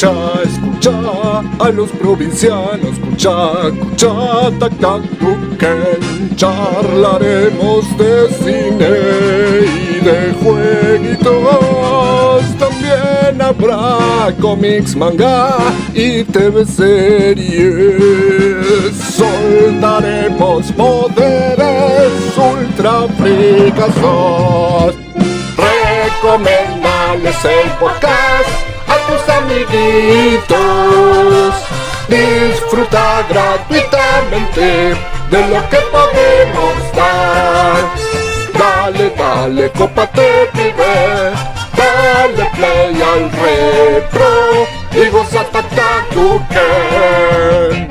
escucha a los provincianos, escucha, tac, tac, tuquen. Charlaremos de cine y de jueguitos. También habrá cómics, manga y TV series. Soltaremos poderes ultra fricazos. Recomendales el podcast a tus amiguitos. Disfruta gratuitamente de lo que podemos dar. Dale, cópate, pibe. Dale play al retro y goza Tuquen.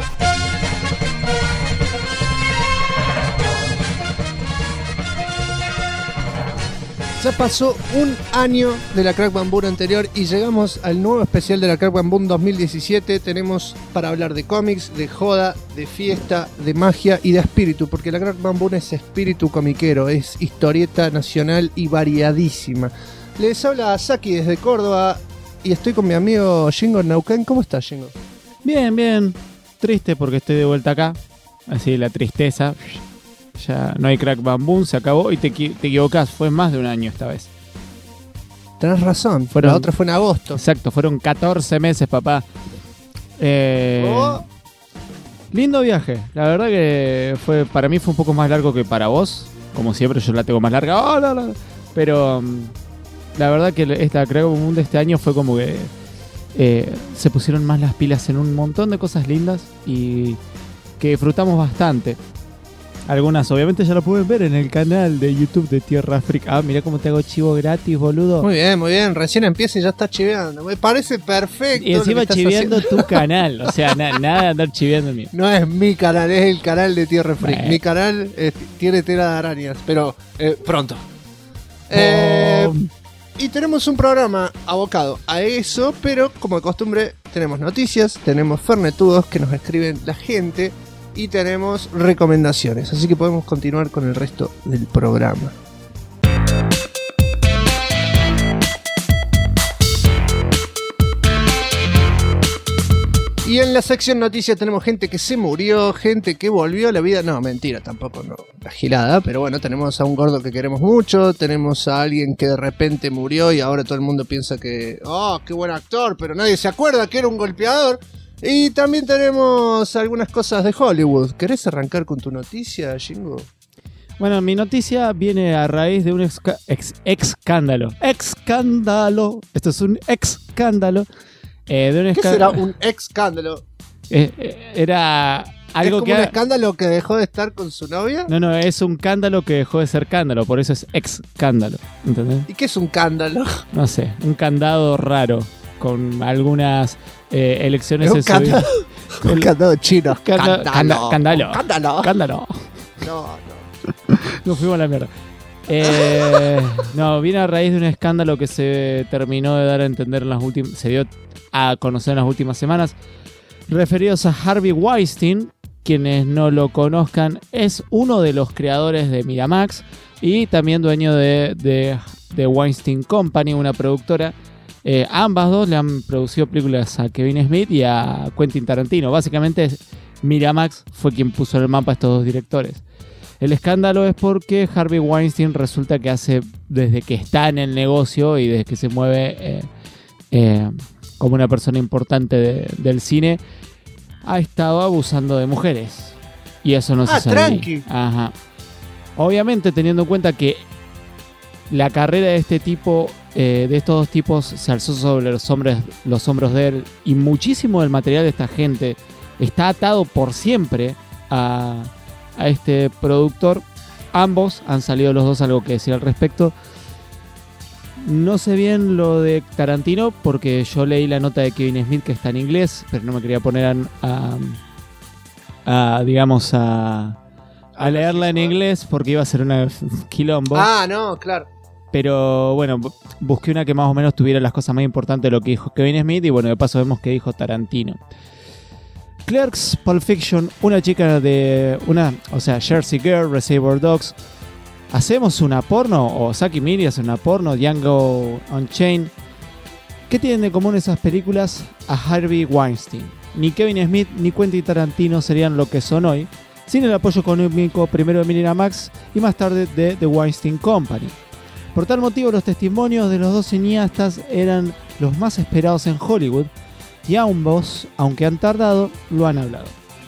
Ya pasó un año de la Crack Bamboo anterior y llegamos al nuevo especial de la Crack Bamboo 2017. Tenemos para hablar de cómics, de joda, de fiesta, de magia y de espíritu, porque la Crack Bamboo es espíritu comiquero, es historieta nacional y variadísima. Les habla Saki desde Córdoba y estoy con mi amigo Jingo en Neuquén. ¿Cómo estás, Jingo? Bien. Triste porque estoy de vuelta acá. Así la tristeza. Ya no hay Crack Bamboo, se acabó y te equivocás. Fue más de un año esta vez. Tenés razón, la otra fue en agosto. Exacto, fueron 14 meses, papá. Lindo viaje. La verdad que para mí fue un poco más largo que para vos. Como siempre, yo la tengo más larga. Pero la verdad que esta Crack Bamboo de este año fue como que se pusieron más las pilas en un montón de cosas lindas y que disfrutamos bastante. Algunas obviamente ya lo pueden ver en el canal de YouTube de Tierra Freak. Ah, mirá cómo te hago chivo gratis, boludo. Muy bien. Recién empieza y ya estás chiveando. Me parece perfecto. Y encima chiveando tu canal. O sea, nada de andar chiveando el mío. No es mi canal, es el canal de Tierra Freak. Mi canal tiene tela de arañas, pero pronto. Y tenemos un programa abocado a eso, pero como de costumbre tenemos noticias, tenemos fernetudos que nos escriben la gente y tenemos recomendaciones, así que podemos continuar con el resto del programa. Y en la sección noticias tenemos gente que se murió, gente que volvió a la vida. No, mentira, tampoco no, la gilada. Pero bueno, tenemos a un gordo que queremos mucho. Tenemos a alguien que de repente murió y ahora todo el mundo piensa que qué buen actor, pero nadie se acuerda que era un golpeador. Y también tenemos algunas cosas de Hollywood. ¿Querés arrancar con tu noticia, Jingo? Bueno, mi noticia viene a raíz de un escándalo. ¡Escándalo! Esto es un escándalo. ¿Qué será un escándalo? Era algo ¿Es como un escándalo que dejó de estar con su novia? No, es un cándalo que dejó de ser cándalo, por eso es escándalo, ¿entendés? ¿Y qué es un cándalo? No sé, un candado raro con algunas elecciones. ¿Es un candado? Un candado chino. Cándalo. No. Nos fuimos a la mierda. No, viene a raíz de un escándalo que se terminó de dar a entender se dio a conocer en las últimas semanas, referidos a Harvey Weinstein. Quienes no lo conozcan, es uno de los creadores de Miramax y también dueño de Weinstein Company, una productora. Ambas dos le han producido películas a Kevin Smith y a Quentin Tarantino. Básicamente Miramax fue quien puso en el mapa a estos dos directores. El escándalo es porque Harvey Weinstein resulta que desde que está en el negocio y desde que se mueve como una persona importante del cine, ha estado abusando de mujeres. Y eso no se sabe. Tranqui. Ajá. Obviamente, teniendo en cuenta que la carrera de este tipo, de estos dos tipos, se alzó sobre los hombros de él, y muchísimo del material de esta gente está atado por siempre a este productor. Ambos han salido los dos algo que decir al respecto. No sé bien lo de Tarantino porque yo leí la nota de Kevin Smith que está en inglés, pero no me quería poner a leerla en inglés porque iba a ser una quilombo. No, claro. Pero bueno, busqué una que más o menos tuviera las cosas más importantes de lo que dijo Kevin Smith y bueno, de paso vemos que dijo Tarantino. Clerks, Pulp Fiction, una chica Jersey Girl, Reservoir Dogs. ¿Hacemos una porno? O Saki Miri hace una porno, Django Unchained. ¿Qué tienen de común esas películas a Harvey Weinstein? Ni Kevin Smith ni Quentin Tarantino serían lo que son hoy sin el apoyo económico primero de Miramax y más tarde de The Weinstein Company. Por tal motivo, los testimonios de los dos cineastas eran los más esperados en Hollywood y ambos, aunque han tardado, lo han hablado.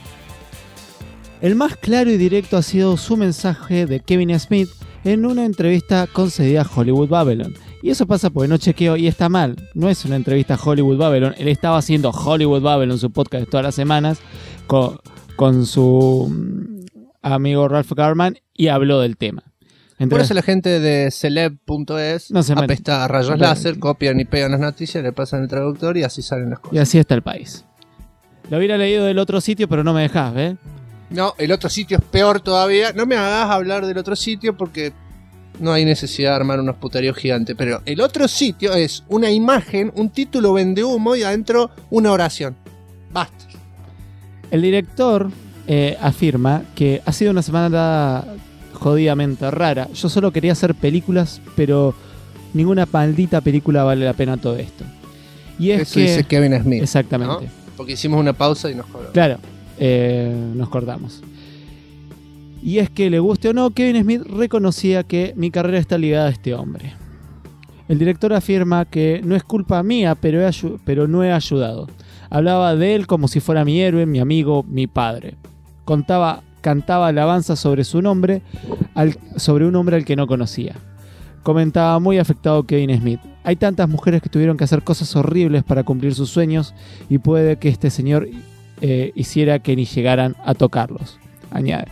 El más claro y directo ha sido su mensaje de Kevin Smith en una entrevista concedida a Hollywood Babylon. Y eso pasa porque no chequeo y está mal. No es una entrevista a Hollywood Babylon. Él estaba haciendo Hollywood Babylon, su podcast todas las semanas, con su amigo Ralph Garman y habló del tema. Por eso la gente de celeb.es no apesta a rayos láser, copian y pegan las noticias, le pasan el traductor y así salen las cosas. Y así está el país. Lo hubiera leído del otro sitio, pero no me dejás, ¿ves? No, el otro sitio es peor todavía. No me hagas hablar del otro sitio porque no hay necesidad de armar unos puteríos gigantes. Pero el otro sitio es una imagen, un título vende humo y adentro una oración. Basta. El director afirma que ha sido una semana jodidamente rara. Yo solo quería hacer películas, pero ninguna maldita película vale la pena todo esto. Y es eso que dice Kevin Smith. Exactamente. ¿No? Porque hicimos una pausa y nos cortamos. Claro, nos cortamos. Y es que, le guste o no, Kevin Smith reconocía que mi carrera está ligada a este hombre. El director afirma que no es culpa mía, pero no he ayudado. Hablaba de él como si fuera mi héroe, mi amigo, mi padre. Cantaba alabanzas sobre su nombre, sobre un hombre al que no conocía. Comentaba muy afectado Kevin Smith. Hay tantas mujeres que tuvieron que hacer cosas horribles para cumplir sus sueños y puede que este señor hiciera que ni llegaran a tocarlos, añade.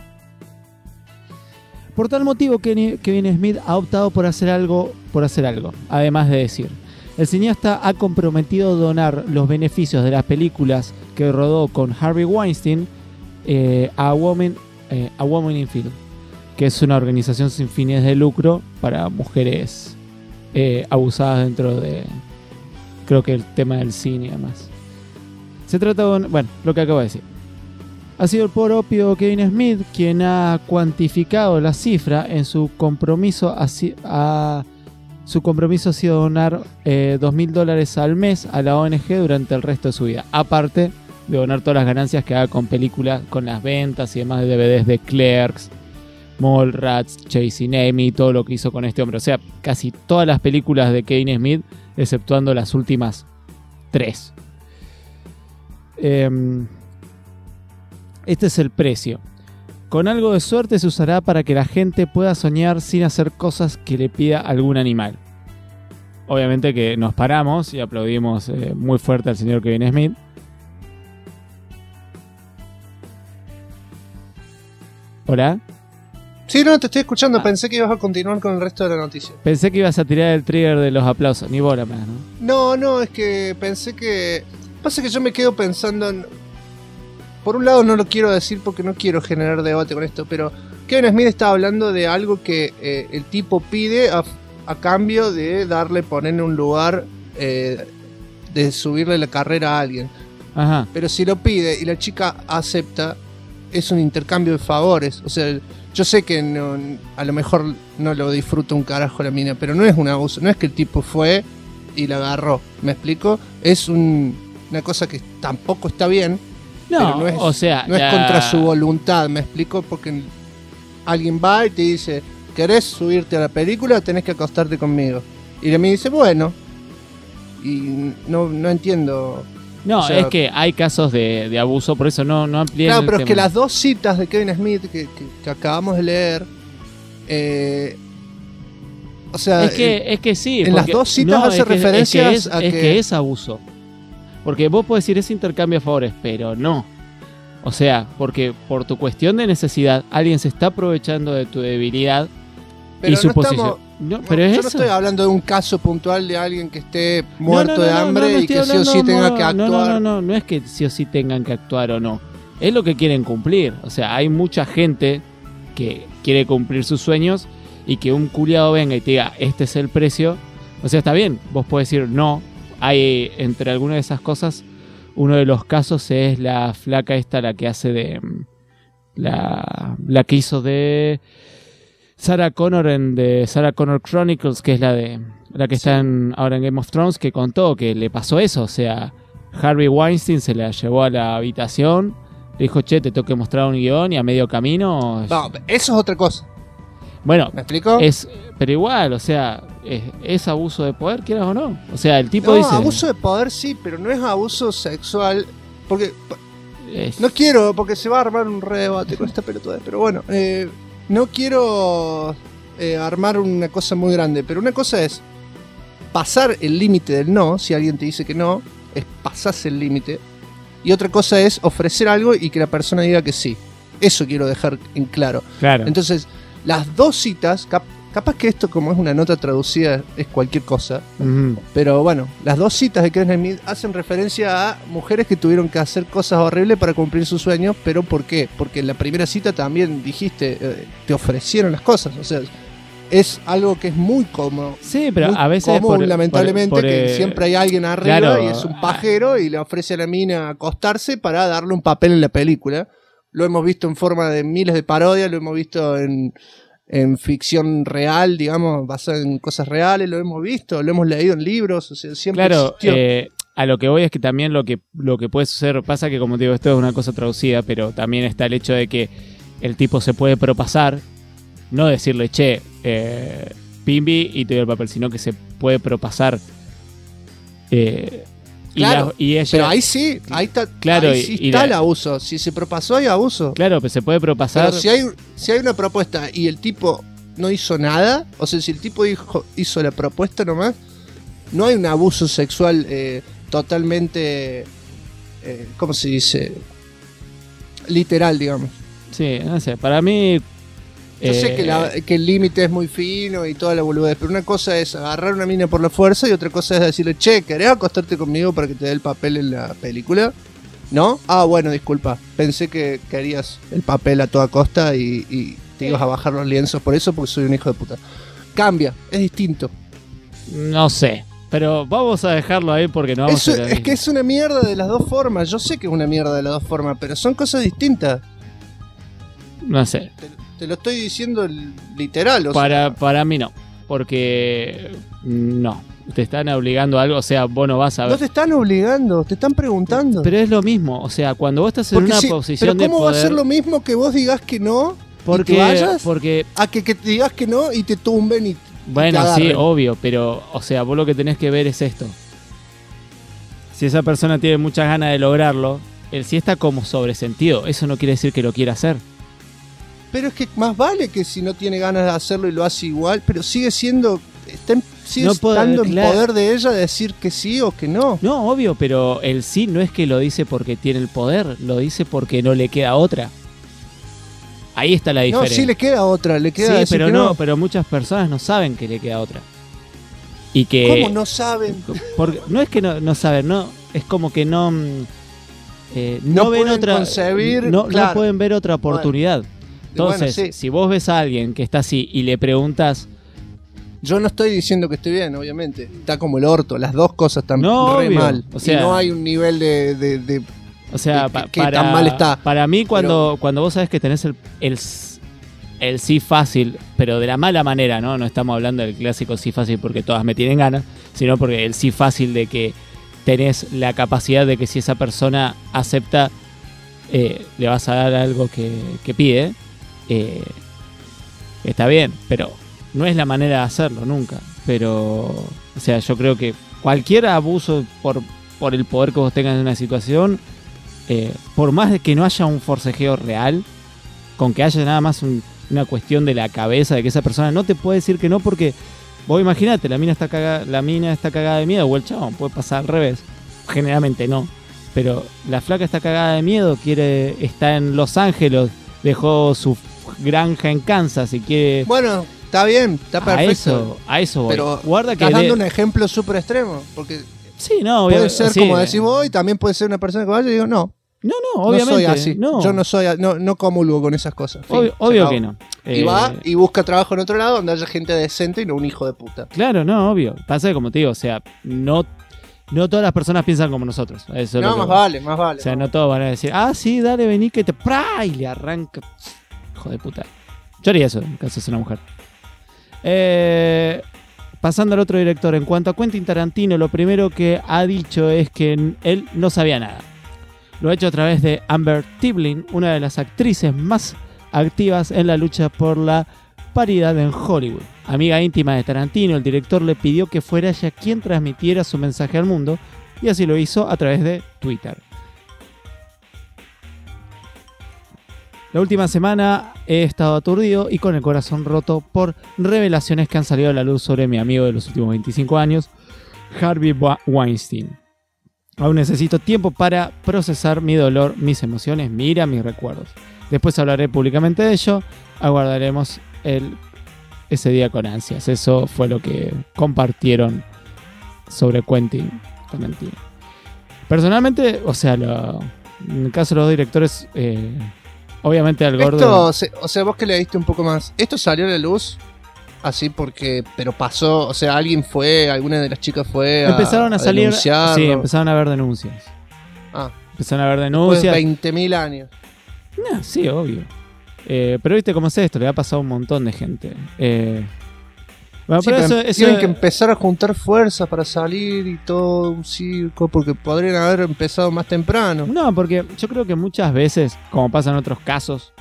Por tal motivo, Kevin Smith ha optado por hacer algo, además de decir: el cineasta ha comprometido donar los beneficios de las películas que rodó con Harvey Weinstein a Women in Film, que es una organización sin fines de lucro para mujeres abusadas dentro de, creo que el tema del cine y demás. Se trata de, bueno, lo que acabo de decir. Ha sido el propio Kevin Smith quien ha cuantificado la cifra en su compromiso. Su compromiso ha sido donar $2,000 al mes a la ONG durante el resto de su vida. Aparte de donar todas las ganancias que haga con películas, con las ventas y demás de DVDs de Clerks, Mallrats, Chasing Amy, todo lo que hizo con este hombre. O sea, casi todas las películas de Kevin Smith, exceptuando las últimas 3. Este es el precio. Con algo de suerte se usará para que la gente pueda soñar sin hacer cosas que le pida algún animal. Obviamente que nos paramos y aplaudimos muy fuerte al señor Kevin Smith. ¿Hola? Sí, no, te estoy escuchando. Pensé que ibas a continuar con el resto de la noticia. Pensé que ibas a tirar el trigger de los aplausos. Ni bola más, ¿no? No, es que pensé que... Pasa que yo me quedo pensando en... Por un lado no lo quiero decir porque no quiero generar debate con esto, pero Kevin Smith estaba hablando de algo que el tipo pide a cambio de ponerle un lugar, de subirle la carrera a alguien. Ajá. Pero si lo pide y la chica acepta, es un intercambio de favores. O sea, yo sé que no, a lo mejor no lo disfruta un carajo la mina, pero no es un abuso. No es que el tipo fue y la agarró. ¿Me explico? Es una cosa que tampoco está bien. No, no es, o sea, no es contra su voluntad, ¿me explico? Porque alguien va y te dice: ¿querés subirte a la película o tenés que acostarte conmigo? Y la mina dice: bueno. Y no entiendo. No, o sea, es que hay casos de abuso, por eso no amplíen. Claro, el pero tema. es que las 2 citas de Kevin Smith que acabamos de leer, o sea, es que sí. En las 2 citas hace referencias a que es abuso. Porque vos podés decir es intercambio de favores, pero no. O sea, porque por tu cuestión de necesidad, alguien se está aprovechando de tu debilidad pero y su no posición. Pero yo es no eso. estoy hablando de un caso puntual de alguien que esté muerto de hambre y que sí o sí sí tenga que actuar. No es que sí o sí tengan que actuar o no. Es lo que quieren cumplir. O sea, hay mucha gente que quiere cumplir sus sueños y que un culiado venga y te diga: este es el precio. O sea, está bien, vos podés decir no. Hay entre algunas de esas cosas, uno de los casos es la flaca esta, la que hace de la que hizo de Sarah Connor en The Sarah Connor Chronicles, que es la de la que está ahora en Game of Thrones, que contó que le pasó eso. O sea, Harvey Weinstein se la llevó a la habitación, le dijo, che, te tengo que mostrar un guión, y a medio camino... No, eso es otra cosa. Bueno, ¿Me explico? pero igual, o sea, es abuso de poder, quieras o no. O sea, el tipo no, dice... abuso de poder sí, pero no es abuso sexual. Porque es- no quiero, porque se va a armar un re debate con esta pelotuda. Pero bueno, no quiero armar una cosa muy grande. Pero una cosa es pasar el límite del no. Si alguien te dice que no, es pasarse el límite. Y otra cosa es ofrecer algo y que la persona diga que sí. Eso quiero dejar en claro. Claro. Entonces, las dos citas, capaz que esto, como es una nota traducida, es cualquier cosa. Ujú. Pero bueno, las dos citas de Kevin Smith hacen referencia a mujeres que tuvieron que hacer cosas horribles para cumplir sus sueños. ¿Pero por qué? Porque en la primera cita también dijiste, te ofrecieron las cosas. O sea, es algo que es muy cómodo. Sí, pero Muy a veces... común, lamentablemente, que siempre hay alguien arriba claro, y es un pajero y le ofrece a la mina acostarse para darle un papel en la película. Lo hemos visto en forma de miles de parodias, lo hemos visto en ficción real, digamos, basada en cosas reales, lo hemos visto, lo hemos leído en libros, o sea, siempre Claro, existió. a lo que voy es que también lo que puede suceder, pasa que como te digo, esto es una cosa traducida, pero también está el hecho de que el tipo se puede propasar, no decirle, che, Pimbi y te doy el papel, sino que se puede propasar. Claro, y ella, pero ahí sí, Claro, ahí sí y está la- el abuso. Si se propasó, hay abuso. claro, pues se puede propasar. Pero si hay una propuesta y el tipo no hizo nada, o sea, si el tipo hizo la propuesta nomás, no hay un abuso sexual totalmente, ¿cómo se dice? Literal, digamos. Sí, no sé, para mí... Yo sé que el límite es muy fino y toda la boludez, pero una cosa es agarrar a una mina por la fuerza y otra cosa es decirle, che, ¿querés acostarte conmigo para que te dé el papel en la película? ¿No? Ah, bueno, disculpa. Pensé que querías el papel a toda costa y te ibas a bajar los lienzos por eso, porque soy un hijo de puta. Cambia, es distinto. No sé, pero vamos a dejarlo ahí porque no vamos Eso, a... es que es una mierda de las dos formas. Yo sé que es una mierda de las dos formas, pero son cosas distintas. No sé. Te lo estoy diciendo literal. O sea, Para mí no, porque no, te están obligando a algo, o sea, vos no vas a no ver. te están obligando, te están preguntando. Pero es lo mismo, o sea, cuando vos estás en Porque una sí, posición pero de ¿cómo va a poder, ser lo mismo que vos digas que no porque, y te vayas? porque A que te digas que no y te tumben y te bueno, sí, agarren. obvio, pero, o sea, vos lo que tenés que ver es esto. Si esa persona tiene muchas ganas de lograrlo, el sí está como sobresentido, eso no quiere decir que lo quiera hacer. Pero es que más vale que si no tiene ganas de hacerlo y lo hace igual, pero sigue siendo, sigue No puede, estando en claro. poder de ella decir que sí o que no. No, obvio, pero el sí no es que lo dice porque tiene el poder, lo dice porque no le queda otra. Ahí está la No, diferencia. sí le queda otra, le queda Sí, decir pero que no, no. pero muchas personas no saben que le queda otra. Y que ¿Cómo no saben? porque, no es que no saben, no, es como que no No ven pueden otra concebir, no claro. pueden ver otra oportunidad. Entonces, Bueno, sí. si vos ves a alguien que está así y le preguntas, Yo no estoy diciendo que esté bien, obviamente. Está como el orto, las dos cosas están No, re obvio. mal. O sea, y no hay un nivel de o sea, ¿Qué tan mal está? para mí cuando vos sabes que tenés el sí fácil, pero de la mala manera, ¿no? No estamos hablando del clásico sí fácil porque todas me tienen ganas, sino porque el sí fácil de que tenés la capacidad de que si esa persona acepta, le vas a dar algo que pide, está bien, pero no es la manera de hacerlo nunca. Pero, o sea, yo creo que cualquier abuso por el poder que vos tengas en una situación, por más de que no haya un forcejeo real, con que haya nada más una cuestión de la cabeza de que esa persona no te puede decir que no, porque vos imaginate, la mina está cagada de miedo, o el chabón puede pasar al revés, generalmente no, pero la flaca está cagada de miedo, está en Los Ángeles, dejó su granja en Kansas y quiere... Bueno, está bien, está perfecto. A eso voy. Pero Guarda que estás dando un ejemplo súper extremo. Porque sí, no, puede obviamente, ser sí, como decís vos y también puede ser una persona que vaya y digo, no, no, obviamente. no soy así. No. Yo no soy, no comulgo con esas cosas. Fin, se Obvio acabó. que no. Y va y busca trabajo en otro lado donde haya gente decente y no un hijo de puta. Claro, no, obvio. Pasa que, como te digo, o sea, no todas las personas piensan como nosotros. Eso es No, lo que más voy. vale, más vale. O sea, no todos van a decir, sí, dale, vení que te... ¡Pra! Y le arranca... Hijo de puta. Yo haría eso en caso de ser una mujer. pasando al otro director, en cuanto a Quentin Tarantino, lo primero que ha dicho es que él no sabía nada. Lo ha hecho a través de Amber Tiblin, una de las actrices más activas en la lucha por la paridad en Hollywood. Amiga íntima de Tarantino, el director le pidió que fuera ella quien transmitiera su mensaje al mundo, y así lo hizo a través de Twitter. La última semana he estado aturdido y con el corazón roto por revelaciones que han salido a la luz sobre mi amigo de los últimos 25 años, Harvey Weinstein. Aún necesito tiempo para procesar mi dolor, mis emociones, mi ira, mis recuerdos. Después hablaré públicamente de ello. Aguardaremos ese día con ansias. Eso fue lo que compartieron sobre Quentin Tarantino. Personalmente, o sea, en el caso de los dos directores, obviamente al gordo... O sea, vos que le diste un poco más. ¿Esto salió a la luz? Así porque... Pero pasó, o sea, alguna de las chicas fue empezaron a salir... denunciarlo. Sí, empezaron a haber denuncias. Empezaron a haber después de denuncias. 20.000 años. No, sí, obvio. Pero viste cómo es esto, le ha pasado a un montón de gente. Bueno, Sí, pero pero eso tienen que empezar a juntar fuerzas para salir y todo un circo, porque podrían haber empezado más temprano. No, porque yo creo que muchas veces, como pasa en otros casos,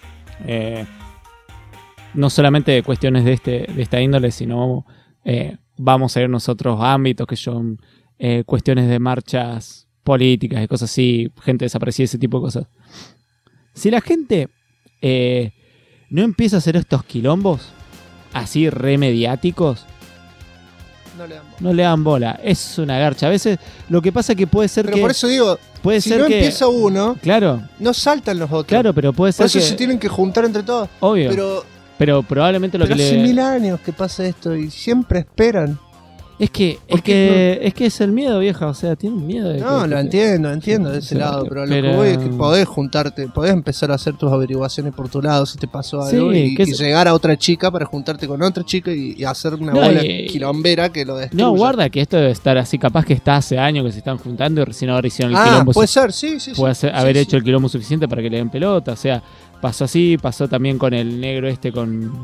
no solamente de cuestiones de esta índole, sino vamos a irnos a otros ámbitos que son cuestiones de marchas políticas y cosas así, gente desaparecida, ese tipo de cosas. Si la gente no empieza a hacer estos quilombos así remediáticos, no le dan bola. Es una garcha. A veces lo que pasa es que puede ser pero que... por eso digo, puede si ser no que empieza uno, claro, no saltan los otros. claro, pero puede ser Por eso que... se tienen que juntar entre todos. Obvio. Pero probablemente lo Pero que hace le... 1000 años que pasa esto y siempre esperan. Es que es el miedo, vieja. O sea, tienen miedo de No, que- lo entiendo de ese Sí, lado, pero lo pero- que voy es que podés juntarte, podés empezar a hacer tus averiguaciones por tu lado si te pasó algo, Sí, y que es- llegar a otra chica para juntarte con otra chica y hacer una No, bola y- quilombera que lo destruya. No, guarda que esto debe estar así. Capaz que está hace años que se están juntando y recién ahora hicieron el Ah, quilombo. puede ser, sí. Puede sí, haber sí, hecho el quilombo suficiente para que le den pelota. O sea, pasó así, pasó también con el negro con...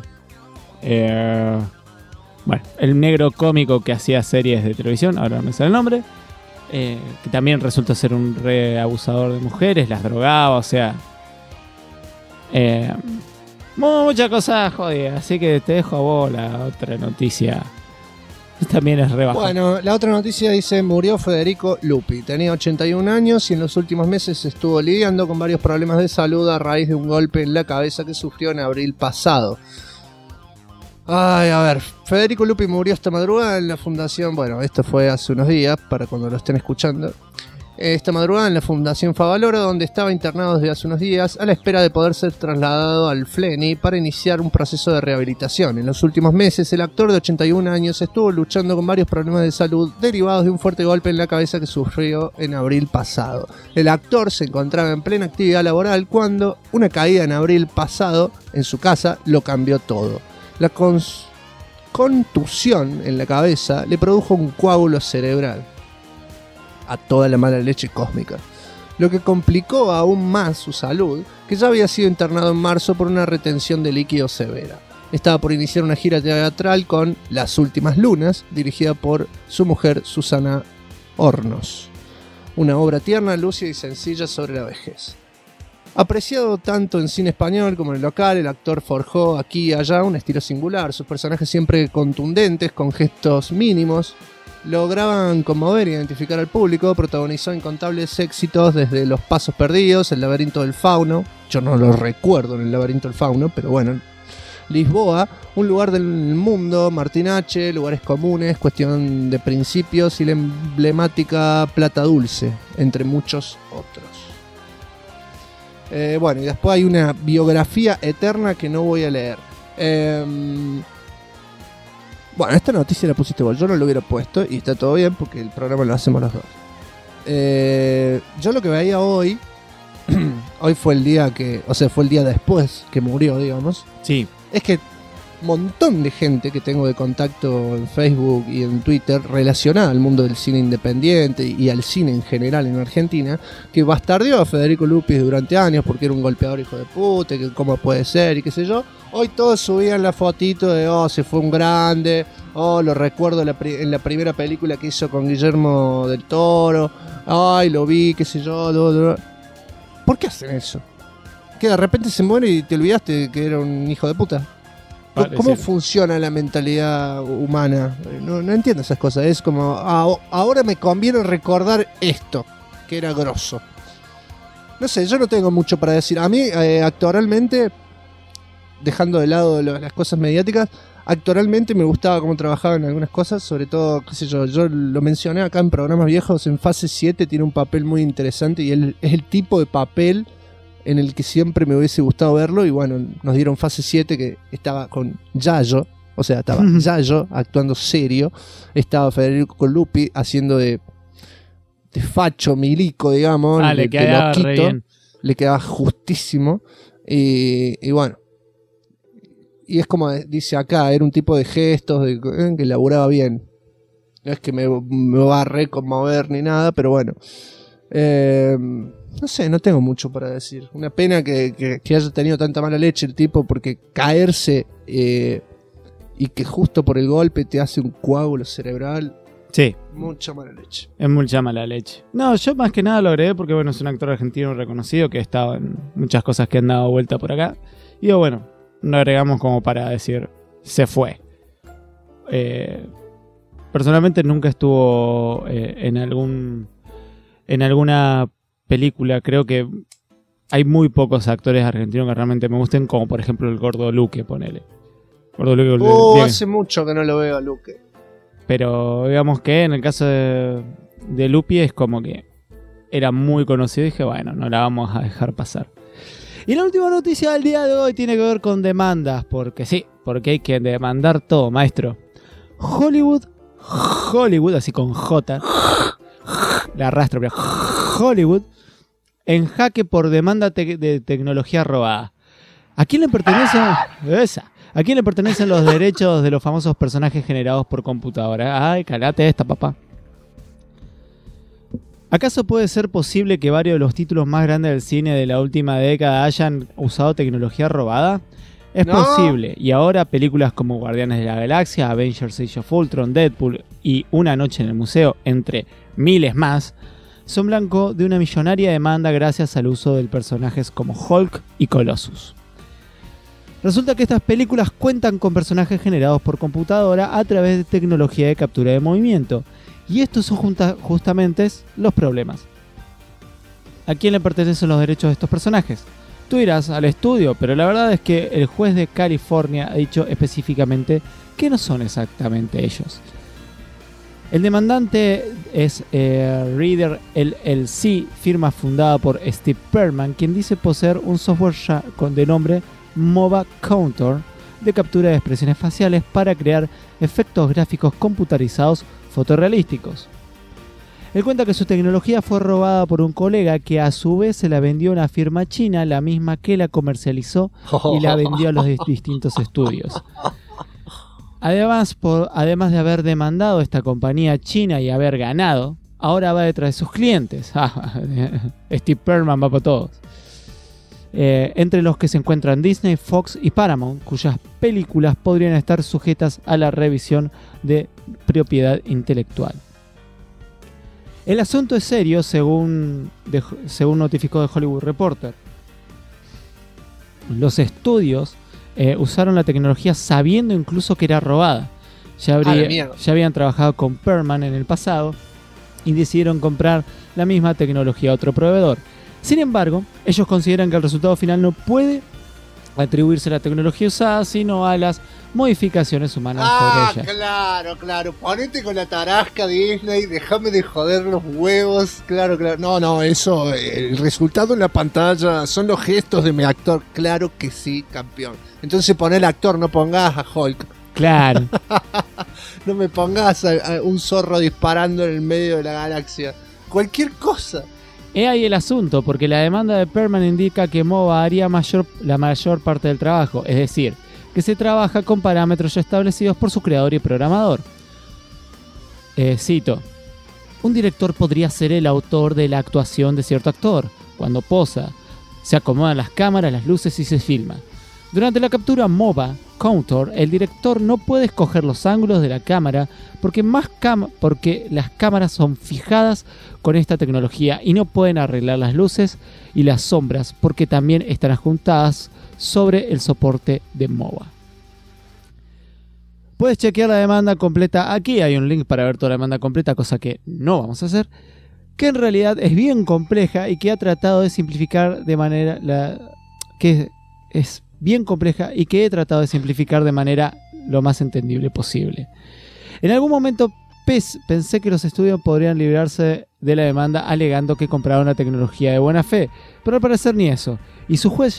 bueno, el negro cómico que hacía series de televisión, ahora no me sale el nombre, que también resultó ser un re abusador de mujeres, las drogaba, o sea... muchas cosas jodidas, así que te dejo a vos la otra noticia. También es re baja. Bueno, la otra noticia dice: murió Federico Lupi. Tenía 81 años y en los últimos meses estuvo lidiando con varios problemas de salud a raíz de un golpe en la cabeza que sufrió en abril pasado. Ay, a ver, Federico Lupi murió esta madrugada en la fundación, bueno, esto fue hace unos días, para cuando lo estén escuchando. Esta madrugada en la Fundación Favaloro, donde estaba internado desde hace unos días, a la espera de poder ser trasladado al FLENI para iniciar un proceso de rehabilitación. En los últimos meses, el actor de 81 años estuvo luchando con varios problemas de salud derivados de un fuerte golpe en la cabeza que sufrió en abril pasado. El actor se encontraba en plena actividad laboral cuando una caída en abril pasado en su casa lo cambió todo. La contusión en la cabeza le produjo un coágulo cerebral a toda la mala leche cósmica, lo que complicó aún más su salud, que ya había sido internado en marzo por una retención de líquido severa. Estaba por iniciar una gira teatral con Las Últimas Lunas, dirigida por su mujer Susana Hornos, una obra tierna, lúcida y sencilla sobre la vejez. Apreciado tanto en cine español como en el local, el actor forjó aquí y allá un estilo singular. Sus personajes, siempre contundentes, con gestos mínimos, lograban conmover e identificar al público. Protagonizó incontables éxitos desde Los Pasos Perdidos, El Laberinto del Fauno. Yo no lo recuerdo en El Laberinto del Fauno, pero bueno. Lisboa, Un Lugar del Mundo, Martin H., Lugares Comunes, Cuestión de Principios y la emblemática Plata Dulce, entre muchos otros. Bueno, y después hay una biografía eterna que no voy a leer. Bueno, esta noticia la pusiste vos, yo no lo hubiera puesto y está todo bien porque el programa lo hacemos los dos. Yo lo que veía hoy, hoy fue el día que, o sea, fue el día después que murió, digamos. Sí. Es que montón de gente que tengo de contacto en Facebook y en Twitter relacionada al mundo del cine independiente y al cine en general en Argentina, que bastardeó a Federico Lupi durante años porque era un golpeador hijo de puta, que cómo puede ser y qué sé yo. Hoy todos subían la fotito de se fue un grande, lo recuerdo en la primera película que hizo con Guillermo del Toro, ay lo vi, qué sé yo. ¿Por qué hacen eso? Que de repente se muere y te olvidaste que era un hijo de puta. ¿Cómo funciona la mentalidad humana? No entiendo esas cosas. Es como, ahora me conviene recordar esto, que era grosso. No sé, yo no tengo mucho para decir. A mí, actoralmente, dejando de lado las cosas mediáticas, actoralmente me gustaba cómo trabajaba en algunas cosas. Sobre todo, qué sé yo lo mencioné acá en programas viejos. En Fase 7 tiene un papel muy interesante y él es el tipo de papel en el que siempre me hubiese gustado verlo, y bueno, nos dieron Fase 7 que estaba con Yayo, o sea, estaba Yayo actuando serio, estaba Federico Lupi haciendo de facho milico, digamos, le quedaba re bien. Le quedaba justísimo, y bueno, y es como dice acá, era un tipo de gestos que laburaba bien, no es que me va a reconmover ni nada, pero bueno, no sé, no tengo mucho para decir. Una pena que haya tenido tanta mala leche el tipo, porque caerse y que justo por el golpe te hace un coágulo cerebral. Sí. Mucha mala leche. Es mucha mala leche. No, yo más que nada lo agregué porque bueno, es un actor argentino reconocido que ha estado en muchas cosas que han dado vuelta por acá. Y bueno, lo agregamos como para decir, se fue. Personalmente nunca estuvo en alguna película. Creo que hay muy pocos actores argentinos que realmente me gusten, como por ejemplo el Gordo Luque, ponele. Gordo Luque, hace mucho que no lo veo a Luque. Pero digamos que en el caso de Lupi es como que era muy conocido y dije, bueno, no la vamos a dejar pasar. Y la última noticia del día de hoy tiene que ver con demandas, porque sí, porque hay que demandar todo, maestro. Hollywood, así con J, la arrastro, pero Hollywood, en jaque por demanda de tecnología robada. ¿A quién le pertenece esa? ¿A quién le pertenecen los derechos de los famosos personajes generados por computadora? Ay, calate esta, papá. ¿Acaso puede ser posible que varios de los títulos más grandes del cine de la última década hayan usado tecnología robada? Es posible, y ahora películas como Guardianes de la Galaxia, Avengers Age of Ultron, Deadpool y Una noche en el museo, entre miles más, son blanco de una millonaria demanda gracias al uso de personajes como Hulk y Colossus. Resulta que estas películas cuentan con personajes generados por computadora a través de tecnología de captura de movimiento, y estos son justamente los problemas. ¿A quién le pertenecen los derechos de estos personajes? Tú irás al estudio, pero la verdad es que el juez de California ha dicho específicamente que no son exactamente ellos. El demandante es Reader LLC, firma fundada por Steve Perman, quien dice poseer un software de nombre MOBA Counter de captura de expresiones faciales para crear efectos gráficos computarizados fotorrealísticos. Él cuenta que su tecnología fue robada por un colega que a su vez se la vendió a una firma china, la misma que la comercializó y la vendió a los distintos estudios. Además de haber demandado a esta compañía china y haber ganado, ahora va detrás de sus clientes. Steve Perman va por todos. Entre los que se encuentran Disney, Fox y Paramount, cuyas películas podrían estar sujetas a la revisión de propiedad intelectual. El asunto es serio, según notificó The Hollywood Reporter. Los estudios usaron la tecnología sabiendo incluso que era robada. Ya habían trabajado con Perman en el pasado y decidieron comprar la misma tecnología a otro proveedor. Sin embargo, ellos consideran que el resultado final no puede atribuirse a la tecnología usada, sino a las modificaciones humanas sobre ella. Claro. Ponete con la tarasca Disney, déjame de joder los huevos. Claro. No, eso, el resultado en la pantalla son los gestos de mi actor. Claro que sí, campeón. Entonces poné el actor, no pongas a Hulk. Claro. No me pongas a un zorro disparando en el medio de la galaxia. Cualquier cosa. He ahí el asunto, porque la demanda de Perman indica que MOBA haría la mayor parte del trabajo, es decir, que se trabaja con parámetros ya establecidos por su creador y programador. Cito: un director podría ser el autor de la actuación de cierto actor. Cuando posa, se acomodan las cámaras, las luces y se filma. Durante la captura MOBA Counter, el director no puede escoger los ángulos de la cámara porque las cámaras son fijadas con esta tecnología y no pueden arreglar las luces y las sombras porque también están adjuntadas sobre el soporte de MOBA. Puedes chequear la demanda completa. Aquí hay un link para ver toda la demanda completa, cosa que no vamos a hacer, que en realidad es bien compleja y que ha tratado de simplificar de manera he tratado de simplificar de manera lo más entendible posible. En algún momento pensé que los estudios podrían librarse de la demanda alegando que compraron la tecnología de buena fe, pero al parecer ni eso. Y su juez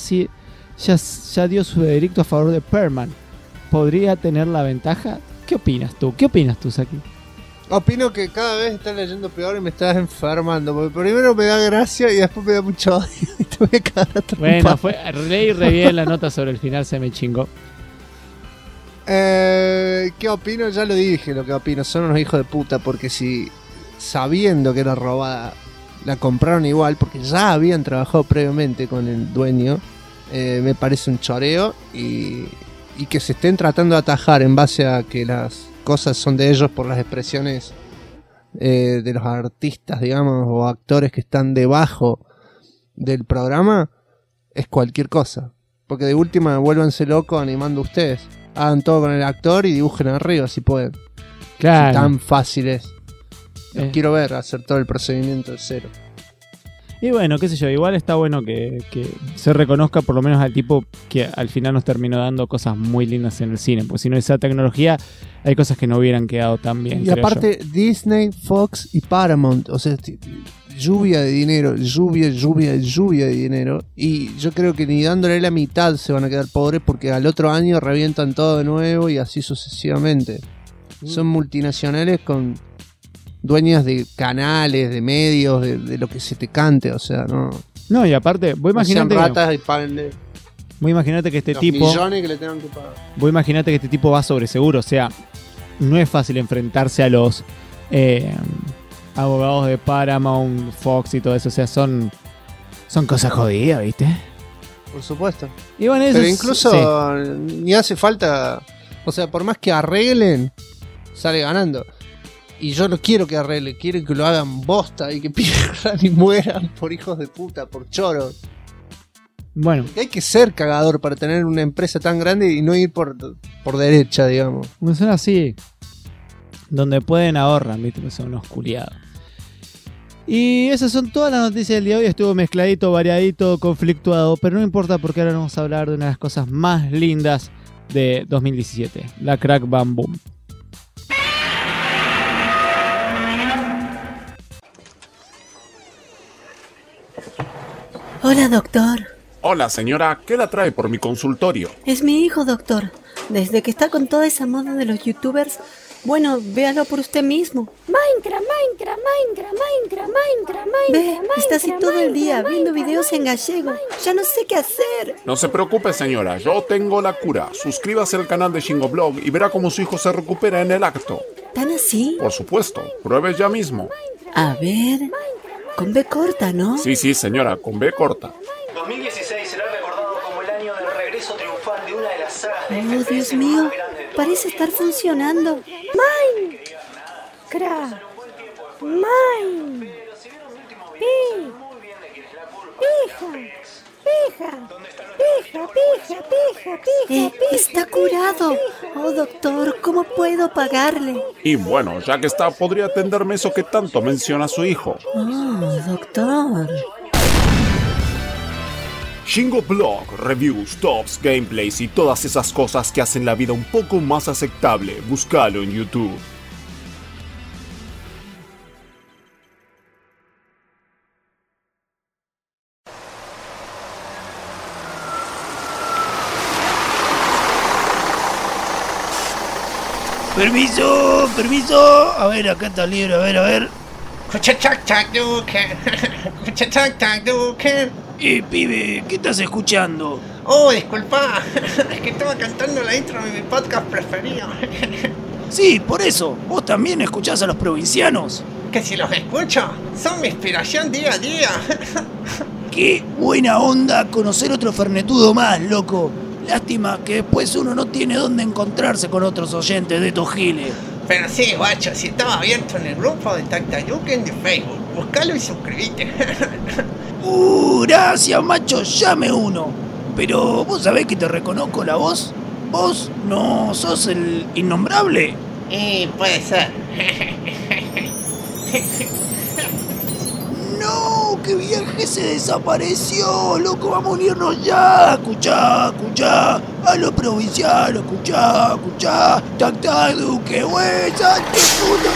ya dio su veredicto a favor de Perman. ¿Podría tener la ventaja? ¿Qué opinas tú? Saki? Opino que cada vez estás leyendo peor y me estás enfermando. Porque primero me da gracia y después me da mucho odio y te voy a cagar a trompadas. Bueno, leí re bien la nota sobre el final, se me chingó. ¿Qué opino? Ya lo dije lo que opino. Son unos hijos de puta porque si sabiendo que era robada la compraron igual porque ya habían trabajado previamente con el dueño, me parece un choreo y que se estén tratando de atajar en base a que las cosas son de ellos por las expresiones de los artistas, digamos, o actores que están debajo del programa, es cualquier cosa. Porque de última, vuélvanse locos animando ustedes. Hagan todo con el actor y dibujen arriba si pueden. Claro. Si tan fácil es. Los quiero ver hacer todo el procedimiento de cero. Y bueno, qué sé yo, igual está bueno que se reconozca por lo menos al tipo que al final nos terminó dando cosas muy lindas en el cine. Porque si no esa tecnología, hay cosas que no hubieran quedado tan bien. Y aparte, Disney, Fox y Paramount, o sea, lluvia de dinero, lluvia de dinero. Y yo creo que ni dándole la mitad se van a quedar pobres porque al otro año revientan todo de nuevo y así sucesivamente. Son multinacionales con dueñas de canales, de medios, de lo que se te cante, o sea, no. No, y aparte, vos imaginate ratas y párenle vos imaginate que este los tipo millones que le tengan que pagar. Vos imaginate que este tipo va sobre seguro, o sea, no es fácil enfrentarse a los abogados de Paramount, Fox y todo eso, o sea, son cosas jodidas, ¿viste? Por supuesto. Y bueno, eso pero incluso ni hace falta, o sea, por más que arreglen, sale ganando. Y yo no quiero que arreglen, quiero que lo hagan bosta y que pierdan y mueran por hijos de puta, por choros. Bueno. Porque hay que ser cagador para tener una empresa tan grande y no ir por derecha, digamos. No son así. Donde pueden ahorran, ¿viste? Son unos culiados. Y esas son todas las noticias del día de hoy. Estuvo mezcladito, variadito, conflictuado, pero no importa porque ahora vamos a hablar de una de las cosas más lindas de 2017, la Crack Bam Boom. Hola, doctor. Hola, señora, ¿qué la trae por mi consultorio? Es mi hijo, doctor. Desde que está con toda esa moda de los youtubers, bueno, véalo por usted mismo. Minecraft. Ve, está así todo el día viendo videos en gallego. Ya no sé qué hacer. No se preocupe, señora, yo tengo la cura. Suscríbase al canal de Shingoblog y verá cómo su hijo se recupera en el acto. ¿Tan así? Por supuesto, pruebe ya mismo. A ver, con B corta, ¿no? Sí, señora, con B corta. 2016 será recordado como el año del regreso triunfal de una de las sagas de FPS Dios mío, más grandes de todos parece los estar tiempos. funcionando. Minecraft. Está curado. Oh, doctor, ¿cómo puedo pagarle? Y bueno, ya que está, podría atenderme eso que tanto menciona su hijo. Oh, doctor. Shingoblog, reviews, tops, gameplays y todas esas cosas que hacen la vida un poco más aceptable. Búscalo en YouTube. Permiso. A ver, acá está el libro, a ver. Pibe, ¿qué estás escuchando? Oh, disculpa, es que estaba cantando la intro de mi podcast preferido. Sí, por eso. ¿Vos también escuchás a los provincianos? Que si los escucho, son mi inspiración día a día. Qué buena onda conocer otro fernetudo más, loco. Lástima que después uno no tiene dónde encontrarse con otros oyentes de estos giles. Pero sí, guacho, si estaba abierto en el grupo de Tactayuken de Facebook, buscalo y suscribite. Gracias, macho, llame uno. Pero vos sabés que te reconozco la voz. ¿Vos no sos el innombrable? Puede ser. ¡No! ¡Qué viaje se desapareció! ¡Loco, vamos a unirnos ya! Escuchá. A los provincianos, escuchá. ¡Tac, Duque, güey! ¡Salte, puto,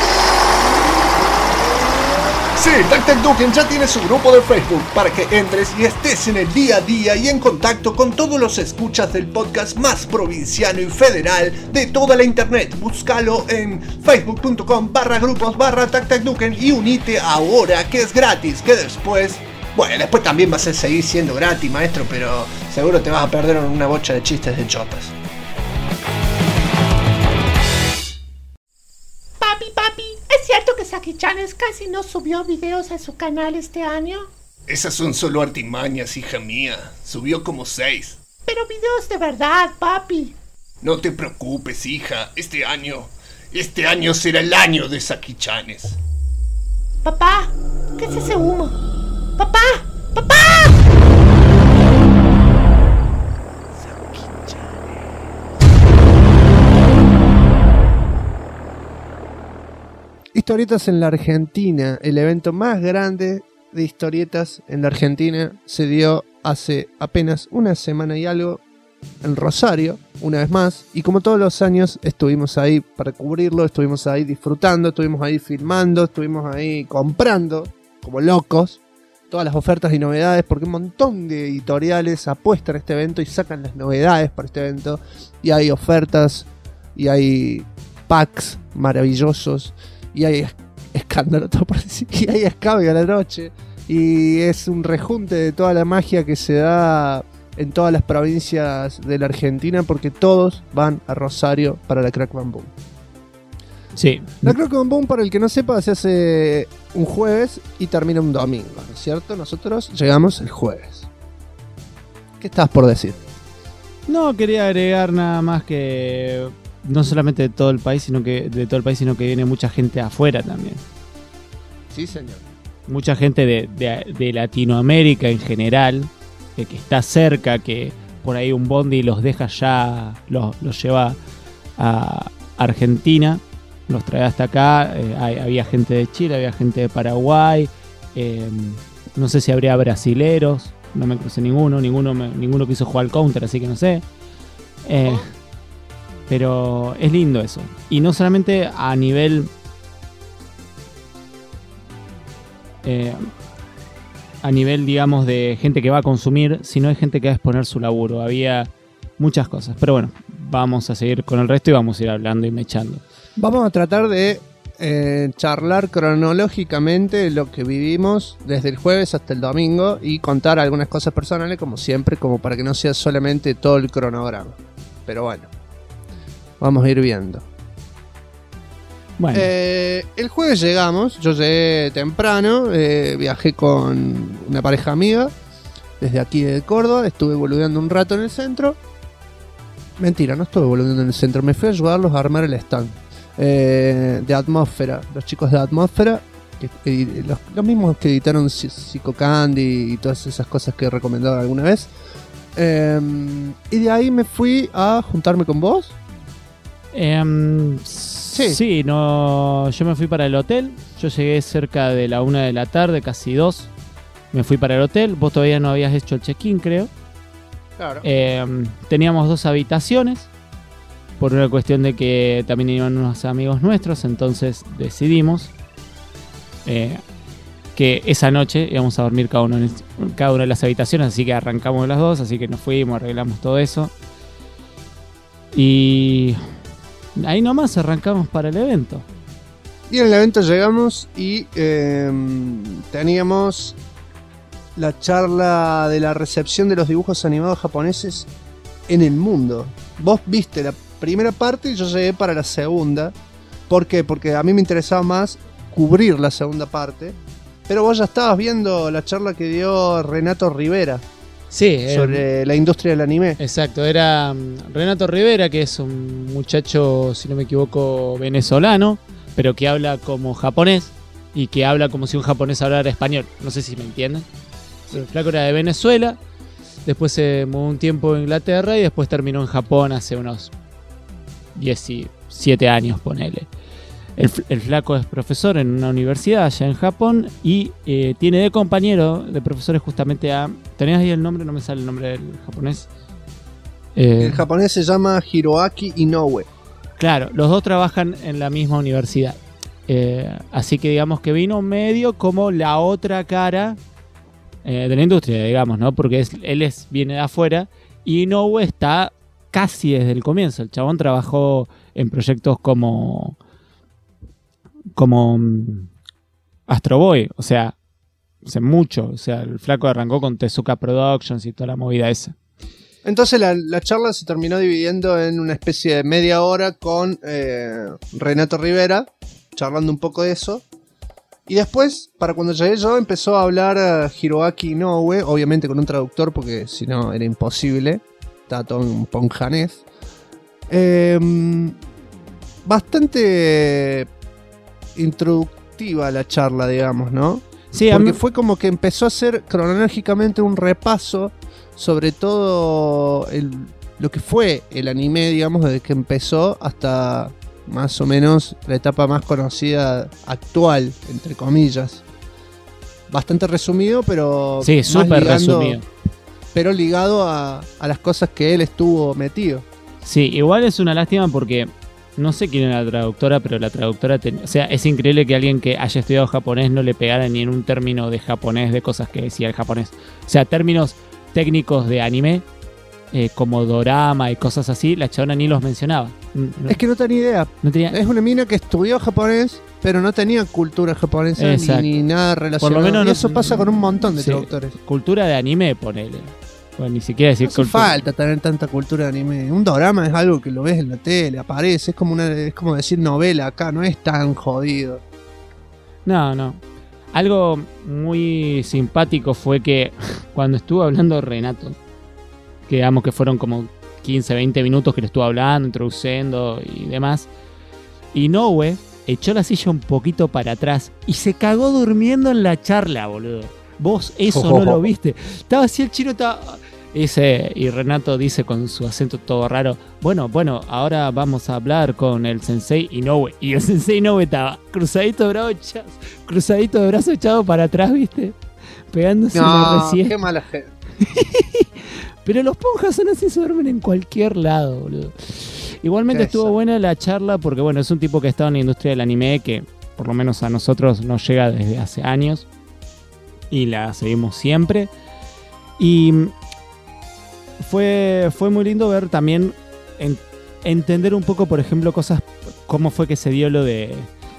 Sí, Tactayuken ya tiene su grupo de Facebook para que entres y estés en el día a día y en contacto con todos los escuchas del podcast más provinciano y federal de toda la internet. Búscalo en facebook.com/grupos/Tactayuken y unite ahora, que es gratis, que después... Bueno, después también vas a seguir siendo gratis, maestro, pero seguro te vas a perder en una bocha de chistes de chotas. Papi, ¿es cierto que Saki-Chanes casi no subió videos a su canal este año? Esas son solo artimañas, hija mía. Subió como 6. Pero videos de verdad, papi. No te preocupes, hija. Este año será el año de Saki-Chanes. Papá, ¿qué es ese humo? ¡Papá! Historietas en la Argentina. El evento más grande de historietas en la Argentina se dio hace apenas una semana y algo en Rosario, una vez más. Y como todos los años estuvimos ahí para cubrirlo, estuvimos ahí disfrutando, estuvimos ahí filmando, estuvimos ahí comprando como locos todas las ofertas y novedades, porque un montón de editoriales apuestan a este evento y sacan las novedades para este evento. Y hay ofertas, y hay packs maravillosos, y hay escándalo todo por decir, y hay escabio a la noche, y es un rejunte de toda la magia que se da en todas las provincias de la Argentina, porque todos van a Rosario para la Crack Bam Boom. Sí. La Crack Bam Boom, para el que no sepa, se hace un jueves y termina un domingo, ¿no es cierto? Nosotros llegamos el jueves. ¿Qué estás por decir? No, quería agregar nada más que no solamente de todo el país, sino que viene mucha gente afuera también. Sí, señor. Mucha gente de Latinoamérica en general, que está cerca, que por ahí un bondi los deja ya, los lleva a Argentina, los trae hasta acá. Había gente de Chile, había gente de Paraguay, no sé si habría brasileros, no me crucé ninguno quiso jugar al counter, así que no sé. Pero es lindo eso. Y no solamente a nivel digamos de gente que va a consumir, sino hay gente que va a exponer su laburo. Había muchas cosas, pero bueno, vamos a seguir con el resto y vamos a ir hablando y mechando. Vamos a tratar de charlar cronológicamente lo que vivimos desde el jueves hasta el domingo y contar algunas cosas personales, como siempre, como para que no sea solamente todo el cronograma. Pero bueno, vamos a ir viendo. Bueno. El jueves llegamos, yo llegué temprano, viajé con una pareja amiga desde aquí de Córdoba, estuve boludeando un rato en el centro. Mentira, no estuve boludeando en el centro, me fui a ayudarlos a armar el stand de Atmósfera, los chicos de Atmósfera, los mismos que editaron Psycho Candy y todas esas cosas que he recomendado alguna vez. Y de ahí me fui a juntarme con vos. Sí, no, yo me fui para el hotel. Yo llegué cerca de la 1 de la tarde, casi 2. Me fui para el hotel. Vos todavía no habías hecho el check-in, creo. Claro. Teníamos 2 habitaciones, por una cuestión de que también iban unos amigos nuestros. Entonces decidimos que esa noche íbamos a dormir cada una de las habitaciones. Así que arrancamos las 2. Así que nos fuimos, arreglamos todo eso. Y ahí nomás arrancamos para el evento. Y en el evento llegamos y teníamos la charla de la recepción de los dibujos animados japoneses en el mundo. Vos viste la primera parte y yo llegué para la segunda. ¿Por qué? Porque a mí me interesaba más cubrir la segunda parte. Pero vos ya estabas viendo la charla que dio Renato Rivera. Sí, sobre la industria del anime. Exacto, era Renato Rivera, que es un muchacho, si no me equivoco, venezolano, pero que habla como japonés y que habla como si un japonés hablara español. No sé si me entienden. Sí. El flaco era de Venezuela, después se mudó un tiempo a Inglaterra y después terminó en Japón hace unos 17 años, ponele. El flaco es profesor en una universidad allá en Japón y tiene de compañero de profesores justamente a... ¿Tenías ahí el nombre? No me sale el nombre del japonés. El japonés se llama Hiroaki Inoue. Claro, los dos trabajan en la misma universidad. Así que digamos que vino medio como la otra cara de la industria, digamos, ¿no? Porque él viene de afuera y Inoue está casi desde el comienzo. El chabón trabajó en proyectos como Astro Boy, o sea, hace mucho. O sea, el flaco arrancó con Tezuka Productions y toda la movida esa. Entonces la charla se terminó dividiendo en una especie de media hora con Renato Rivera, charlando un poco de eso. Y después, para cuando llegué yo, empezó a hablar Hiroaki Inoue, obviamente con un traductor, porque si no era imposible. Estaba todo en ponjanés. Bastante introductiva la charla, digamos, ¿no? Sí, porque fue como que empezó a hacer cronológicamente un repaso sobre todo lo que fue el anime, digamos, desde que empezó hasta más o menos la etapa más conocida actual, entre comillas. Bastante resumido, pero... Sí, súper resumido. Pero ligado a las cosas que él estuvo metido. Sí, igual es una lástima porque... No sé quién era la traductora, pero la traductora... O sea, es increíble que alguien que haya estudiado japonés no le pegara ni en un término de japonés de cosas que decía el japonés. O sea, términos técnicos de anime, como dorama y cosas así, la chabona ni los mencionaba. No, es que no tenía idea. Es una mina que estudió japonés, pero no tenía cultura japonesa ni nada relacionado. Por lo menos y eso pasa con un montón de traductores. Cultura de anime, ponele. Bueno, ni siquiera decir no hace falta tener tanta cultura de anime. Un dorama es algo que lo ves en la tele, aparece, es como decir novela acá, no es tan jodido. No. Algo muy simpático fue que cuando estuvo hablando Renato, que digamos que fueron como 15, 20 minutos que le estuvo hablando, introduciendo y demás, Inoue echó la silla un poquito para atrás y se cagó durmiendo en la charla, boludo. Vos eso no lo viste. Estaba así, el chino estaba... y Renato dice con su acento todo raro, bueno, ahora vamos a hablar con el sensei Inoue. Y el sensei Inoue estaba cruzadito de brazo echado para atrás, ¿viste? Pegándose la recién. Qué mala gente. Pero los ponjas son así, se duermen en cualquier lado, boludo. Igualmente estuvo buena la charla porque, bueno, es un tipo que ha estado en la industria del anime que, por lo menos a nosotros, nos llega desde hace años. Y la seguimos siempre. Y fue muy lindo ver también, entender un poco, por ejemplo, cosas, cómo fue que se dio lo de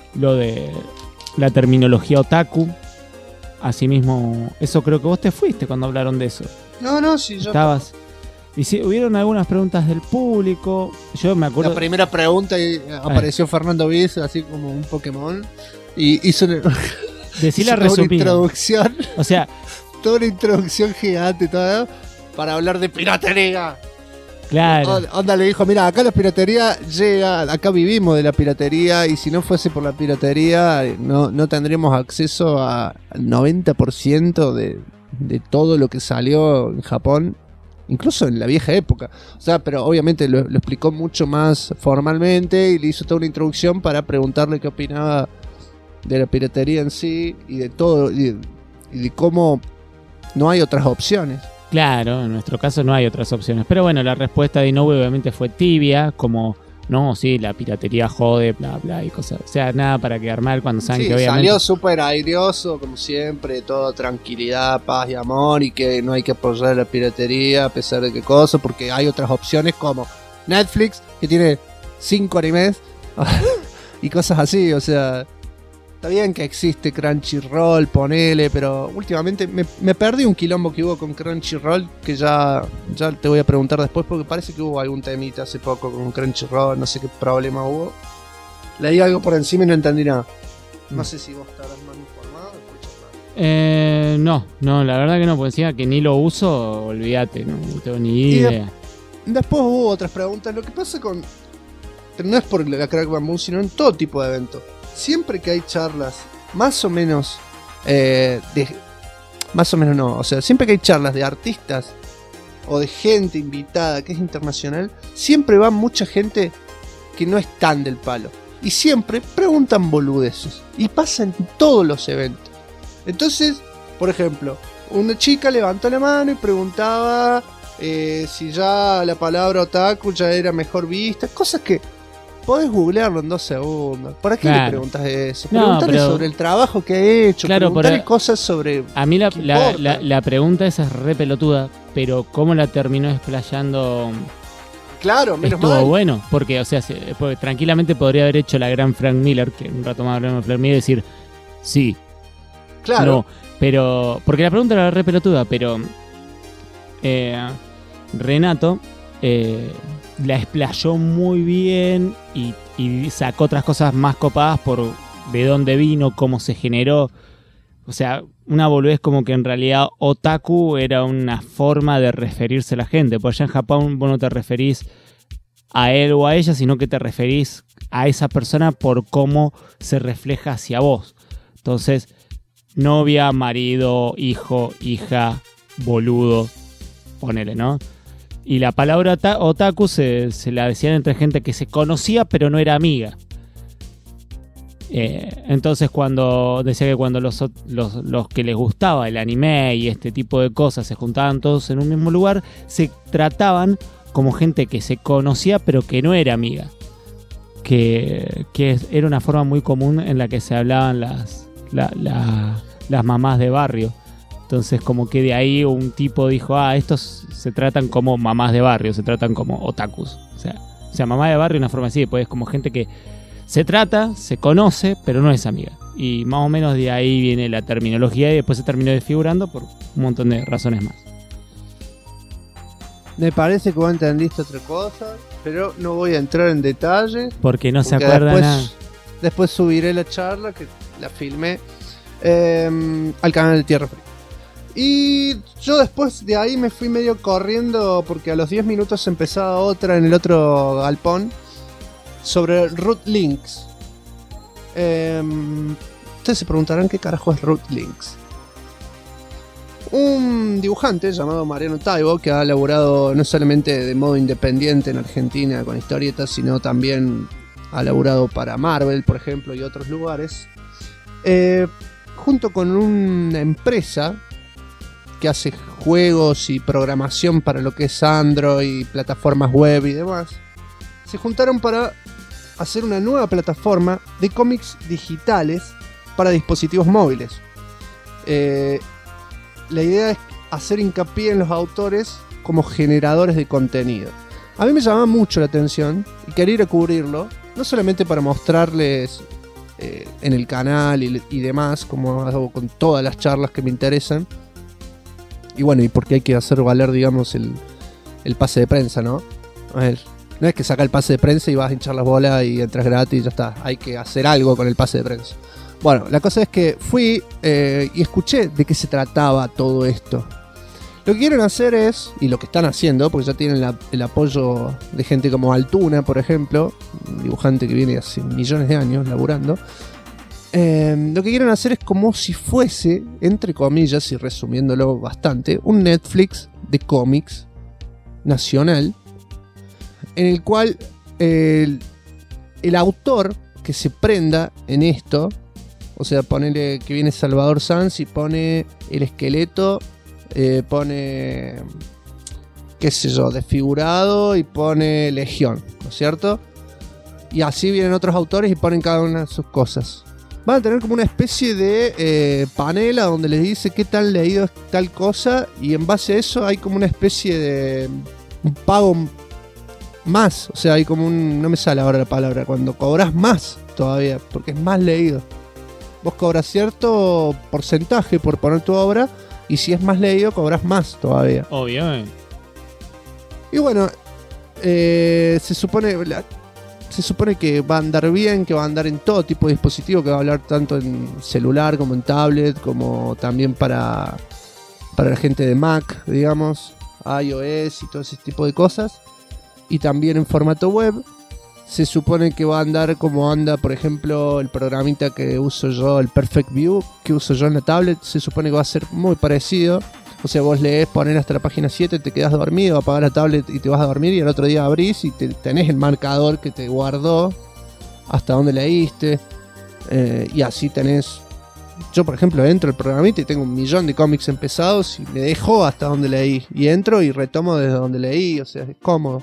la terminología otaku. Asimismo, eso creo que vos te fuiste cuando hablaron de eso. No, sí, yo estabas. Y sí, hubieron algunas preguntas del público. Yo me acuerdo. La primera pregunta apareció Fernando Viz, así como un Pokémon. Y hizo Decir la resumida. Una introducción. O sea, toda una introducción gigante todo para hablar de piratería. Claro. Onda le dijo, mira, acá la piratería llega, acá vivimos de la piratería y si no fuese por la piratería no tendríamos acceso al 90% de todo lo que salió en Japón, incluso en la vieja época. O sea, pero obviamente lo explicó mucho más formalmente y le hizo toda una introducción para preguntarle qué opinaba de la piratería en sí y de todo y de cómo no hay otras opciones. Claro, en nuestro caso no hay otras opciones. Pero bueno, la respuesta de Inoue obviamente fue tibia, como, no, sí, la piratería jode, bla, bla, y cosas. O sea, nada para quedar mal cuando saben que obviamente... salió súper airoso, como siempre, todo tranquilidad, paz y amor, y que no hay que apoyar la piratería a pesar de qué cosa, porque hay otras opciones como Netflix, que tiene 5 animes, y cosas así, o sea... Está bien que existe Crunchyroll, ponele, pero últimamente me perdí un quilombo que hubo con Crunchyroll, que ya te voy a preguntar después, porque parece que hubo algún temita hace poco con Crunchyroll, no sé qué problema hubo. Leí algo por encima y no entendí nada. No sé si vos estarás más informado. No, la verdad que no, porque encima que ni lo uso, olvídate, no tengo ni idea. Después hubo otras preguntas. Lo que pasa con... Pero no es por la Crack Bamboo, sino en todo tipo de eventos. Siempre que hay charlas, más o menos siempre que hay charlas de artistas o de gente invitada que es internacional, siempre va mucha gente que no es tan del palo. Y siempre preguntan boludeces. Y pasa en todos los eventos. Entonces, por ejemplo, una chica levantó la mano y preguntaba si ya la palabra otaku ya era mejor vista. Cosas que podés googlearlo en 2 segundos. ¿Para qué le preguntas eso? Preguntale sobre el trabajo que ha hecho. Claro, preguntale cosas sobre... A mí la pregunta esa es re pelotuda, pero cómo la terminó explayando... Claro, menos estuvo mal. bueno, porque, o sea, porque tranquilamente podría haber hecho la gran Frank Miller, que un rato más hablamos de Frank Miller, y decir, sí. Claro. No, pero... Porque la pregunta era re pelotuda, pero... Renato... la explayó muy bien y sacó otras cosas más copadas por de dónde vino, cómo se generó. O sea, una boludez como que en realidad otaku era una forma de referirse a la gente. Porque allá en Japón vos no te referís a él o a ella, sino que te referís a esa persona por cómo se refleja hacia vos. Entonces, novia, marido, hijo, hija, boludo, ponele, ¿no? Y la palabra otaku se la decían entre gente que se conocía pero no era amiga. Entonces cuando decía que cuando los que les gustaba el anime y este tipo de cosas se juntaban todos en un mismo lugar, se trataban como gente que se conocía pero que no era amiga. Que era una forma muy común en la que se hablaban las mamás de barrio. Entonces como que de ahí un tipo dijo, estos se tratan como mamás de barrio, se tratan como otakus. O sea, mamá de barrio es una forma así, pues es como gente que se trata, se conoce, pero no es amiga. Y más o menos de ahí viene la terminología y después se terminó desfigurando por un montón de razones más. Me parece que vos entendiste otra cosa, pero no voy a entrar en detalle. Porque no se acuerda nada. Después subiré la charla, que la filmé, al canal de Tierra Fría. Y yo después de ahí me fui medio corriendo porque a los 10 minutos empezaba otra en el otro galpón sobre Root Links. Ustedes se preguntarán qué carajo es Root Links. Un dibujante llamado Mariano Taibo, que ha laburado no solamente de modo independiente en Argentina con historietas, sino también ha laburado para Marvel, por ejemplo, y otros lugares, junto con una empresa que hace juegos y programación para lo que es Android, plataformas web y demás, se juntaron para hacer una nueva plataforma de cómics digitales para dispositivos móviles. La idea es hacer hincapié en los autores como generadores de contenido. A mí me llamaba mucho la atención y quería ir a cubrirlo, no solamente para mostrarles en el canal y demás, como hago con todas las charlas que me interesan. Y bueno, y porque hay que hacer valer, digamos, el pase de prensa, ¿no? A ver, no es que saca el pase de prensa y vas a hinchar las bolas y entras gratis y ya está. Hay que hacer algo con el pase de prensa. Bueno, la cosa es que fui y escuché de qué se trataba todo esto. Lo que quieren hacer es, y lo que están haciendo, porque ya tienen el apoyo de gente como Altuna, por ejemplo, un dibujante que viene hace millones de años laburando. Lo que quieren hacer es como si fuese, entre comillas y resumiéndolo bastante, un Netflix de cómics nacional, en el cual el autor que se prenda en esto, o sea, ponele que viene Salvador Sanz y pone El Esqueleto, pone, qué sé yo, Desfigurado y pone Legión, ¿no es cierto? Y así vienen otros autores y ponen cada una de sus cosas. Van a tener como una especie de panela donde les dice qué tan leído es tal cosa, y en base a eso hay como una especie de un pago más. O sea, hay como un... no me sale ahora la palabra, cuando cobras más todavía, porque es más leído. Vos cobras cierto porcentaje por poner tu obra, y si es más leído, cobras más todavía. Obvio. Y bueno, se supone que va a andar bien, que va a andar en todo tipo de dispositivo, que va a hablar tanto en celular como en tablet, como también para la gente de Mac, digamos, iOS y todo ese tipo de cosas. Y también en formato web. Se supone que va a andar como anda, por ejemplo, el programita que uso yo, el Perfect View, que uso yo en la tablet. Se supone que va a ser muy parecido. O sea, vos lees, poner hasta la página 7, te quedás dormido, apagás la tablet y te vas a dormir, y al otro día abrís y tenés el marcador que te guardó hasta donde leíste. Y así tenés... Yo, por ejemplo, entro al programita y tengo 1.000.000 de cómics empezados y me dejo hasta donde leí. Y entro y retomo desde donde leí, o sea, es cómodo.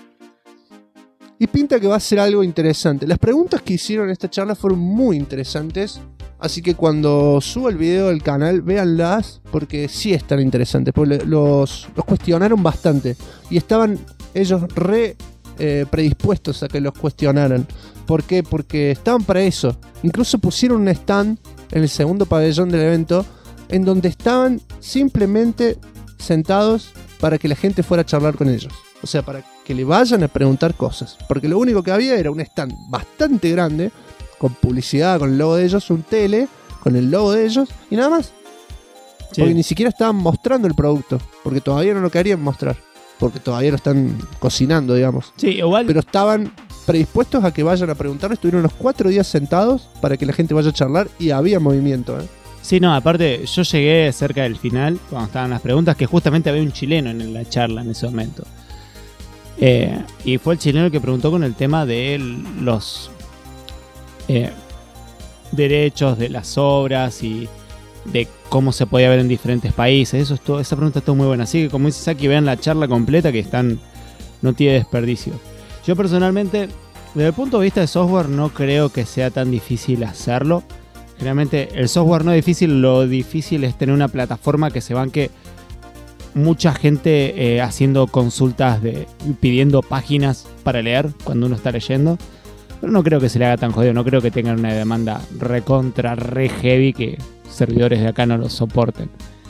Y pinta que va a ser algo interesante. Las preguntas que hicieron en esta charla fueron muy interesantes. Así que cuando suba el video del canal, véanlas, porque sí están interesantes. Porque los cuestionaron bastante. Y estaban ellos predispuestos a que los cuestionaran. ¿Por qué? Porque estaban para eso. Incluso pusieron un stand en el segundo pabellón del evento, en donde estaban simplemente sentados para que la gente fuera a charlar con ellos. O sea, para que le vayan a preguntar cosas. Porque lo único que había era un stand bastante grande, con publicidad, con el logo de ellos, un tele, con el logo de ellos, y nada más. Sí. Porque ni siquiera estaban mostrando el producto, porque todavía no lo querían mostrar. Porque todavía lo están cocinando, digamos. Sí, igual. Pero estaban predispuestos a que vayan a preguntar. Estuvieron unos 4 días sentados para que la gente vaya a charlar, y había movimiento, Sí, no, aparte yo llegué cerca del final, cuando estaban las preguntas, que justamente había un chileno en la charla en ese momento. Y fue el chileno el que preguntó con el tema de los derechos de las obras y de cómo se podía ver en diferentes países. Esa pregunta estuvo muy buena. Así que, como dice Saki, vean la charla completa, que no tiene desperdicio. Yo personalmente, desde el punto de vista de software, no creo que sea tan difícil hacerlo. Generalmente el software no es difícil, lo difícil es tener una plataforma que se banque mucha gente haciendo consultas, pidiendo páginas para leer cuando uno está leyendo. Pero no creo que se le haga tan jodido, no creo que tengan una demanda re heavy que servidores de acá no lo soporten.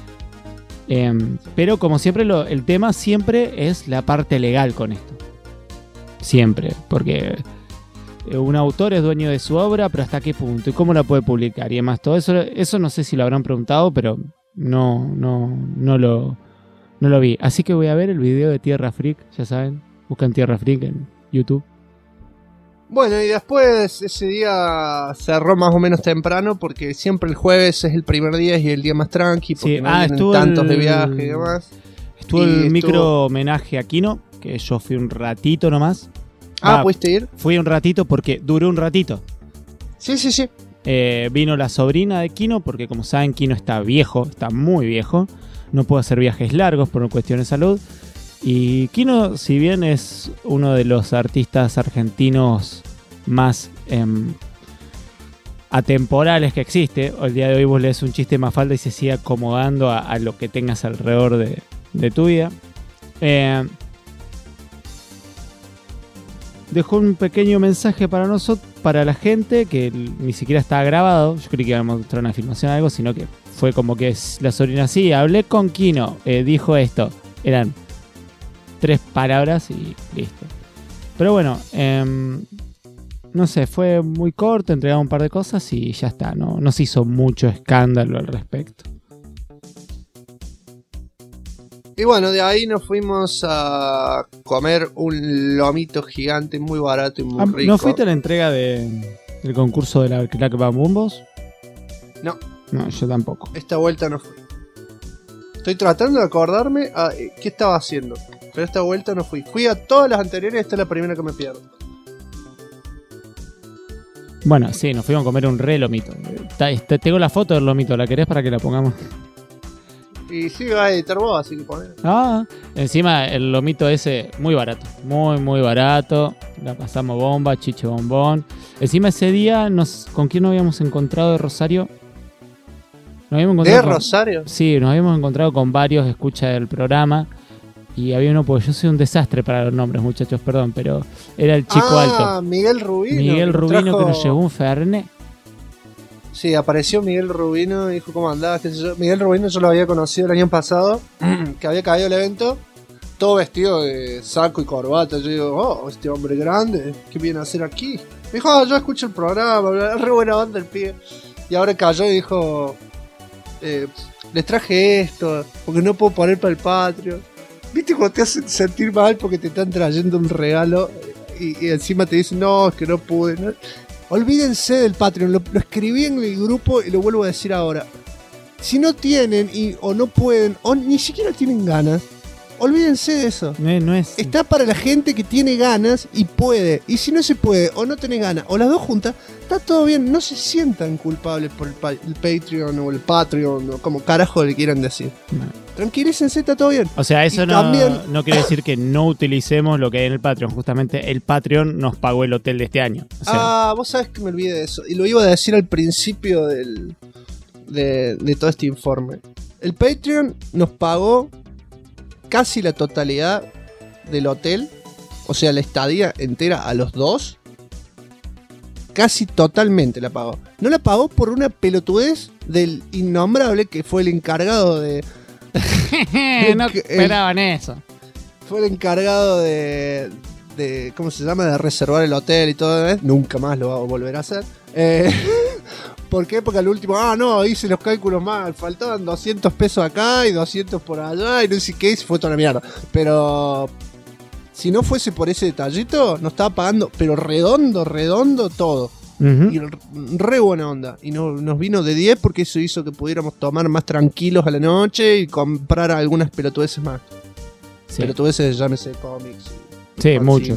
Pero como siempre, el tema siempre es la parte legal con esto. Siempre, porque un autor es dueño de su obra, pero ¿hasta qué punto? ¿Y cómo la puede publicar? Y además, todo eso no sé si lo habrán preguntado, pero no lo vi. Así que voy a ver el video de Tierra Freak, ya saben. Buscan Tierra Freak en YouTube. Bueno, y después ese día cerró más o menos temprano, porque siempre el jueves es el primer día y el día más tranqui, porque sí, no vienen tantos de viaje y demás. Estuvo el micro homenaje a Kino, que yo fui un ratito nomás. ¿Pudiste ir? Fui un ratito porque duró un ratito. Sí. Vino la sobrina de Kino, porque como saben, Kino está viejo, está muy viejo. No puede hacer viajes largos por cuestiones de salud. Y Kino, si bien es uno de los artistas argentinos más atemporales que existe, el día de hoy vos lees un chiste más falda y se sigue acomodando a lo que tengas alrededor de tu vida. Dejó un pequeño mensaje para nosotros, para la gente, que ni siquiera estaba grabado. Yo creí que iban a mostrar una filmación o algo, sino que fue como que la sobrina, sí, hablé con Kino, dijo esto. Eran 3 palabras y listo. Pero bueno, no sé, fue muy corto, entregaba un par de cosas y ya está. No se hizo mucho escándalo al respecto. Y bueno, de ahí nos fuimos a comer un lomito gigante muy barato y muy rico. ¿No fuiste a la entrega del concurso de la Crack Bambumbos? No. No, yo tampoco. Esta vuelta no fui. Estoy tratando de acordarme qué estaba haciendo, pero esta vuelta no fui. Fui a todas las anteriores y esta es la primera que me pierdo. Bueno, sí, nos fuimos a comer un re lomito. Tengo la foto del lomito, ¿la querés para que la pongamos? Y sí, va a editar vos, así que poné. Encima el lomito ese, muy barato. Muy, muy barato. La pasamos bomba, chiche bombón. Encima ese día, ¿con quién nos habíamos encontrado de Rosario? ¿De Rosario? Sí, nos habíamos encontrado con varios escuchas del programa. Y había uno, porque yo soy un desastre para los nombres, muchachos, perdón, pero era el chico alto. Miguel Rubino. Que nos llevó un Fernet. Sí, apareció Miguel Rubino, dijo cómo andabas, qué sé yo. Miguel Rubino yo lo había conocido el año pasado, que había caído el evento, todo vestido de saco y corbata. Yo digo, oh, este hombre grande, ¿qué viene a hacer aquí? Me dijo, yo escucho el programa, re buena onda el pibe. Y ahora cayó y dijo, les traje esto, porque no puedo poner para el Patreon. ¿Viste cuando te hacen sentir mal porque te están trayendo un regalo y encima te dicen, no, es que no pude, ¿no? Olvídense del Patreon, lo escribí en el grupo y lo vuelvo a decir ahora. Si no tienen o no pueden o ni siquiera tienen ganas, olvídense de eso. No es... Está para la gente que tiene ganas y puede. Y si no se puede o no tenés ganas o las dos juntas, está todo bien. No se sientan culpables por el Patreon o el Patreon o como carajo le quieran decir. No. Tranquilícense, está todo bien. O sea, eso también... no quiere decir que no utilicemos lo que hay en el Patreon. Justamente el Patreon nos pagó el hotel de este año. O sea, vos sabés que me olvidé de eso. Y lo iba a decir al principio de todo este informe. El Patreon nos pagó casi la totalidad del hotel. O sea, la estadía entera a los dos. Casi totalmente la pagó. No la pagó por una pelotudez del innombrable que fue el encargado de... no esperaban eso. Fue el encargado de ¿cómo se llama? De reservar el hotel y todo. Nunca más lo va a volver a hacer. ¿Por qué? Porque al último, no, hice los cálculos mal. Faltaban 200 pesos acá y 200 por allá y no sé qué, y se fue toda la mierda. Pero si no fuese por ese detallito, nos estaba pagando, pero redondo todo. Uh-huh. Y re buena onda. Y nos vino de 10 porque eso hizo que pudiéramos tomar más tranquilos a la noche y comprar algunas pelotudeces más. Sí. Pelotudeces, llámese cómics. Sí, mucho.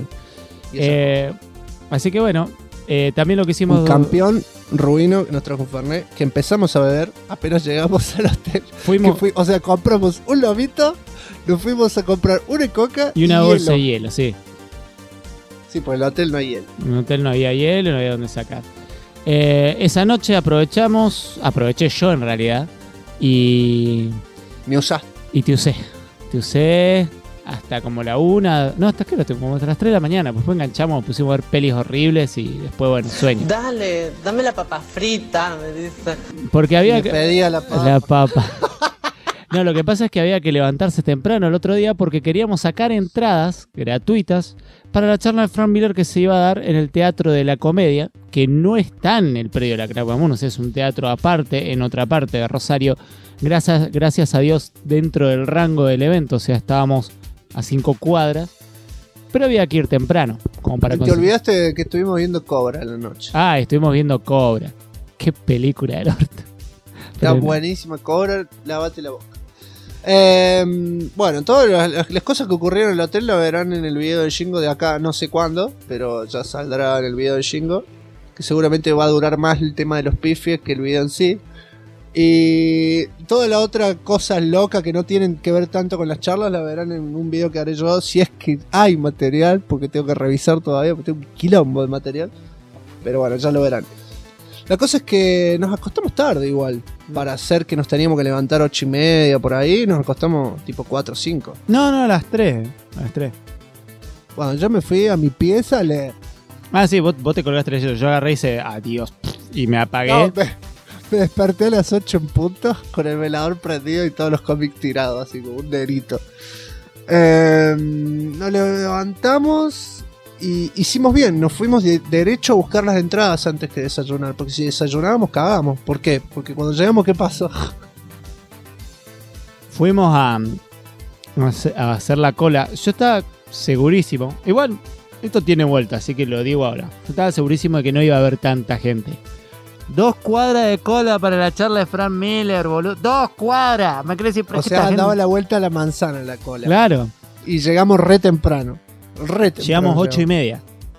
Así que bueno, también lo que hicimos... Un campeón Rubino que nos trajo un Fernet, que empezamos a beber apenas llegamos al hotel. O sea, compramos un lomito, nos fuimos a comprar una coca y una bolsa de hielo, sí. Sí, pues en el hotel no hay hielo. En el hotel no había hielo, no había dónde sacar. Esa noche aproveché yo en realidad, y... Me usaste. Y te usé hasta como la 1, no, hasta que como hasta las 3 de la mañana, pues después enganchamos, pusimos a ver pelis horribles y después, bueno, sueño. Dale, dame la papa frita, me dice. Porque había que... pedía la papa. No, lo que pasa es que había que levantarse temprano el otro día porque queríamos sacar entradas gratuitas para la charla de Frank Miller que se iba a dar en el Teatro de la Comedia, que no está en el predio de la Crack Bamboo, es un teatro aparte, en otra parte de Rosario, gracias a Dios dentro del rango del evento, o sea, estábamos a 5 cuadras, pero había que ir temprano. Como para Te olvidaste de que estuvimos viendo Cobra en la noche. Estuvimos viendo Cobra. Qué película del orto. Está buenísima Cobra, lávate la boca. Bueno, todas las cosas que ocurrieron en el hotel lo verán en el video de Shingo de acá, no sé cuándo, pero ya saldrá en el video de Shingo, que seguramente va a durar más el tema de los pifies que el video en sí. Y toda la otra cosa loca que no tienen que ver tanto con las charlas la verán en un video que haré yo, si es que hay material, porque tengo que revisar todavía, porque tengo un quilombo de material. Pero bueno, ya lo verán. La cosa es que nos acostamos tarde igual. Para hacer que nos teníamos que levantar 8:30 por ahí, nos acostamos tipo 4 o 5. No, a las 3. Bueno, yo me fui a mi pieza a leer. Sí, vos te colgaste leyendo. Yo agarré y hice adiós y me apagué. No, me desperté a las 8 en punto con el velador prendido y todos los cómics tirados, así como un negrito. Nos levantamos y hicimos bien, nos fuimos derecho a buscar las entradas antes que desayunar, porque si desayunábamos cagábamos. ¿Por qué? Porque cuando llegamos, ¿qué pasó? Fuimos a hacer la cola. Yo estaba segurísimo, igual esto tiene vuelta, así que lo digo ahora. Yo estaba segurísimo de que no iba a haber tanta gente. 2 cuadras de cola para la charla de Frank Miller, boludo. 2 cuadras. Me crees o sea, daba la vuelta a la manzana en la cola. Claro. Y llegamos re temprano. Llegamos 8:30.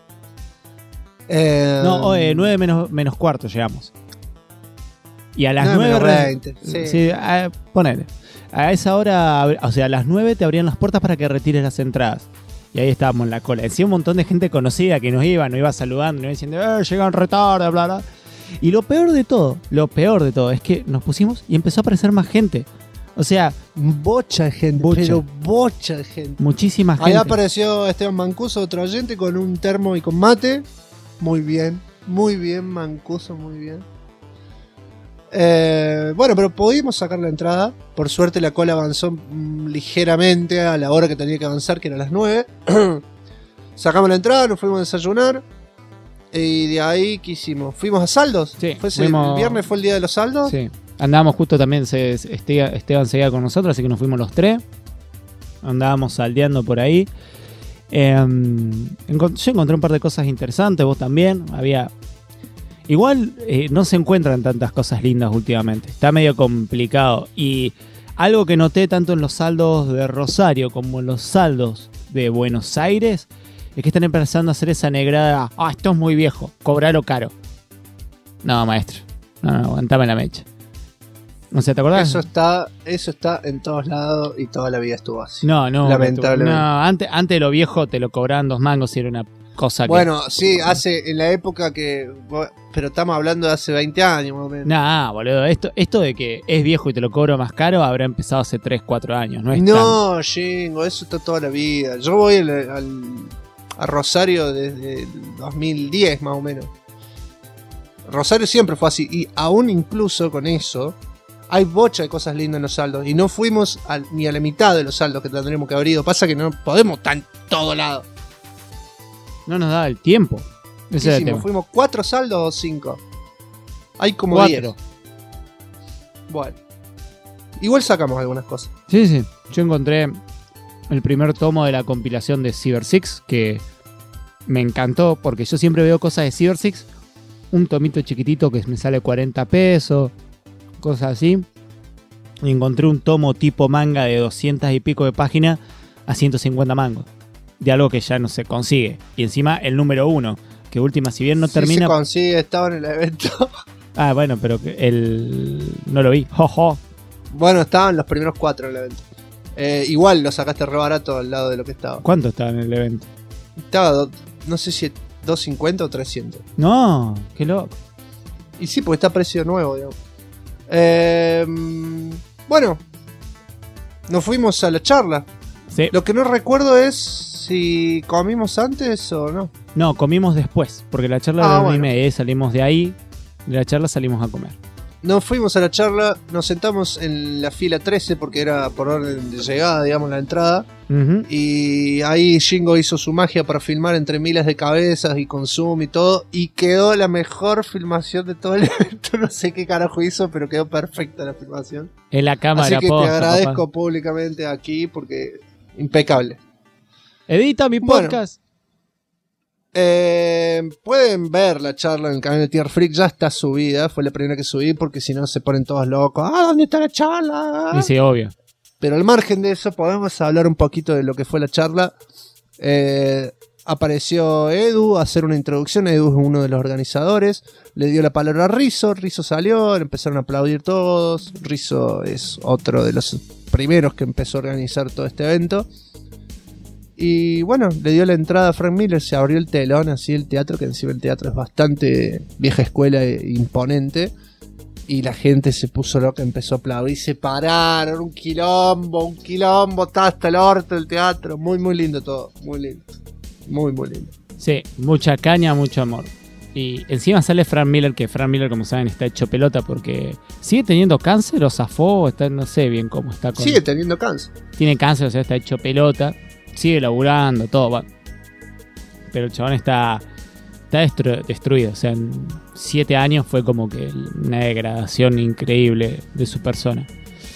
9 menos cuarto llegamos. Y a las 9 sí. Ponele. A esa hora, o sea, a las 9 te abrían las puertas para que retires las entradas. Y ahí estábamos en la cola. Encima un montón de gente conocida que nos iba saludando, nos iba diciendo, llegan re tarde, bla, bla. Y lo peor de todo es que nos pusimos y empezó a aparecer más gente. O sea, bocha de gente. Muchísima gente. Ahí apareció Esteban Mancuso, otro oyente, con un termo y con mate. Muy bien, Mancuso, muy bien. Bueno, pero pudimos sacar la entrada. Por suerte la cola avanzó ligeramente a la hora que tenía que avanzar, que era las 9. Sacamos la entrada, nos fuimos a desayunar. Y de ahí, ¿qué hicimos? ¿Fuimos a saldos? Sí, ¿El viernes fue el día de los saldos? Sí. Andábamos justo también, Esteban seguía con nosotros, así que nos fuimos los 3. Andábamos saldeando por ahí. Yo encontré un par de cosas interesantes, vos también. Igual no se encuentran tantas cosas lindas últimamente. Está medio complicado. Y algo que noté tanto en los saldos de Rosario como en los saldos de Buenos Aires es que están empezando a hacer esa negrada. Esto es muy viejo, cobralo caro. No, maestro. No, aguantame la mecha. O sea, ¿te acordás? Eso está en todos lados y toda la vida estuvo así. No. Lamentablemente. No, antes de lo viejo te lo cobraban 2 mangos y era una cosa que... Bueno, sí, en la época que... Pero estamos hablando de hace 20 años más o menos. Nah, boludo. Esto de que es viejo y te lo cobro más caro habrá empezado hace 3, 4 años. No, Jingo, eso está toda la vida. Yo voy a Rosario desde el 2010 más o menos. Rosario siempre fue así. Y aún incluso con eso... Hay bocha de cosas lindas en los saldos. Y no fuimos ni a la mitad de los saldos que tendremos que haber ido. Pasa que no podemos estar en todo lado. No nos daba el tiempo. Ese era el tema. ¿Fuimos 4 saldos o 5? Hay como 4. 10. Bueno. Igual sacamos algunas cosas. Sí. Yo encontré el primer tomo de la compilación de Cyber Six, que me encantó porque yo siempre veo cosas de Cyber Six. Un tomito chiquitito que me sale 40 pesos. Cosas así. Y encontré un tomo tipo manga de 200 y pico de páginas a 150 mangos. De algo que ya no se consigue. Y encima el número 1, que última, si bien no termina... se consigue, estaba en el evento. Bueno, pero no lo vi. Jojo. Bueno, estaban los primeros 4 en el evento. Igual lo sacaste re barato al lado de lo que estaba. ¿Cuánto estaba en el evento? Estaba, no sé si 250 o 300. No, qué loco. Y sí, porque está a precio nuevo, digamos. Bueno, nos fuimos a la charla. Sí. Lo que no recuerdo es si comimos antes o no. No, comimos después, porque la charla era 1:30, salimos de ahí, de la charla salimos a comer. Nos fuimos a la charla, nos sentamos en la fila 13 porque era por orden de llegada, digamos, la entrada. Y ahí Jingo hizo su magia para filmar entre miles de cabezas y con zoom y todo. Y quedó la mejor filmación de todo el evento. No sé qué carajo hizo, pero quedó perfecta la filmación. En la cámara. Así que te agradezco públicamente aquí porque impecable. Edita mi podcast. Pueden ver la charla en el canal de Tier Freak, ya está subida, fue la primera que subí porque si no se ponen todos locos. ¿Dónde está la charla? Y sí, obvio. Pero al margen de eso podemos hablar un poquito de lo que fue la charla. Apareció Edu a hacer una introducción. Edu es uno de los organizadores, le dio la palabra a Rizzo salió, le empezaron a aplaudir todos. Rizzo es otro de los primeros que empezó a organizar todo este evento. Y bueno, le dio la entrada a Frank Miller, se abrió el telón así el teatro, que encima el teatro es bastante vieja escuela e imponente. Y la gente se puso loca, empezó a aplaudir, se pararon, un quilombo, está hasta el orto el teatro. Muy, muy lindo todo, muy lindo. Muy, muy lindo. Sí, mucha caña, mucho amor. Y encima sale Frank Miller, que Frank Miller, como saben, está hecho pelota porque sigue teniendo cáncer o zafó, está, no sé bien cómo está. Sigue teniendo cáncer. Tiene cáncer, o sea, está hecho pelota. Sigue laburando, todo. Bueno. Pero el chabón está destruido. O sea, en 7 años fue como que una degradación increíble de su persona.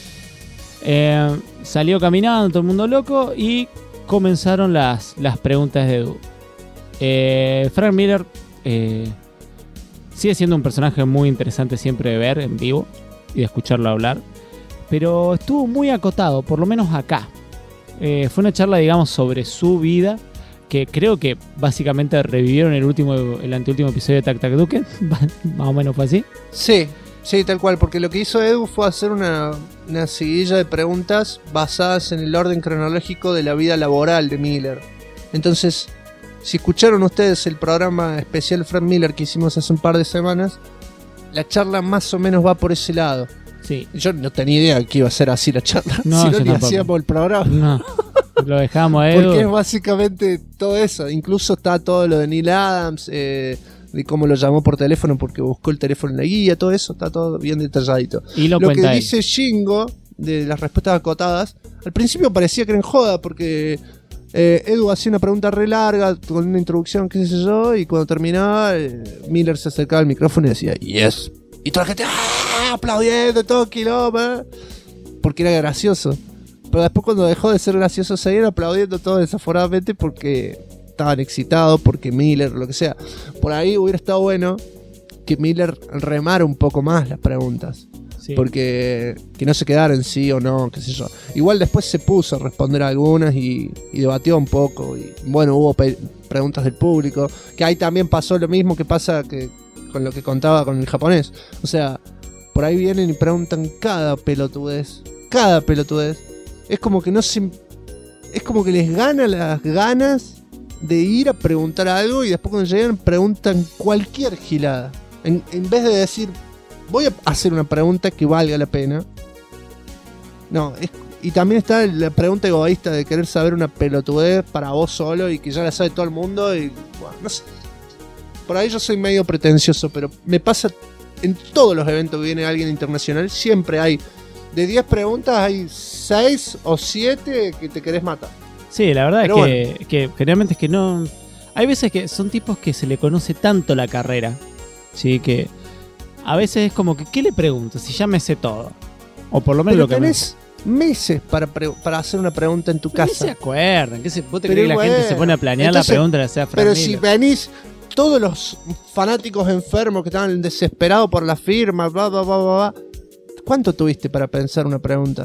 Salió caminando, todo el mundo loco, y comenzaron las preguntas de Edu. Frank Miller sigue siendo un personaje muy interesante siempre de ver en vivo y de escucharlo hablar, pero estuvo muy acotado, por lo menos acá. Fue una charla, digamos, sobre su vida, que creo que básicamente revivieron el anteúltimo episodio de Tac Tac Duken. Más o menos fue así. Sí, tal cual, porque lo que hizo Edu fue hacer una seguidilla de preguntas basadas en el orden cronológico de la vida laboral de Miller. Entonces, si escucharon ustedes el programa especial Frank Miller que hicimos hace un par de semanas, la charla más o menos va por ese lado. Sí. Yo no tenía idea que iba a ser así la charla. No, si no, ni hacíamos el programa. Lo dejamos a Edu. Porque es básicamente todo eso. Incluso está todo lo de Neil Adams, de cómo lo llamó por teléfono porque buscó el teléfono en la guía, todo eso está todo bien detalladito. Y lo que cuenta él. dice Shingo de las respuestas acotadas, al principio parecía que era en joda porque Edu hacía una pregunta re larga con una introducción, qué sé yo, y cuando terminaba Miller se acercaba al micrófono y decía yes. Y toda la gente aplaudiendo, todo quilombo, porque era gracioso. Pero después cuando dejó de ser gracioso seguían aplaudiendo todo desaforadamente porque estaban excitados, porque Miller, lo que sea. Por ahí hubiera estado bueno que Miller remara un poco más las preguntas. Sí. Porque que no se quedara en sí o no, qué sé yo. Igual después se puso a responder a algunas y debatió un poco. Y bueno, hubo preguntas del público. Que ahí también pasó lo mismo que pasa que con lo que contaba con el japonés. O sea, por ahí vienen y preguntan cada pelotudez. Cada pelotudez. Es como que no se... Es como que les gana las ganas de ir a preguntar algo y después cuando llegan preguntan cualquier gilada. En vez de decir, voy a hacer una pregunta que valga la pena. No, y también está la pregunta egoísta de querer saber una pelotudez para vos solo y que ya la sabe todo el mundo y... Bueno, no sé. Por ahí yo soy medio pretencioso, pero me pasa en todos los eventos que viene alguien internacional, siempre hay... De 10 preguntas hay 6 o 7 que te querés matar. Sí, la verdad pero es que generalmente es que no... Hay veces que son tipos que se le conoce tanto la carrera, ¿sí? Que a veces es como que, ¿qué le pregunto? Si ya me sé todo. O por lo menos pero lo que tenés meses para hacer una pregunta en tu casa. ¿Qué se acuerdan? ¿Vos te Pero crees que la bueno, gente se pone a planear entonces, la pregunta de la sea Frank Pero Miller? si venís... Todos los fanáticos enfermos que estaban desesperados por la firma, bla, bla, bla, bla, bla. ¿Cuánto tuviste para pensar una pregunta?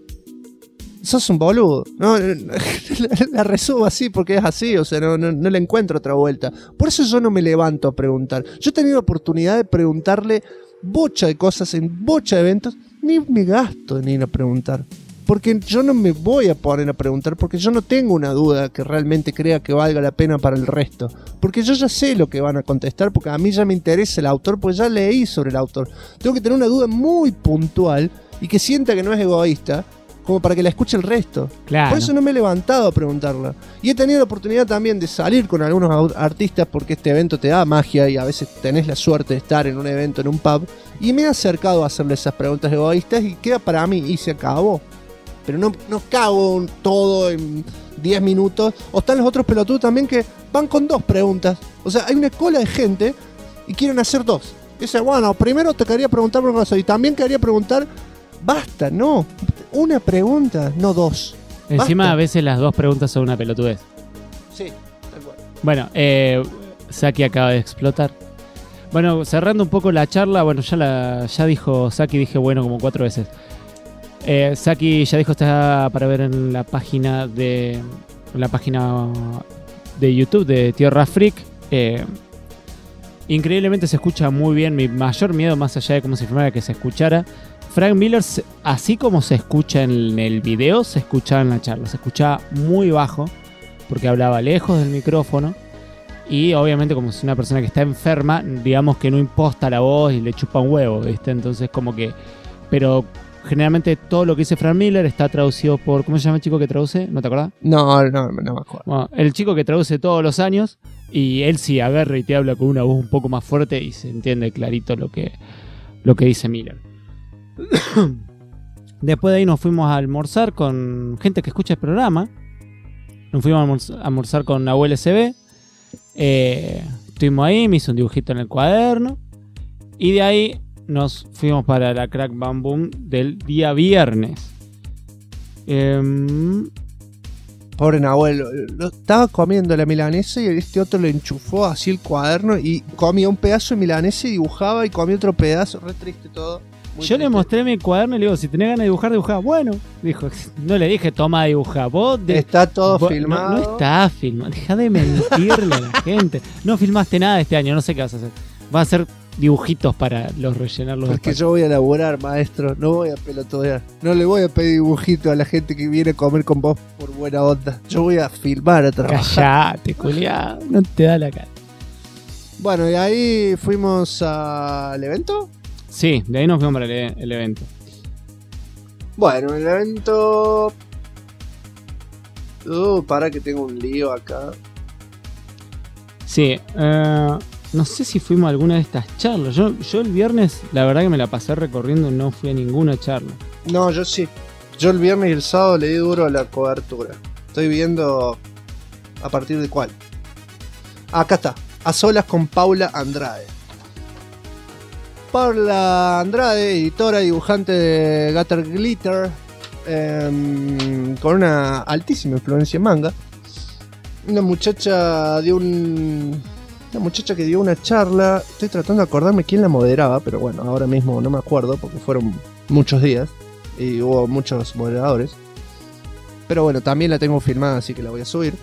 Sos un boludo. No, la resumo así porque es así. O sea, no le encuentro otra vuelta. Por eso yo no me levanto a preguntar. Yo he tenido oportunidad de preguntarle bocha de cosas en bocha de eventos. Ni me gasto en ir a preguntar. Porque yo no me voy a poner a preguntar. Porque yo no tengo una duda que realmente crea que valga la pena para el resto. Porque yo ya sé lo que van a contestar. Porque a mí ya me interesa el autor. Porque ya leí sobre el autor. Tengo que tener una duda muy puntual. Y que sienta que no es egoísta. Como para que la escuche el resto. Claro. Por eso no me he levantado a preguntarla. Y he tenido la oportunidad también de salir con algunos artistas. Porque este evento te da magia. Y a veces tenés la suerte de estar en un evento, en un pub. Y me he acercado a hacerle esas preguntas egoístas. Y queda para mí. Y se acabó. Pero no cago todo en 10 minutos. O están los otros pelotudos también que van con 2 preguntas. O sea, hay una cola de gente y quieren hacer 2. Dice, bueno, primero te quería preguntar por una cosa y también quería preguntar. Basta, no. Una pregunta, no 2. Encima Basta. a veces las 2 preguntas son una pelotudez. Sí, tal cual. Bueno, Saki acaba de explotar. Bueno, cerrando un poco la charla, bueno, ya dijo Saki, dije bueno como 4 veces. Saki ya dijo, está para ver en la página de YouTube de Tierra Freak. Increíblemente se escucha muy bien. Mi mayor miedo, más allá de cómo se filmara, que se escuchara Frank Miller, así como se escucha en el video, se escuchaba en la charla. Se escuchaba muy bajo porque hablaba lejos del micrófono. Y obviamente como es una persona que está enferma, digamos que no imposta la voz y le chupa un huevo, ¿viste? Entonces como que... Pero generalmente todo lo que dice Frank Miller está traducido por... ¿Cómo se llama el chico que traduce? ¿No te acordás? No me acuerdo. Bueno, el chico que traduce todos los años. Y él sí agarra y te habla con una voz un poco más fuerte y se entiende clarito lo que dice Miller. Después de ahí nos fuimos a almorzar con gente que escucha el programa. Nos fuimos a almorzar con Nahuel SB. Estuvimos ahí, me hizo un dibujito en el cuaderno. Y de ahí nos fuimos para la Crack Bam Boom del día viernes. Pobre Nahuel, estaba comiendo la milanesa y este otro le enchufó así el cuaderno y comía un pedazo de milanesa y dibujaba y comía otro pedazo, re triste todo. Yo le mostré mi cuaderno y le digo, si tenés ganas de dibujar, dibujá. Bueno, dijo, no le dije, toma, dibuja. Está todo filmado. No está filmado, deja de mentirle a la gente. No filmaste nada este año, no sé qué vas a hacer. Vas a hacer dibujitos para rellenarlos. Porque yo voy a laburar, maestro, no voy a pelotudear. No le voy a pedir dibujitos a la gente que viene a comer con vos por buena onda. Yo voy a filmar, a trabajar. Callate, culiao, no te da la cara. Bueno, y ahí fuimos al evento. Sí, de ahí nos fuimos para el evento. Bueno, el evento... Para que tengo un lío acá. Sí, no sé si fuimos a alguna de estas charlas. Yo el viernes, la verdad que me la pasé recorriendo, no fui a ninguna charla. No, yo sí. Yo el viernes y el sábado le di duro a la cobertura. Estoy viendo a partir de cuál. Acá está. A solas con Paula Andrade. Paula Andrade, editora y dibujante de Gutter Glitter, con una altísima influencia en manga. Una muchacha que dio una charla. Estoy tratando de acordarme quién la moderaba, pero bueno, ahora mismo no me acuerdo porque fueron muchos días y hubo muchos moderadores. Pero bueno, también la tengo filmada, así que la voy a subir.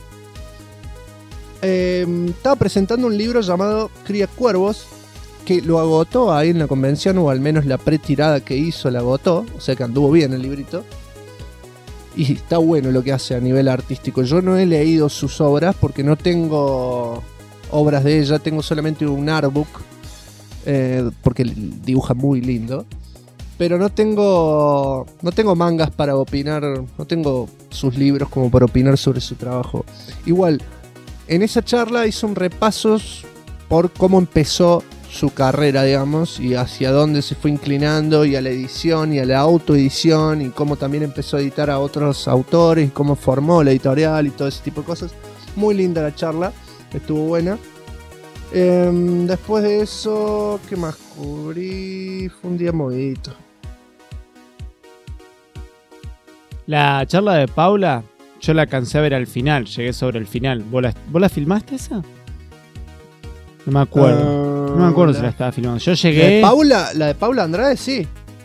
Estaba presentando un libro llamado Cría Cuervos, que lo agotó ahí en la convención, o al menos la pretirada que hizo la agotó, o sea que anduvo bien el librito. Y está bueno lo que hace a nivel artístico. Yo no he leído sus obras porque no tengo obras de ella, tengo solamente un artbook, porque dibuja muy lindo. Pero no tengo mangas para opinar, no tengo sus libros como para opinar sobre su trabajo. Igual, en esa charla hizo un repaso por cómo empezó su carrera, digamos, y hacia dónde se fue inclinando, y a la edición y a la autoedición, y cómo también empezó a editar a otros autores, y cómo formó la editorial y todo ese tipo de cosas. Muy linda la charla, estuvo buena. Después de eso, ¿qué más cubrí? Fue un día movidito. La charla de Paula, yo la alcancé a ver al final, llegué sobre el final. ¿Vos la filmaste esa? No me acuerdo. No me acuerdo si la estaba filmando. Yo llegué. La de Paula Andrade, sí.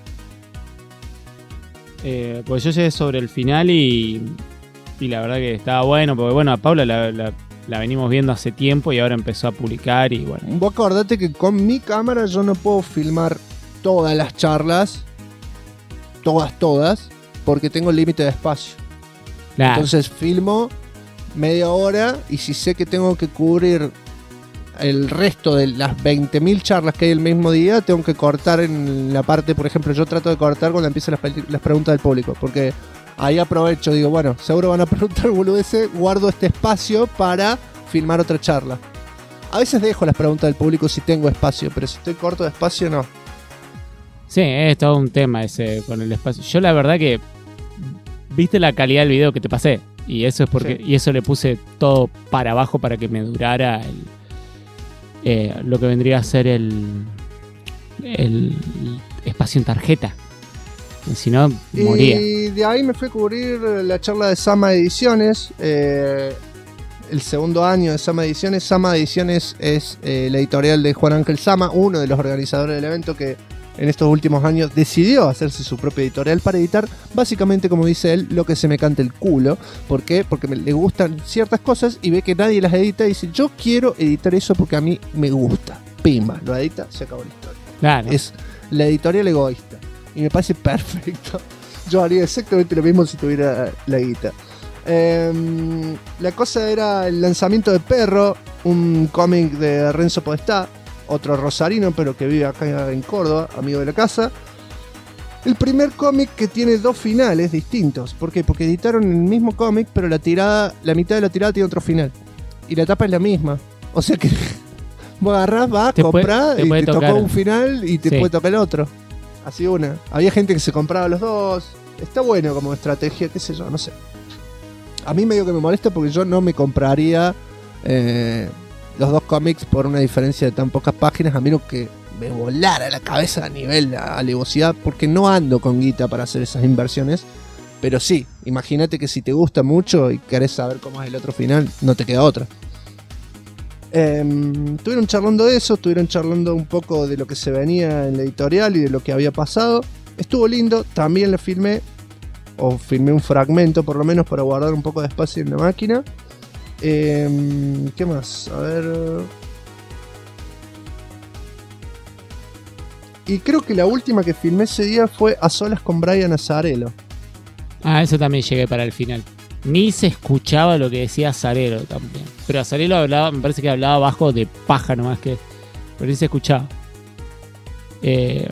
Pues yo llegué sobre el final y la verdad que estaba bueno. Porque bueno, a Paula la venimos viendo hace tiempo y ahora empezó a publicar y bueno. Vos acordate que con mi cámara yo no puedo filmar todas las charlas. Todas. Porque tengo límite de espacio. Claro. Entonces filmo media hora y si sé que tengo que cubrir el resto de las 20.000 charlas que hay el mismo día, tengo que cortar en la parte, por ejemplo, yo trato de cortar cuando empiezan las preguntas del público, porque ahí aprovecho, digo, bueno, seguro van a preguntar boludeces, guardo este espacio para filmar otra charla. A veces dejo las preguntas del público si tengo espacio, pero si estoy corto de espacio, no. Sí, es todo un tema ese con el espacio. Yo la verdad que viste la calidad del video que te pasé, y eso es porque y eso le puse todo para abajo para que me durara lo que vendría a ser el espacio en tarjeta. Si no, moría. Y de ahí me fui a cubrir la charla de Sama Ediciones, el segundo año de Sama Ediciones. Sama Ediciones es la editorial de Juan Ángel Sama, uno de los organizadores del evento, que en estos últimos años decidió hacerse su propia editorial para editar, básicamente, como dice él, lo que se me cante el culo. ¿Por qué? Porque le gustan ciertas cosas y ve que nadie las edita y dice, yo quiero editar eso porque a mí me gusta. Pimba, lo edita, se acabó la historia. Claro. Es la editorial egoísta y me parece perfecto. Yo haría exactamente lo mismo si tuviera la guita. La cosa era el lanzamiento de Perro, un cómic de Renzo Podestá, otro rosarino pero que vive acá en Córdoba, amigo de la casa. El primer cómic que tiene dos finales distintos. ¿Por qué? Porque editaron el mismo cómic, pero la mitad de la tirada tiene otro final y la tapa es la misma. O sea que vos agarrás, vas, comprás y te tocó un final y te puede tocar el otro. Así una. Había gente que se compraba los dos. Está bueno como estrategia, qué sé yo, no sé. A mí medio que me molesta porque yo no me compraría los dos cómics por una diferencia de tan pocas páginas, a menos que me volara la cabeza a nivel de alevosidad, porque no ando con guita para hacer esas inversiones. Pero sí, imagínate que si te gusta mucho y querés saber cómo es el otro final, no te queda otra. Estuvieron charlando de eso, estuvieron charlando un poco de lo que se venía en la editorial y de lo que había pasado. Estuvo lindo, también la filmé, o filmé un fragmento por lo menos para guardar un poco de espacio en la máquina. ¿Qué más? A ver. Y creo que la última que filmé ese día fue A Solas con Brian Azzarello. Ah, eso también llegué para el final. Ni se escuchaba lo que decía Azzarello también. Pero Azzarello hablaba, me parece que hablaba bajo de paja nomás que. Pero ni se escuchaba. Es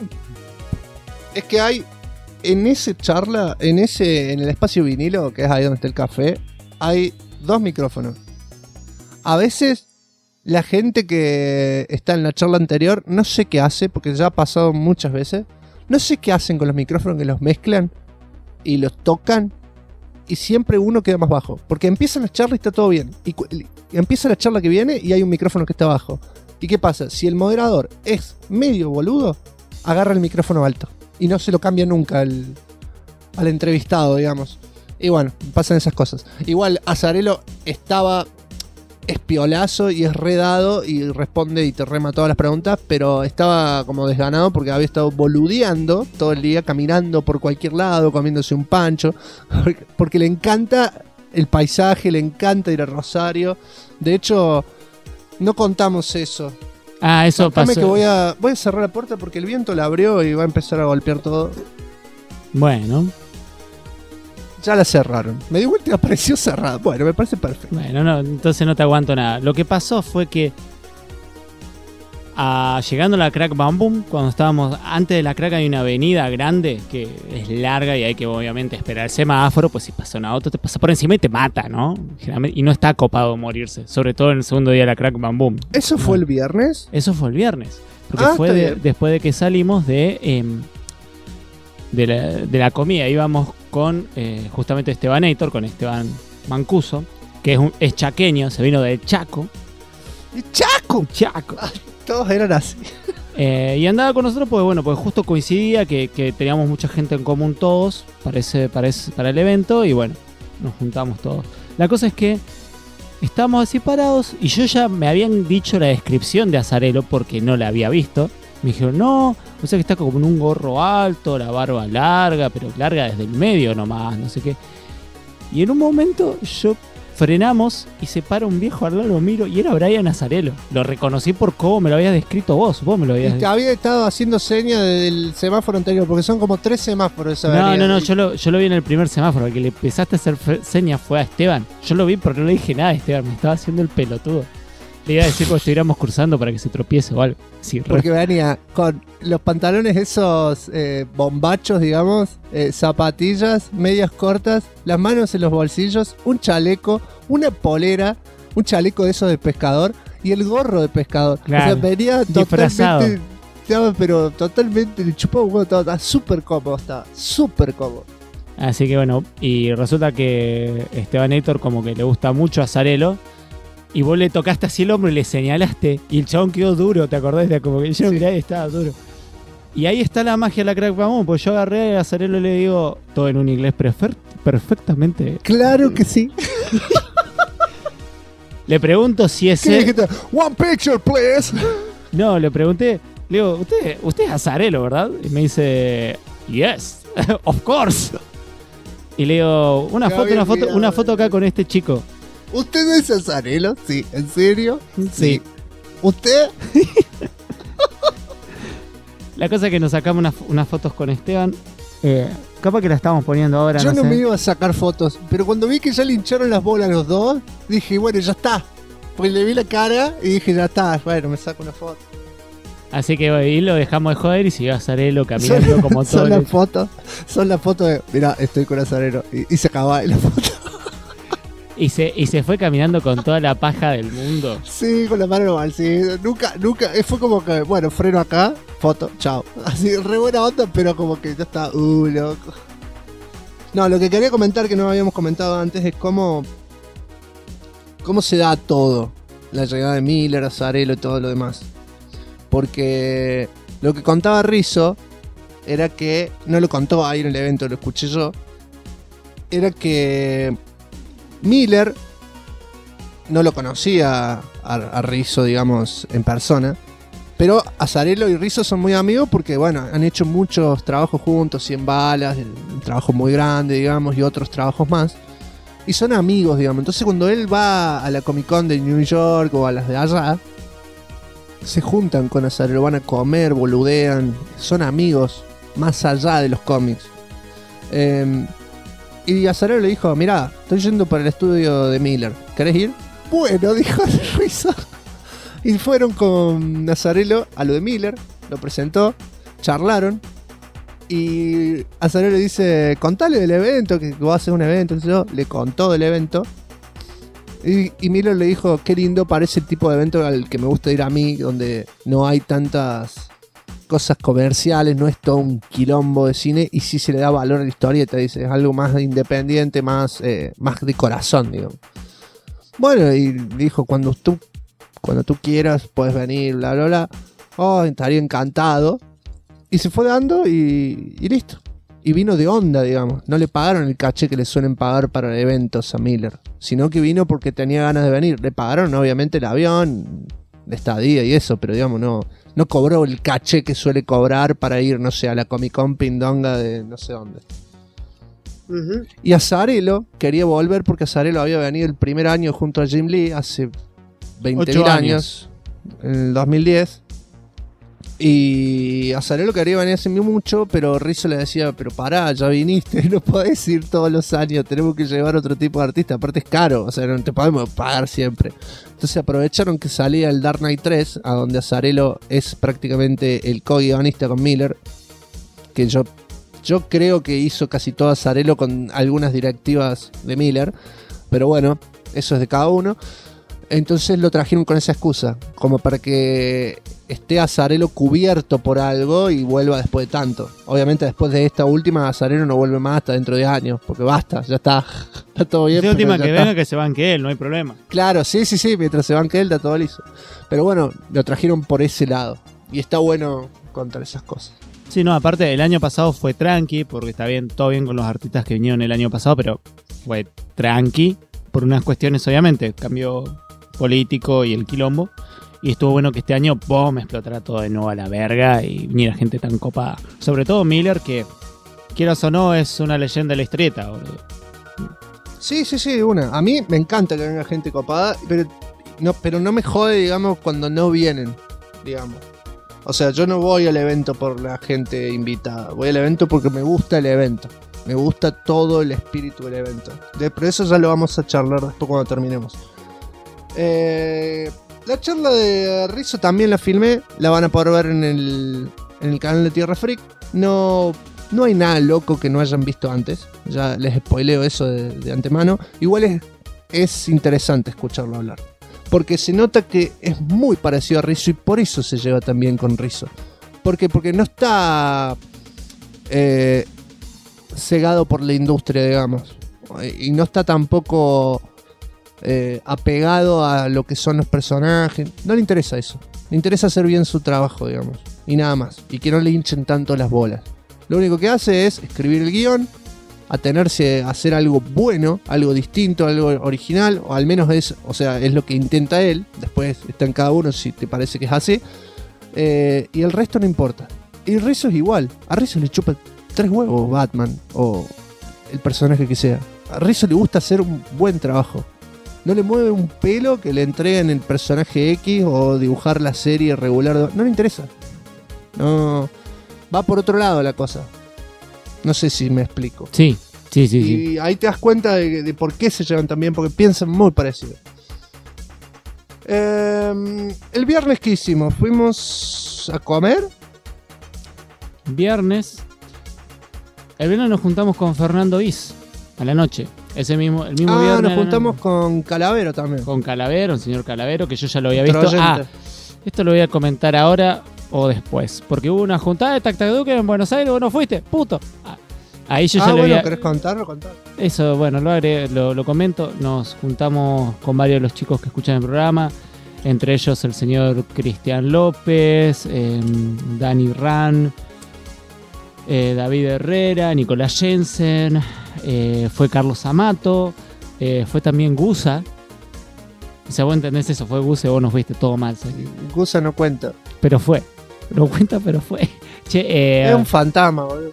que hay. En esa charla, en el espacio vinilo, que es ahí donde está el café, hay 2 micrófonos. A veces la gente que está en la charla anterior, no sé qué hace, porque ya ha pasado muchas veces. No sé qué hacen con los micrófonos, que los mezclan y los tocan y siempre uno queda más bajo. Porque empieza la charla y está todo bien. Y empieza la charla que viene y hay un micrófono que está bajo. ¿Y qué pasa? Si el moderador es medio boludo, agarra el micrófono alto y no se lo cambia nunca al entrevistado, digamos. Y bueno, pasan esas cosas. Igual Azarelo estaba espiolazo y es redado y responde y te rema todas las preguntas, pero estaba como desganado porque había estado boludeando todo el día, caminando por cualquier lado, comiéndose un pancho, porque le encanta el paisaje, le encanta ir a Rosario. De hecho, no contamos eso. Ah, eso pasó. Que voy a cerrar la puerta porque el viento la abrió y va a empezar a golpear todo. Bueno. Ya la cerraron. Me di vuelta y apareció cerrada. Bueno, me parece perfecto. Bueno, no, entonces no te aguanto nada. Lo que pasó fue que llegando a la Crack Bam Boom, cuando estábamos antes de la Crack hay una avenida grande que es larga y hay que obviamente esperar el semáforo, pues si pasa un auto te pasa por encima y te mata, ¿no? Generalmente, y no está copado morirse, sobre todo en el segundo día de la Crack Bam Boom. ¿Eso fue el viernes? Eso fue el viernes. Porque fue después de que salimos de la comida. Íbamos con justamente Estebanator, con Esteban Mancuso, que es chaqueño, se vino de Chaco. ¡Chaco! Chaco. Todos eran así. Y andaba con nosotros porque bueno, pues justo coincidía que teníamos mucha gente en común todos para el evento y bueno, nos juntamos todos. La cosa es que estábamos así parados y yo ya me habían dicho la descripción de Azarelo porque no la había visto. Me dijeron, no, o sea que está como en un gorro alto, la barba larga, pero larga desde el medio nomás, no sé qué. Y en un momento yo frenamos y se para un viejo al lado, lo miro y era Brian Azarelo. Lo reconocí por cómo me lo habías descrito vos me lo habías descrito. Había estado haciendo señas del semáforo anterior, porque son como 3 semáforos esa avenida. No, yo lo vi en el primer semáforo, el que le empezaste a hacer señas fue a Esteban. Yo lo vi pero no le dije nada a Esteban, me estaba haciendo el pelotudo. Le iba a decir cuando estuviéramos cruzando para que se tropiece o algo. Sí, porque venía con los pantalones esos bombachos, digamos, zapatillas, medias cortas, las manos en los bolsillos, un chaleco, una polera, un chaleco de esos de pescador y el gorro de pescador. Claro, o sea, venía totalmente, pero totalmente le chupaba un huevo, estaba súper cómodo, Así que bueno, y resulta que Estebanator como que le gusta mucho a Azarelo. Y vos le tocaste así el hombro y le señalaste. Y el chabón quedó duro, ¿te acordás? De como que yo mirá y estaba duro. Y ahí está la magia de la Crack Bam Boom. Pues yo agarré a Azarelo y le digo, todo en un inglés perfectamente. Claro que sí. Le pregunto si es él. One picture, please. No, le pregunté. Le digo, usted es Azarelo, ¿verdad? Y me dice, yes, of course. Y le digo, una foto acá con este chico. ¿Usted es Azarelo? Sí, ¿en serio? Sí. ¿Usted? La cosa es que nos sacamos unas fotos con Esteban. Capaz que la estamos poniendo ahora. Yo no me iba a sacar fotos, pero cuando vi que ya le hincharon las bolas a los dos, dije, bueno, ya está. Pues le vi la cara y dije, ya está, bueno, me saco una foto. Así que ahí lo dejamos de joder y siguió Azarelo caminando como todo. Son las fotos de, mirá, estoy con Azarelo. Y se acababa la foto. Y se fue caminando con toda la paja del mundo. Sí, con la mano normal, sí. Nunca, fue como que, bueno, freno acá, foto, chao. Así, re buena onda, pero como que ya está, loco. No, lo que quería comentar, que no habíamos comentado antes, es cómo se da todo. La llegada de Miller, Azarelo y todo lo demás. Porque lo que contaba Rizzo era que, no lo contó ahí en el evento, lo escuché yo, era que Miller no lo conocía a Rizzo, digamos, en persona, pero Azarelo y Rizzo son muy amigos porque, bueno, han hecho muchos trabajos juntos, 100 balas, un trabajo muy grande, digamos, y otros trabajos más, y son amigos, digamos. Entonces cuando él va a la Comic Con de New York o a las de allá, se juntan con Azarelo, van a comer, boludean, son amigos más allá de los cómics. Y Azarelo le dijo, mirá, estoy yendo para el estudio de Miller, ¿querés ir? Bueno, dijo Rizzo. Y fueron con Azarelo a lo de Miller, lo presentó, charlaron. Y Azarelo le dice, contale del evento, que va a hacer un evento, yo le contó del evento. Y Miller le dijo, qué lindo parece el tipo de evento al que me gusta ir a mí, donde no hay tantas cosas comerciales, no es todo un quilombo de cine, y sí se le da valor a la historieta, dice, es algo más independiente, más de corazón, digamos. Bueno, y dijo, cuando tú quieras, puedes venir, bla, bla, bla. Oh, estaría encantado. Y se fue dando y listo. Y vino de onda, digamos. No le pagaron el caché que le suelen pagar para eventos a Miller, sino que vino porque tenía ganas de venir. Le pagaron, obviamente, el avión, de estadía y eso, pero digamos, no cobró el caché que suele cobrar para ir, no sé, a la Comic Con Pindonga de no sé dónde. Uh-huh. Y Azzarello quería volver porque Azzarello había venido el primer año junto a Jim Lee hace 20.000 años, en el 2010. Y Azzarello quería venir hace mucho, pero Rizzo le decía, pero pará, ya viniste, no podés ir todos los años, tenemos que llevar otro tipo de artista, aparte es caro, o sea, no te podemos pagar siempre. Entonces aprovecharon que salía el Dark Knight 3, a donde Azzarello es prácticamente el co-guionista con Miller, que yo creo que hizo casi todo Azzarello con algunas directivas de Miller, pero bueno, eso es de cada uno. Entonces lo trajeron con esa excusa, como para que esté Azzarello cubierto por algo y vuelva después de tanto. Obviamente después de esta última, Azzarello no vuelve más hasta dentro de años, porque basta, ya está todo bien. La última que está. venga que se banque él, no hay problema. Claro, sí, mientras se banque él está todo liso. Pero bueno, lo trajeron por ese lado, y está bueno contar esas cosas. Sí, no, aparte el año pasado fue tranqui, porque está bien, todo bien con los artistas que vinieron el año pasado, pero fue tranqui, por unas cuestiones obviamente, cambio político y el quilombo, y estuvo bueno que este año me explotara todo de nuevo a la verga y viniera gente tan copada, sobre todo Miller, que quieras o no es una leyenda de la historieta, boludo. Sí, a mí me encanta que venga gente copada, pero no me jode, digamos, cuando no vienen, digamos. O sea, yo no voy al evento por la gente invitada, voy al evento porque me gusta el evento, me gusta todo el espíritu del evento. Pero eso ya lo vamos a charlar después cuando terminemos. La charla de Rizzo también la filmé, la van a poder ver en el canal de Tierra Freak. No hay nada loco que no hayan visto antes, ya les spoileo eso de antemano. Igual es interesante escucharlo hablar, porque se nota que es muy parecido a Rizzo y por eso se lleva tan bien con Rizzo. Porque no está cegado por la industria, digamos, y no está tampoco apegado a lo que son los personajes. No le interesa eso, le interesa hacer bien su trabajo, digamos, y nada más, y que no le hinchen tanto las bolas. Lo único que hace es escribir el guión, atenerse a hacer algo bueno, algo distinto, algo original, o al menos es lo que intenta él. Después está en cada uno si te parece que es así, y el resto no importa. Y Rizzo es igual, a Rizzo le chupa 3 huevos Batman o el personaje que sea. A Rizzo le gusta hacer un buen trabajo, no le mueve un pelo que le entreguen el personaje X o dibujar la serie regular, no le interesa, no, va por otro lado la cosa. No sé si me explico. Sí. Y ahí te das cuenta de por qué se llevan tan bien, porque piensan muy parecido. El viernes, ¿qué hicimos? Fuimos a comer. El viernes nos juntamos con Fernando Is a la noche. El mismo viernes. Nos juntamos con Calavero también. Con Calavero, el señor Calavero, que yo ya lo había visto. Esto lo voy a comentar ahora o después, porque hubo una juntada de Tac Tac Duke en Buenos Aires. ¿Vos no fuiste? Puto. Ahí yo ya lo había... ¿Querés contarlo? Eso, bueno, lo comento. Nos juntamos con varios de los chicos que escuchan el programa, entre ellos el señor Cristian López, Dani Ran, David Herrera, Nicolás Jensen, fue Carlos Amato, fue también Gusa. O sea, vos entendés eso, fue Gusa y vos nos viste todo mal. ¿Sabes? Gusa no cuenta. Pero fue. No cuenta, pero fue. Es un fantasma, boludo.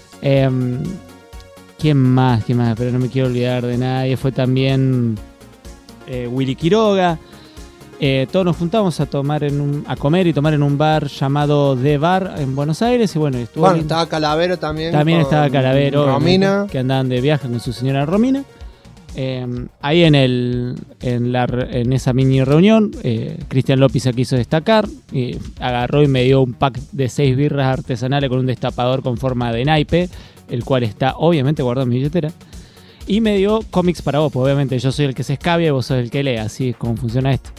¿Quién más? Pero no me quiero olvidar de nadie. Fue también Willy Quiroga. Todos nos juntamos a comer y tomar en un bar llamado The Bar en Buenos Aires. Y bueno, estaba Calavero también. También estaba Calavero, Romina, que andaban de viaje con su señora Romina. Ahí en esa mini reunión, Cristian López se quiso destacar y agarró y me dio un pack de 6 birras artesanales con un destapador con forma de naipe, el cual está obviamente guardado en mi billetera. Y me dio cómics para vos, pues obviamente yo soy el que se escabia y vos sos el que lee, así es como funciona esto.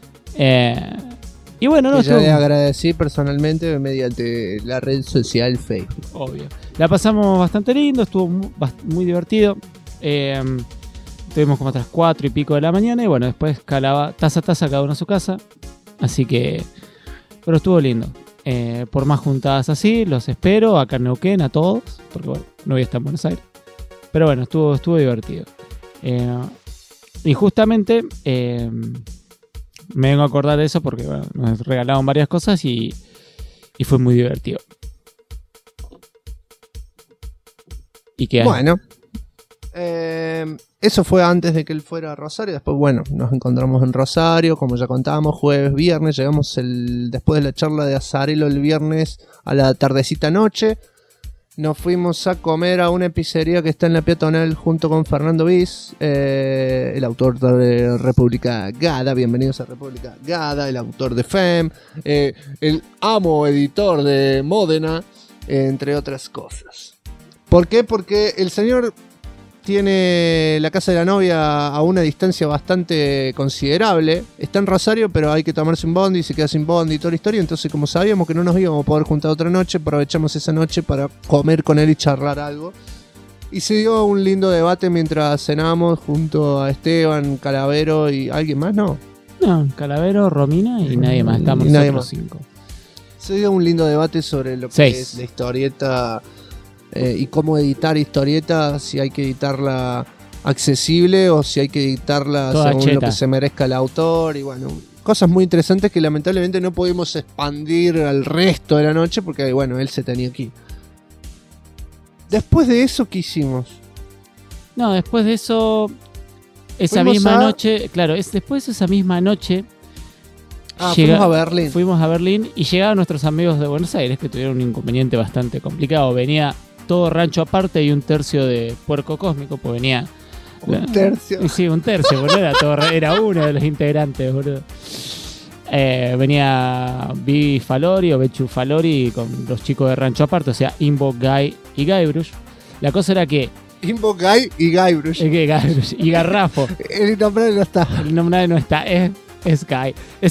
Y bueno, no yo le agradecí personalmente mediante la red social Facebook. Obvio. La pasamos bastante lindo, estuvo muy divertido. Estuvimos como hasta las 4 y pico de la mañana y bueno, después calaba taza a taza cada uno a su casa. Así que... Pero estuvo lindo. Por más juntadas así, los espero acá en Neuquén a todos, porque bueno, no voy a estar en Buenos Aires. Pero bueno, estuvo divertido. Y justamente me vengo a acordar de eso porque bueno, nos regalaron varias cosas y fue muy divertido. ¿Y qué hay? Bueno, eso fue antes de que él fuera a Rosario. Después, bueno, nos encontramos en Rosario, como ya contábamos, jueves, viernes. Llegamos después de la charla de Azarelo el viernes a la tardecita noche. Nos fuimos a comer a una pizzería que está en la peatonal junto con Fernando Bis, el autor de República Gada. Bienvenidos a República Gada, el autor de FEM, el amo editor de Módena, entre otras cosas. ¿Por qué? Porque el señor tiene la casa de la novia a una distancia bastante considerable. Está en Rosario, pero hay que tomarse un bondi, se queda sin bondi y toda la historia. Entonces, como sabíamos que no nos íbamos a poder juntar otra noche, aprovechamos esa noche para comer con él y charlar algo. Y se dio un lindo debate mientras cenábamos junto a Esteban, Calavero y alguien más, ¿no? No, Calavero, Romina y nadie más. Estamos nosotros 5. Se dio un lindo debate sobre lo que es la historieta... y cómo editar historieta, si hay que editarla accesible o si hay que editarla toda según cheta, lo que se merezca el autor. Y bueno, cosas muy interesantes que lamentablemente no pudimos expandir al resto de la noche porque bueno, él se tenía aquí. Después de eso, ¿qué hicimos? No, después de eso, esa misma noche, claro, después de esa misma noche fuimos a Berlín. Fuimos a Berlín y llegaron nuestros amigos de Buenos Aires que tuvieron un inconveniente bastante complicado. Venía todo Rancho Aparte y un tercio de Puerco Cósmico, pues venía... ¿Un tercio? Sí, un tercio, boludo, era uno de los integrantes, boludo. Venía Vivi Falori o Bechu Falori con los chicos de Rancho Aparte, o sea, Imbo, Guy y Guybrush. La cosa era que... Imbo, Guy y Guybrush. Y Garrafo. El nombre no está. El nombre no está, es Guy. ¿Qué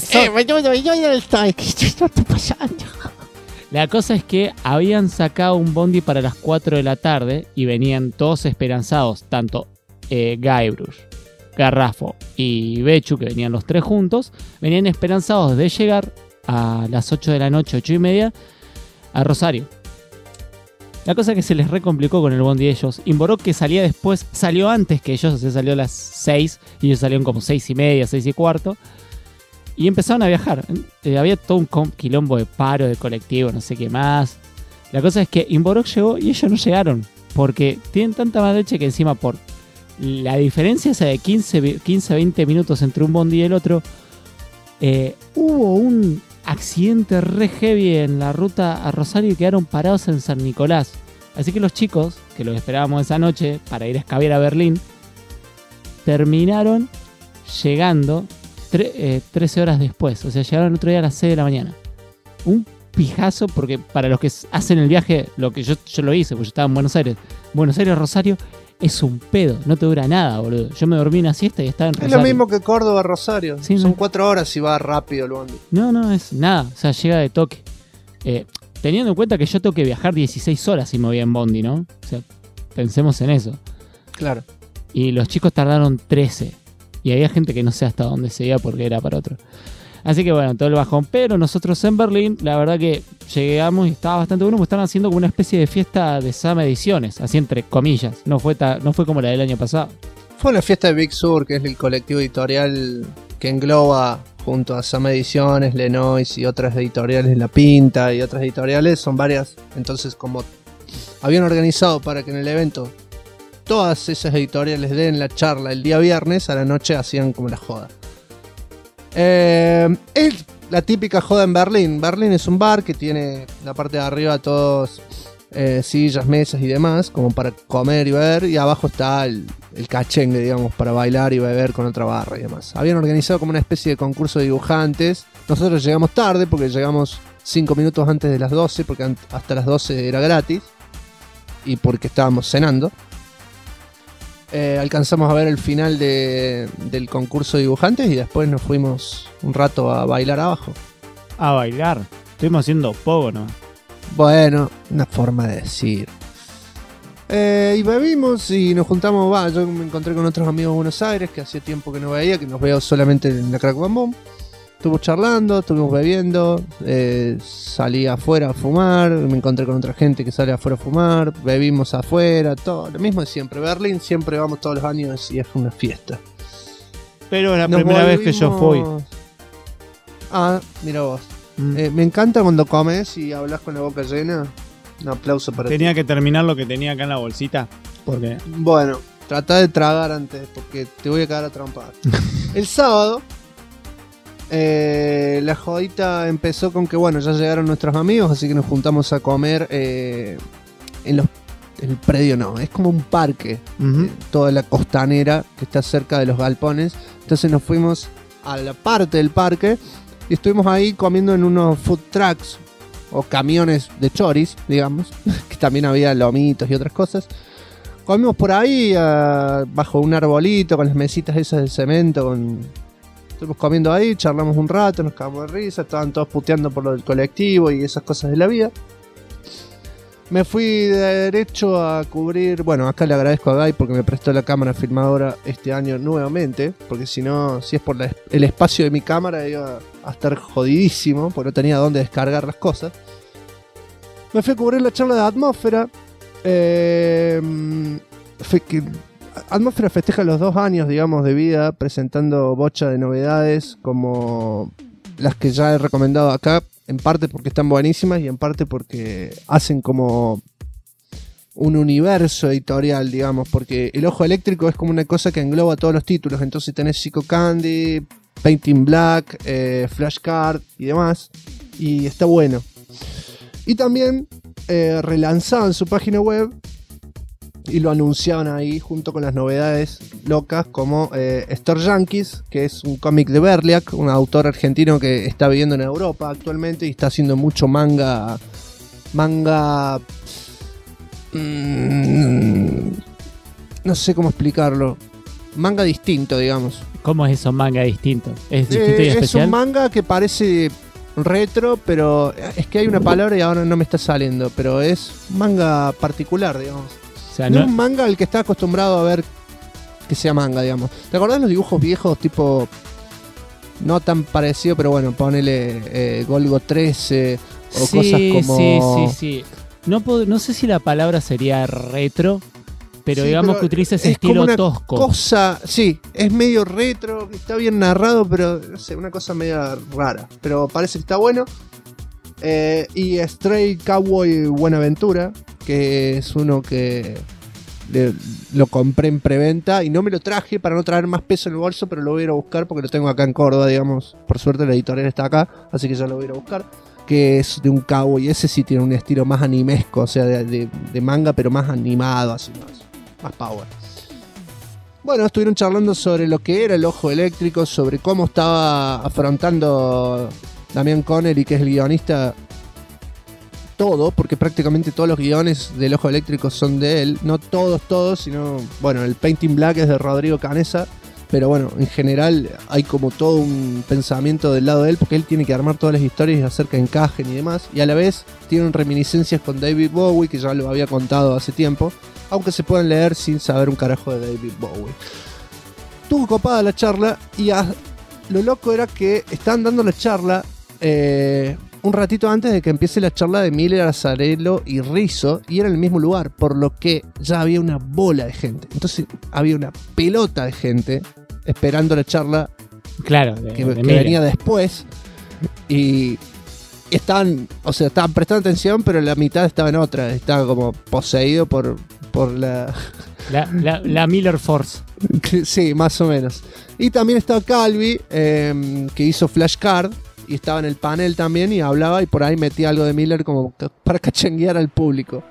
está pasando? La cosa es que habían sacado un bondi para las 4 de la tarde y venían todos esperanzados, tanto Guybrush, Garrafo y Bechu, que venían los tres juntos, venían esperanzados de llegar a las 8 de la noche, 8 y media, a Rosario. La cosa es que se les recomplicó con el bondi de ellos. Imborok, que salía después, salió antes que ellos, o sea, salió a las 6 y ellos salieron como 6 y media, 6 y cuarto. Y empezaron a viajar. Había todo un quilombo de paro, de colectivo, no sé qué más. La cosa es que Imborok llegó y ellos no llegaron. Porque tienen tanta más leche que encima por la diferencia esa de 15-20 minutos entre un bondi y el otro. Hubo un accidente re heavy en la ruta a Rosario y quedaron parados en San Nicolás. Así que los chicos, que los esperábamos esa noche para ir a escabiar a Berlín, terminaron llegando 13 horas después. O sea, llegaron el otro día a las 6 de la mañana. Un pijazo, porque para los que hacen el viaje, lo que yo lo hice, porque yo estaba en Buenos Aires. Buenos Aires, Rosario, es un pedo. No te dura nada, boludo. Yo me dormí una siesta y estaba en Rosario. Es lo mismo que Córdoba, Rosario. Sí, son 4 horas y va rápido el bondi. No, es nada. O sea, llega de toque. Teniendo en cuenta que yo tengo que viajar 16 horas si me voy en bondi, ¿no? O sea, pensemos en eso. Claro. Y los chicos tardaron 13. Y había gente que no sé hasta dónde se iba porque era para otro. Así que bueno, todo el bajón. Pero nosotros en Berlín, la verdad que llegamos y estaba bastante bueno, porque estaban haciendo como una especie de fiesta de Sam Ediciones, así entre comillas. No fue como la del año pasado. Fue una fiesta de Big Sur, que es el colectivo editorial que engloba junto a Sam Ediciones, Lenois y otras editoriales, La Pinta y otras editoriales, son varias. Entonces, como habían organizado para que en el evento todas esas editoriales den la charla el día viernes, a la noche hacían como la joda. Es la típica joda en Berlín. Berlín es un bar que tiene la parte de arriba todos sillas, mesas y demás, como para comer y beber, y abajo está el cachengue, digamos, para bailar y beber con otra barra y demás. Habían organizado como una especie de concurso de dibujantes. Nosotros llegamos tarde porque llegamos 5 minutos antes de las 12, porque hasta las 12 era gratis y porque estábamos cenando. alcanzamos a ver el final del concurso de dibujantes y después nos fuimos un rato a bailar abajo. A bailar. Estuvimos haciendo pogo, ¿no? Bueno, una forma de decir. Y bebimos y nos juntamos. Yo me encontré con otros amigos de Buenos Aires que hacía tiempo que no veía, que nos veo solamente en la Crack Bam Boom. Estuvimos charlando, estuvimos bebiendo, salí afuera a fumar, me encontré con otra gente que sale afuera a fumar, bebimos afuera, todo lo mismo de siempre. Berlín siempre vamos todos los años y es una fiesta. Pero es la primera vez que yo fui. Ah, mira vos. Me encanta cuando comes y hablas con la boca llena. Un aplauso para ti. Tenía que terminar lo que tenía acá en la bolsita. Porque... Bueno, trata de tragar antes porque te voy a cagar a trompadas. El sábado, la jodita empezó con que, bueno, ya llegaron nuestros amigos, así que nos juntamos a comer en el predio, no, es como un parque. Toda la costanera que está cerca de los galpones. Entonces nos fuimos a la parte del parque y estuvimos ahí comiendo en unos food trucks o camiones de choris, digamos, que también había lomitos y otras cosas. Comimos por ahí bajo un arbolito con las mesitas esas de cemento. Estuvimos comiendo ahí, charlamos un rato, nos cagamos de risa, estaban todos puteando por lo del colectivo y esas cosas de la vida. Me fui derecho a cubrir, bueno, acá le agradezco a Guy porque me prestó la cámara filmadora este año nuevamente, porque si no, si es por el espacio de mi cámara iba a estar jodidísimo, porque no tenía dónde descargar las cosas. Me fui a cubrir la charla de Atmósfera. Atmósfera festeja los 2 años, digamos, de vida, presentando bocha de novedades como las que ya he recomendado acá, en parte porque están buenísimas y en parte porque hacen como un universo editorial, digamos, porque el Ojo Eléctrico es como una cosa que engloba todos los títulos. Entonces tenés Psycho Candy, Painting Black, Flashcard y demás, y está bueno. Y también relanzaban su página web y lo anunciaban ahí junto con las novedades locas como Store Yankees, que es un cómic de Berliak, un autor argentino que está viviendo en Europa actualmente y está haciendo mucho manga no sé cómo explicarlo, manga distinto, digamos. ¿Cómo es eso, manga distinto? ¿Es distinto y especial? Es un manga que parece retro, pero es que hay una palabra y ahora no me está saliendo, pero es manga particular, digamos. O sea, no es un manga al que está acostumbrado a ver que sea manga, digamos. ¿Te acordás de los dibujos viejos tipo no tan parecido, pero bueno, ponele Golgo 13 o sí, cosas como... Sí. No sé si la palabra sería retro, pero sí, digamos que utiliza ese estilo como una tosco. Cosa, sí, es medio retro, está bien narrado, pero no sé, una cosa media rara. Pero parece que está bueno. Y Stray Cowboy Buenaventura, que es uno que lo compré en preventa y no me lo traje para no traer más peso en el bolso, pero lo voy a ir a buscar porque lo tengo acá en Córdoba, digamos. Por suerte la editorial está acá, así que ya lo voy a ir a buscar. Que es de un cowboy, ese sí tiene un estilo más animesco, o sea, de manga, pero más animado, así más power. Bueno, estuvieron charlando sobre lo que era el Ojo Eléctrico, sobre cómo estaba afrontando Damián Connery, que es el guionista, todo, porque prácticamente todos los guiones del Ojo Eléctrico son de él. No todos, sino, bueno, el Painting Black es de Rodrigo Canessa, pero bueno, en general hay como todo un pensamiento del lado de él, porque él tiene que armar todas las historias y hacer que encajen y demás, y a la vez tienen reminiscencias con David Bowie, que ya lo había contado hace tiempo, aunque se pueden leer sin saber un carajo de David Bowie. Estuvo copada la charla y lo loco era que estaban dando la charla un ratito antes de que empiece la charla de Miller, Azzarello y Rizzo, y era en el mismo lugar, por lo que ya había una bola de gente. Entonces había una pelota de gente esperando la charla, claro, que venía después, y estaban prestando atención, pero la mitad estaba en otra, estaba como poseído por la Miller Force. Sí, más o menos. Y también estaba Calvi, que hizo Flashcard, y estaba en el panel también y hablaba, y por ahí metía algo de Miller como para cachanguear al público.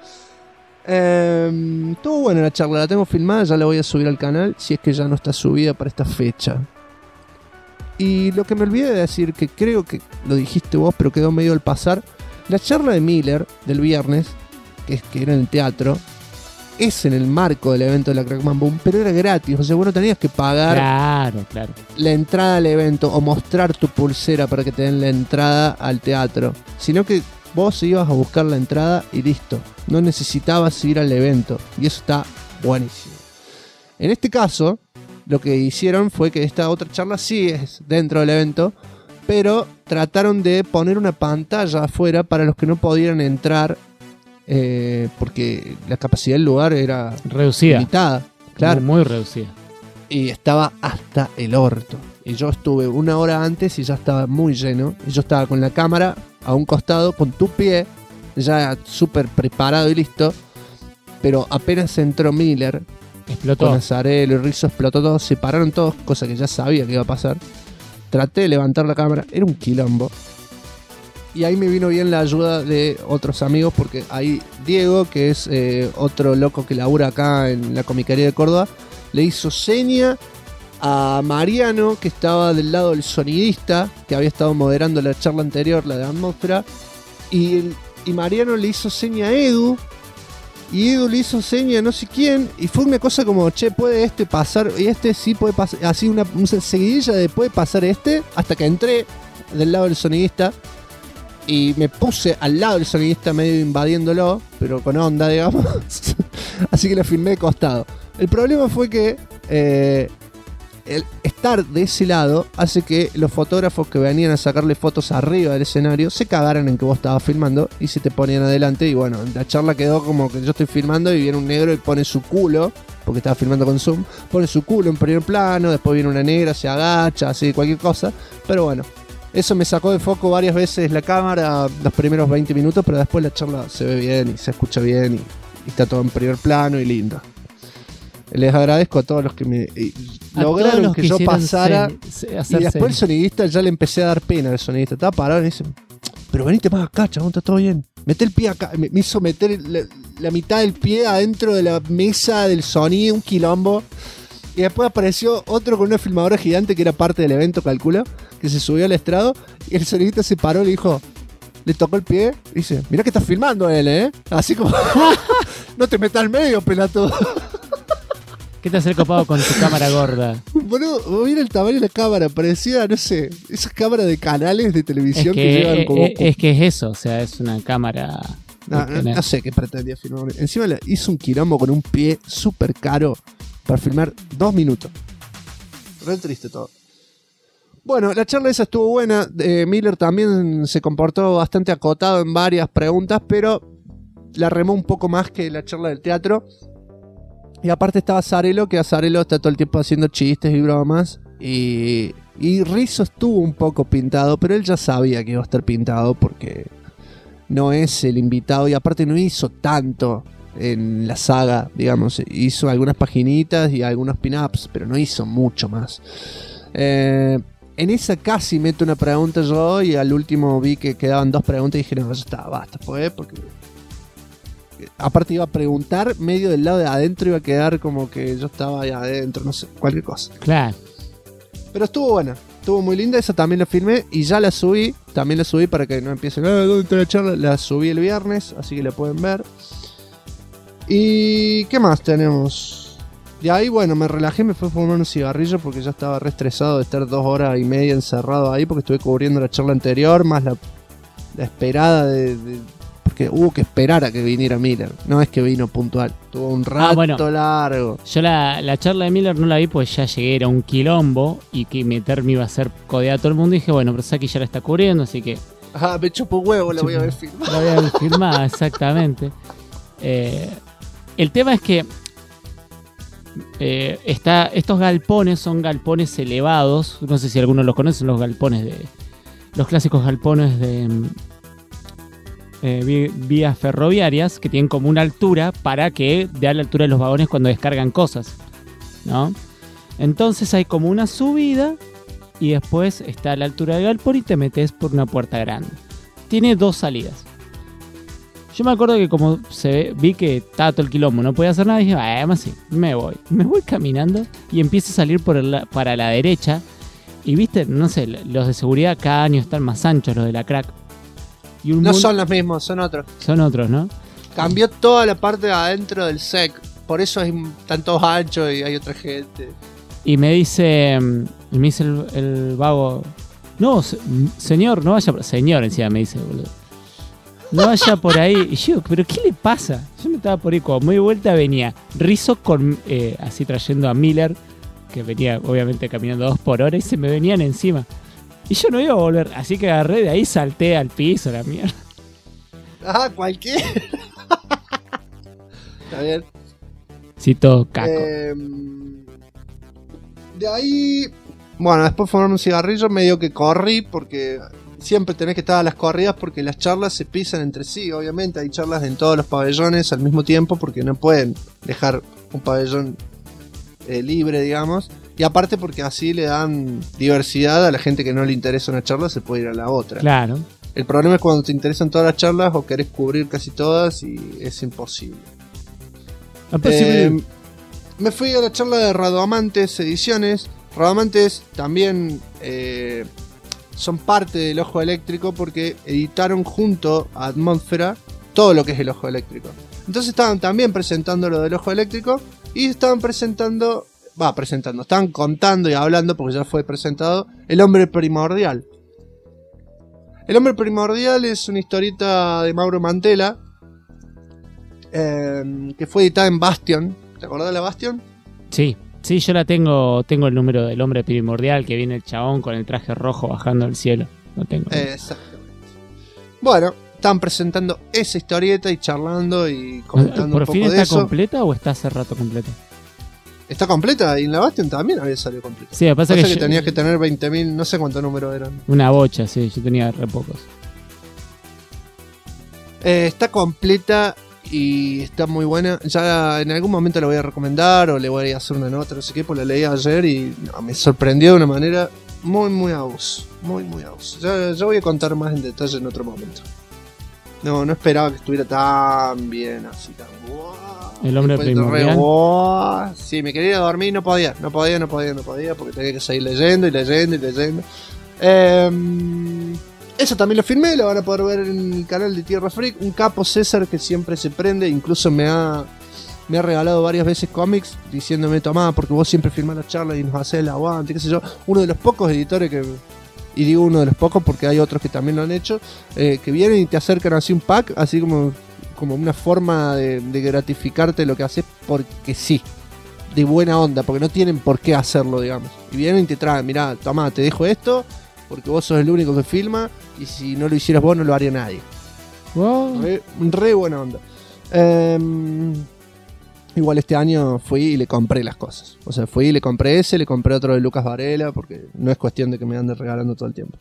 Estuvo buena la charla, la tengo filmada, ya la voy a subir al canal, si es que ya no está subida para esta fecha. Y lo que me olvidé de decir, que creo que lo dijiste vos, pero quedó medio al pasar, la charla de Miller del viernes, que era en el teatro, es en el marco del evento de la Crack Bam Boom, pero era gratis, o sea, vos no tenías que pagar Claro. la entrada al evento o mostrar tu pulsera para que te den la entrada al teatro, sino que vos ibas a buscar la entrada y listo, no necesitabas ir al evento, y eso está buenísimo. En este caso, lo que hicieron fue que esta otra charla sí es dentro del evento, pero trataron de poner una pantalla afuera para los que no pudieran entrar, porque la capacidad del lugar era reducida, limitada, claro, muy reducida, y estaba hasta el orto. Y yo estuve 1 hora antes y ya estaba muy lleno, y yo estaba con la cámara a un costado, con tu pie, ya súper preparado y listo, pero apenas entró Miller, explotó. Con Azarelo y Rizzo, explotó todo, se pararon todos, cosa que ya sabía que iba a pasar. Traté de levantar la cámara, era un quilombo. Y ahí me vino bien la ayuda de otros amigos, porque ahí Diego, que es otro loco que labura acá en la comicaría de Córdoba, le hizo seña a Mariano, que estaba del lado del sonidista, que había estado moderando la charla anterior, la de Atmósfera, y Mariano le hizo seña a Edu, y Edu le hizo seña a no sé quién, y fue una cosa como, che, puede este pasar, y este sí puede pasar, así una seguidilla de puede pasar este, hasta que entré del lado del sonidista, y me puse al lado del sonidista medio invadiéndolo, pero con onda, digamos, así que lo filmé de costado. El problema fue que el estar de ese lado hace que los fotógrafos que venían a sacarle fotos arriba del escenario se cagaran en que vos estabas filmando y se te ponían adelante. Y bueno, la charla quedó como que yo estoy filmando y viene un negro y pone su culo, porque estaba filmando con zoom, pone su culo en primer plano, después viene una negra, se agacha, así, cualquier cosa. Pero bueno, eso me sacó de foco varias veces la cámara los primeros 20 minutos, pero después la charla se ve bien y se escucha bien y está todo en primer plano y lindo. Les agradezco a todos los que me lograron que yo pasara. Y después el sonidista, ya le empecé a dar pena al sonidista. Estaba parado y dice, pero venite más acá, chabón, está todo bien. Mete el pie acá. Me hizo meter la mitad del pie adentro de la mesa del sonido, un quilombo. Y después apareció otro con una filmadora gigante que era parte del evento, calculo, que se subió al estrado. Y el sonidista se paró y le dijo, le tocó el pie y dice, mirá que está filmando él, así como, no te metas al medio, pelotudo. ¿Qué te hace copado con tu cámara gorda? Bueno, mira el tamaño de la cámara, parecía, no sé, esas cámaras de canales de televisión que llevan como... Es que es eso, o sea, es una cámara... No sé qué pretendía filmar. Encima le hizo un quilombo con un pie súper caro para filmar 2 minutos. Re triste todo. Bueno, la charla esa estuvo buena. Miller también se comportó bastante acotado en varias preguntas, pero la remó un poco más que la charla del teatro. Y aparte estaba Azarelo, que Azarelo está todo el tiempo haciendo chistes y bromas. Y Rizzo estuvo un poco pintado, pero él ya sabía que iba a estar pintado porque no es el invitado. Y aparte no hizo tanto en la saga, digamos. Hizo algunas paginitas y algunos pin-ups, pero no hizo mucho más. En esa casi meto una pregunta yo y al último vi que quedaban 2 preguntas y dije, no, ya está, basta, pues, porque... Aparte iba a preguntar medio del lado de adentro, iba a quedar como que yo estaba ahí adentro, no sé, cualquier cosa. Claro. Pero estuvo buena, estuvo muy linda, esa también la filmé y ya la subí, también la subí para que no empiecen, ¿dónde está la charla? La subí el viernes, así que la pueden ver. ¿Y qué más tenemos? De ahí, bueno, me relajé, me fui a fumar un cigarrillo porque ya estaba re estresado de estar 2 horas y media encerrado ahí porque estuve cubriendo la charla anterior, más la esperada porque hubo que esperar a que viniera Miller. No es que vino puntual. Tuvo un rato largo. Yo la charla de Miller no la vi porque ya llegué, era un quilombo y que meterme iba a hacer codear a todo el mundo. Y dije, bueno, pero Saki ya la está cubriendo, así que... Ajá, me chupo huevo, la voy a ver filmada. La voy a ver filmada, exactamente. El tema es que estos galpones son galpones elevados. No sé si algunos los conocen, los clásicos galpones de... vías ferroviarias que tienen como una altura para que dé la altura de los vagones cuando descargan cosas, ¿no? Entonces hay como una subida y después está a la altura del galpón y te metes por una puerta grande. Tiene 2 salidas. Yo me acuerdo que como vi que estaba todo el quilombo, no podía hacer nada, dije, además sí, me voy caminando y empiezo a salir para la derecha y viste, no sé, los de seguridad cada año están más anchos, los de la crack. No son los mismos, son otros. Son otros, ¿no? Cambió toda la parte de adentro del SEC. por eso hay tantos anchos y hay otra gente. Y me dice el vago, no, señor, no vaya por... Señor, encima me dice, boludo. No vaya por ahí. Y yo, ¿pero qué le pasa? Yo me estaba por ahí, cuando me di vuelta venía Rizzo con así trayendo a Miller, que venía obviamente caminando 2 por hora, y se me venían encima. Y yo no iba a volver, así que agarré de ahí, salté al piso, la mierda. Ah, cualquiera. Está bien. Sí, todo caco. De ahí, bueno, después de fumarme un cigarrillo medio que corrí, porque siempre tenés que estar a las corridas porque las charlas se pisan entre sí. Obviamente hay charlas en todos los pabellones al mismo tiempo porque no pueden dejar un pabellón libre, digamos. Y aparte porque así le dan diversidad a la gente que no le interesa una charla, se puede ir a la otra. Claro. El problema es cuando te interesan todas las charlas o querés cubrir casi todas y es imposible. Me fui a la charla de Radoamantes Ediciones. Radoamantes también son parte del Ojo Eléctrico porque editaron junto a Atmósfera todo lo que es el Ojo Eléctrico. Entonces estaban también presentando lo del Ojo Eléctrico y estaban estaban contando y hablando, porque ya fue presentado, El Hombre Primordial. El Hombre Primordial es una historieta de Mauro Mantela que fue editada en Bastion. ¿Te acordás de la Bastion? Sí, yo la tengo el número del Hombre Primordial, que viene el chabón con el traje rojo bajando del cielo. Lo tengo. Exactamente. Bueno, estaban presentando esa historieta y charlando y comentando un poco de eso. ¿Por fin está completa o está hace rato completa? Está completa y en la Bastion también había salido completa. Sí, pasa que tenías que tener 20.000, no sé cuántos números eran. Una bocha, sí, yo tenía re pocos. Está completa y está muy buena. Ya en algún momento la voy a recomendar o le voy a hacer una nota, no sé qué, pues la leí ayer y me sorprendió de una manera muy a vos. Muy a vos. Ya voy a contar más en detalle en otro momento. No esperaba que estuviera tan bien, así tan wow. El Hombre Primordial. Wow. Sí, me quería ir a dormir y no podía porque tenía que seguir leyendo. Eso también lo filmé, lo van a poder ver en el canal de Tierra Freak. Un capo César que siempre se prende, incluso me ha regalado varias veces cómics diciéndome, tomá, porque vos siempre filmás las charlas y nos hacés el aguante, qué sé yo. Uno de los pocos editores que... Y digo uno de los pocos porque hay otros que también lo han hecho, que vienen y te acercan así un pack, así como una forma de gratificarte lo que haces porque sí, de buena onda, porque no tienen por qué hacerlo, digamos. Y vienen y te traen, mirá, tomá, te dejo esto, porque vos sos el único que filma, y si no lo hicieras vos no lo haría nadie. Wow. Re buena onda. Igual este año fui y le compré las cosas. O sea, fui y le compré ese, le compré otro de Lucas Varela, porque no es cuestión de que me ande regalando todo el tiempo.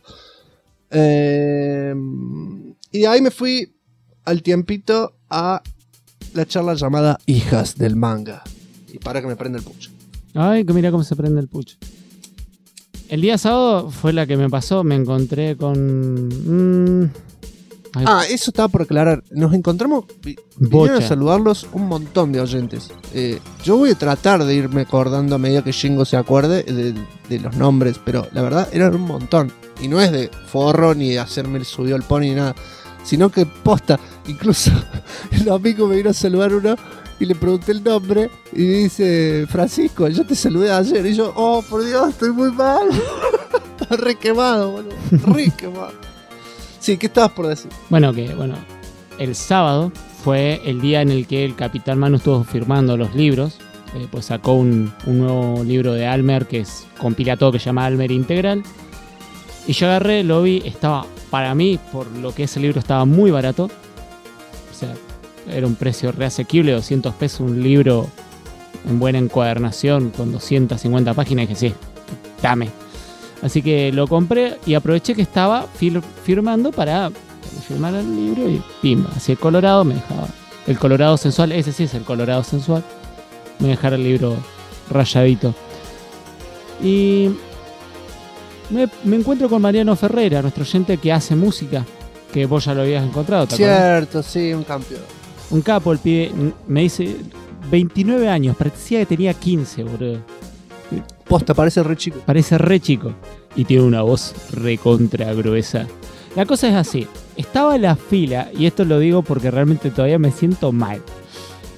Y de ahí me fui al tiempito a la charla llamada Hijas del Manga. Y para que me prenda el pucho. Ay, que mira cómo se prende el pucho. El día sábado fue la que me pasó, me encontré con... eso estaba por aclarar. Nos encontramos, vinieron a saludarlos un montón de oyentes. Yo voy a tratar de irme acordando a medida que Shingo se acuerde de los nombres, pero la verdad eran un montón. Y no es de forro ni de hacerme el subió al pony ni nada, sino que posta. Incluso el amigo me vino a saludar uno y le pregunté el nombre y dice, Francisco, yo te saludé ayer. Y yo, oh por Dios, estoy muy mal. Estaba re quemado, boludo. Re quemado. Sí, ¿qué estabas por decir? Bueno, el sábado fue el día en el que el Capitán Manu estuvo firmando los libros. Pues sacó un nuevo libro de Almer que compila todo, que se llama Almer Integral. Y yo agarré, lo vi, estaba, para mí, por lo que ese libro estaba muy barato. O sea, era un precio reasequible, 200 pesos un libro en buena encuadernación con 250 páginas. Y dije, sí, dame. Así que lo compré y aproveché que estaba firmando para firmar el libro y pimba. Así el Colorado me dejaba. El Colorado sensual, ese sí es el Colorado sensual. Me dejara el libro rayadito. Y me encuentro con Mariano Ferreira, nuestro oyente que hace música, que vos ya lo habías encontrado. ¿Te Cierto, acuerdas? Sí, un campeón. Un capo, el pibe. Me dice 29 años, parecía que tenía 15, boludo. Posta, parece re chico. Parece re chico. Y tiene una voz recontra gruesa. La cosa es así. Estaba en la fila, y esto lo digo porque realmente todavía me siento mal.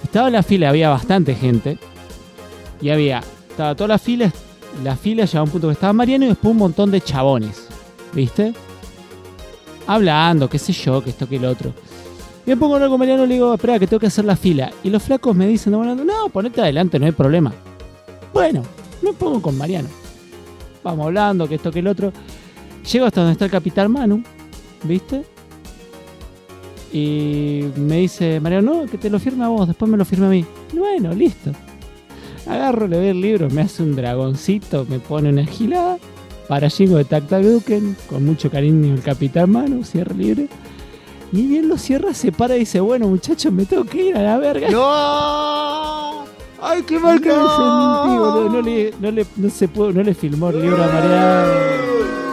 Estaba en la fila, había bastante gente. Y estaba toda la fila llegaba a un punto que estaba Mariano y después un montón de chabones. ¿Viste? Hablando, qué sé yo, que esto, que el otro. Y me pongo a hablar con Mariano y le digo, espera, que tengo que hacer la fila. Y los flacos me dicen, no, ponete adelante, no hay problema. Bueno, me pongo con Mariano. Vamos hablando, que esto, que el otro. Llego hasta donde está el Capitán Manu, ¿viste? Y me dice, Mariano, no, que te lo firme a vos, después me lo firme a mí. Y bueno, listo. Agarro, le doy el libro, me hace un dragoncito, me pone una gilada. Para Jingo de Tac Tac Duken, con mucho cariño el Capitán Manu, cierra libre. Ni bien lo cierra, se para y dice, bueno muchachos, me tengo que ir a la verga. ¡No! ¡Ay, qué mal que me sentí, boludo! No le filmó el libro a Mariano.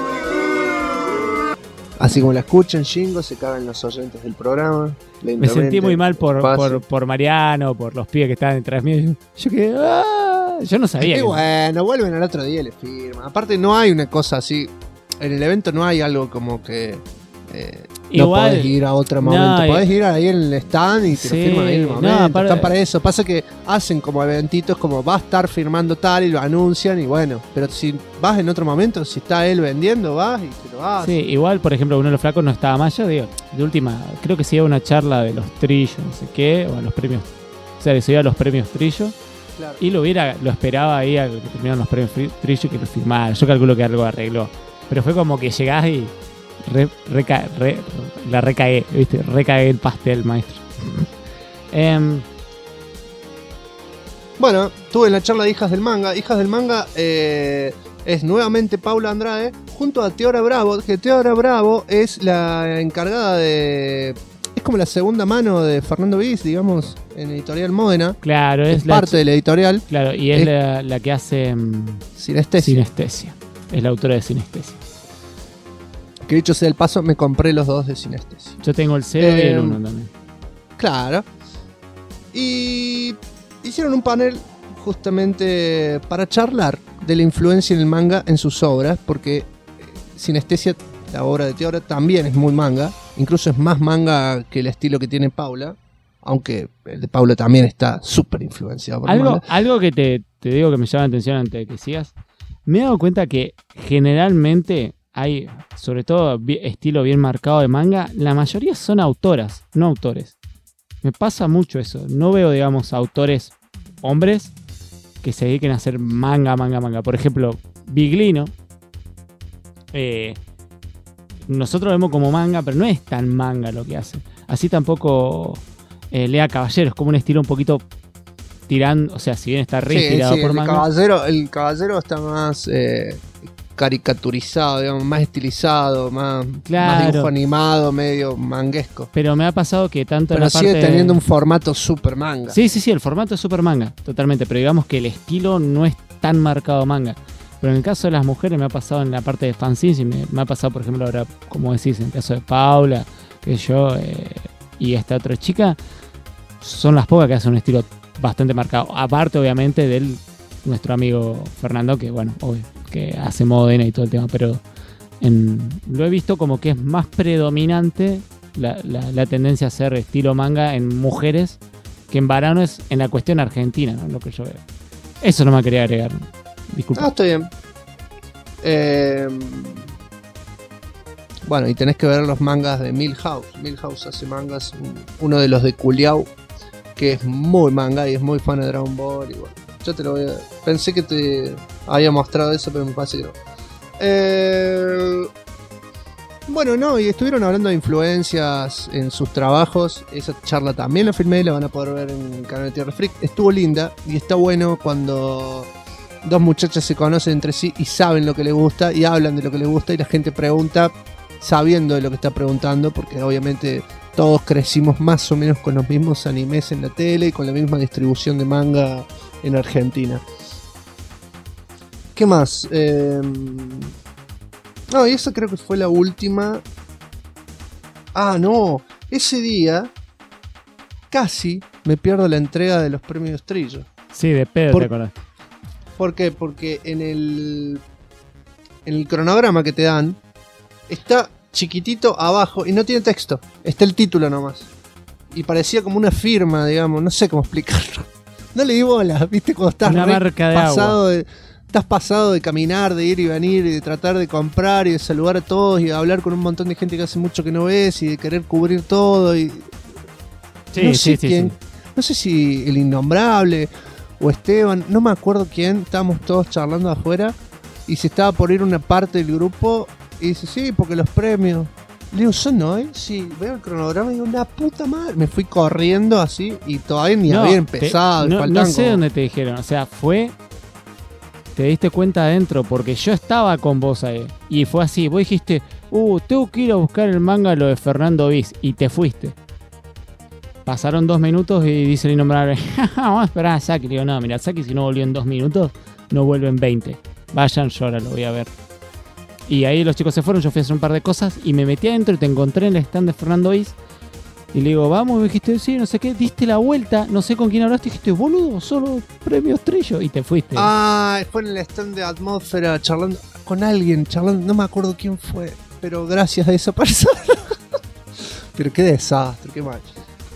Así como la escuchan, Jingo, se cagan los oyentes del programa. Me sentí muy mal por Mariano, por los pibes que estaban detrás mío. Yo quedé... Yo no sabía. Y bueno, vuelven al otro día y le firman. Aparte no hay una cosa así. En el evento no hay algo como que... Igual, no podés ir a otro momento. Podés ir ahí en el stand y te lo firman ahí en el momento. Están para eso. Pasa que hacen como eventitos como va a estar firmando tal y lo anuncian y bueno. Pero si vas en otro momento, si está él vendiendo, vas y te lo vas. Sí, igual, por ejemplo, uno de los flacos no estaba más. Yo digo, de última, creo que se iba a una charla de los trillos, no sé qué, o a los premios. O sea, se iba a los premios trillos. Claro. Y lo esperaba ahí a que terminaran los premios trillos y que lo firmara. Yo calculo que algo arregló. Pero fue como que llegás y la recagué, ¿viste? Recagué el pastel, maestro. Bueno, tuve en la charla de Hijas del Manga. Hijas del Manga es nuevamente Paula Andrade junto a Teora Bravo, que Teora Bravo es la encargada de... Es como la segunda mano de Fernando Viz, digamos, en Editorial Módena. Claro, es parte de la editorial. Claro, y es la que hace... Sinestesia. Es la autora de Sinestesia. Que dicho sea el paso, me compré los dos de Sinestesia. Yo tengo el 0 y el 1 también. Claro. Y hicieron un panel justamente para charlar de la influencia en el manga en sus obras, porque Sinestesia, la obra de Teora, también es muy manga. Incluso es más manga que el estilo que tiene Paula, aunque el de Paula también está súper influenciado por el manga. Algo que te digo que me llama la atención antes de que sigas. Me he dado cuenta que generalmente hay, sobre todo estilo bien marcado de manga, la mayoría son autoras, no autores. Me pasa mucho eso. No veo, digamos, autores hombres que se dediquen a hacer manga. Por ejemplo, Biglino. Nosotros lo vemos como manga, pero no es tan manga lo que hace. Así tampoco Lea Caballero, es como un estilo un poquito tirando, o sea, si bien está tirado por manga. El caballero está más caricaturizado, digamos, más estilizado, más dibujo animado, medio manguesco. Pero me ha pasado que tanto en la parte... Pero sigue teniendo un formato super manga. Sí, el formato es super manga, totalmente. Pero digamos que el estilo no es tan marcado manga. Pero en el caso de las mujeres me ha pasado en la parte de fanzines y me ha pasado, por ejemplo, ahora, como decís, en el caso de Paula, que yo y esta otra chica, son las pocas que hacen un estilo bastante marcado. Aparte, obviamente, de nuestro amigo Fernando, que bueno, obvio, que hace Módena y todo el tema, pero lo he visto como que es más predominante la tendencia a hacer estilo manga en mujeres que en varones en la cuestión argentina, ¿no? Lo que yo veo. Eso no me quería agregar. Disculpa. Está bien. Bueno, y tenés que ver los mangas de Milhouse. Milhouse hace mangas, uno de los de Culiao, que es muy manga y es muy fan de Dragon Ball. Y bueno, yo te lo voy a... Pensé que te había mostrado eso, pero me parece que no. Bueno, no, y estuvieron hablando de influencias en sus trabajos. Esa charla también la filmé, la van a poder ver en el canal de Tierra Freak. Estuvo linda y está bueno cuando dos muchachas se conocen entre sí y saben lo que les gusta y hablan de lo que les gusta y la gente pregunta sabiendo de lo que está preguntando, porque obviamente todos crecimos más o menos con los mismos animes en la tele y con la misma distribución de manga en Argentina. ¿Qué más? No, y esa creo que fue la última. Ah, no. Ese día casi me pierdo la entrega de los premios Trillo. Sí, de pedo, te acordás. ¿Por qué? Porque en el cronograma que te dan está chiquitito abajo y no tiene texto. Está el título nomás. y parecía como una firma, digamos, no sé cómo explicarlo. No le di bola, ¿viste? Cuando estás Una marca de agua. Estás pasado de caminar, de ir y venir y de tratar de comprar y de saludar a todos y de hablar con un montón de gente que hace mucho que no ves y de querer cubrir todo y... Sí, no sé sí, quién, sí. no sé si el Innombrable o Esteban, no me acuerdo quién, estábamos todos charlando afuera y se estaba por ir una parte del grupo y dice, sí, porque los premios. Le digo, ¿son hoy? Sí, veo el cronograma y digo, una puta madre. Me fui corriendo así y todavía ni había empezado. No faltaban sé como... dónde te dijeron, o sea, te diste cuenta adentro, porque yo estaba con vos ahí. Y fue así, vos dijiste, tengo que ir a buscar el manga lo de Fernando Bis, y te fuiste. Pasaron 2 minutos y dice el Innombrable, vamos a esperar a Saki. Le digo, no, mira, Saki si no volvió en 2 minutos, no vuelve en 20. Vayan, yo ahora lo voy a ver. Y ahí los chicos se fueron, yo fui a hacer un par de cosas y me metí adentro y te encontré en el stand de Fernando Bis. Y le digo, vamos, y me dijiste, sí, no sé qué, diste la vuelta, no sé con quién hablaste, y dijiste, boludo, solo premios Trillo, y te fuiste. Ah, fue en el stand de Atmósfera charlando con alguien, no me acuerdo quién fue, pero gracias a esa persona. Pero qué desastre, qué mal.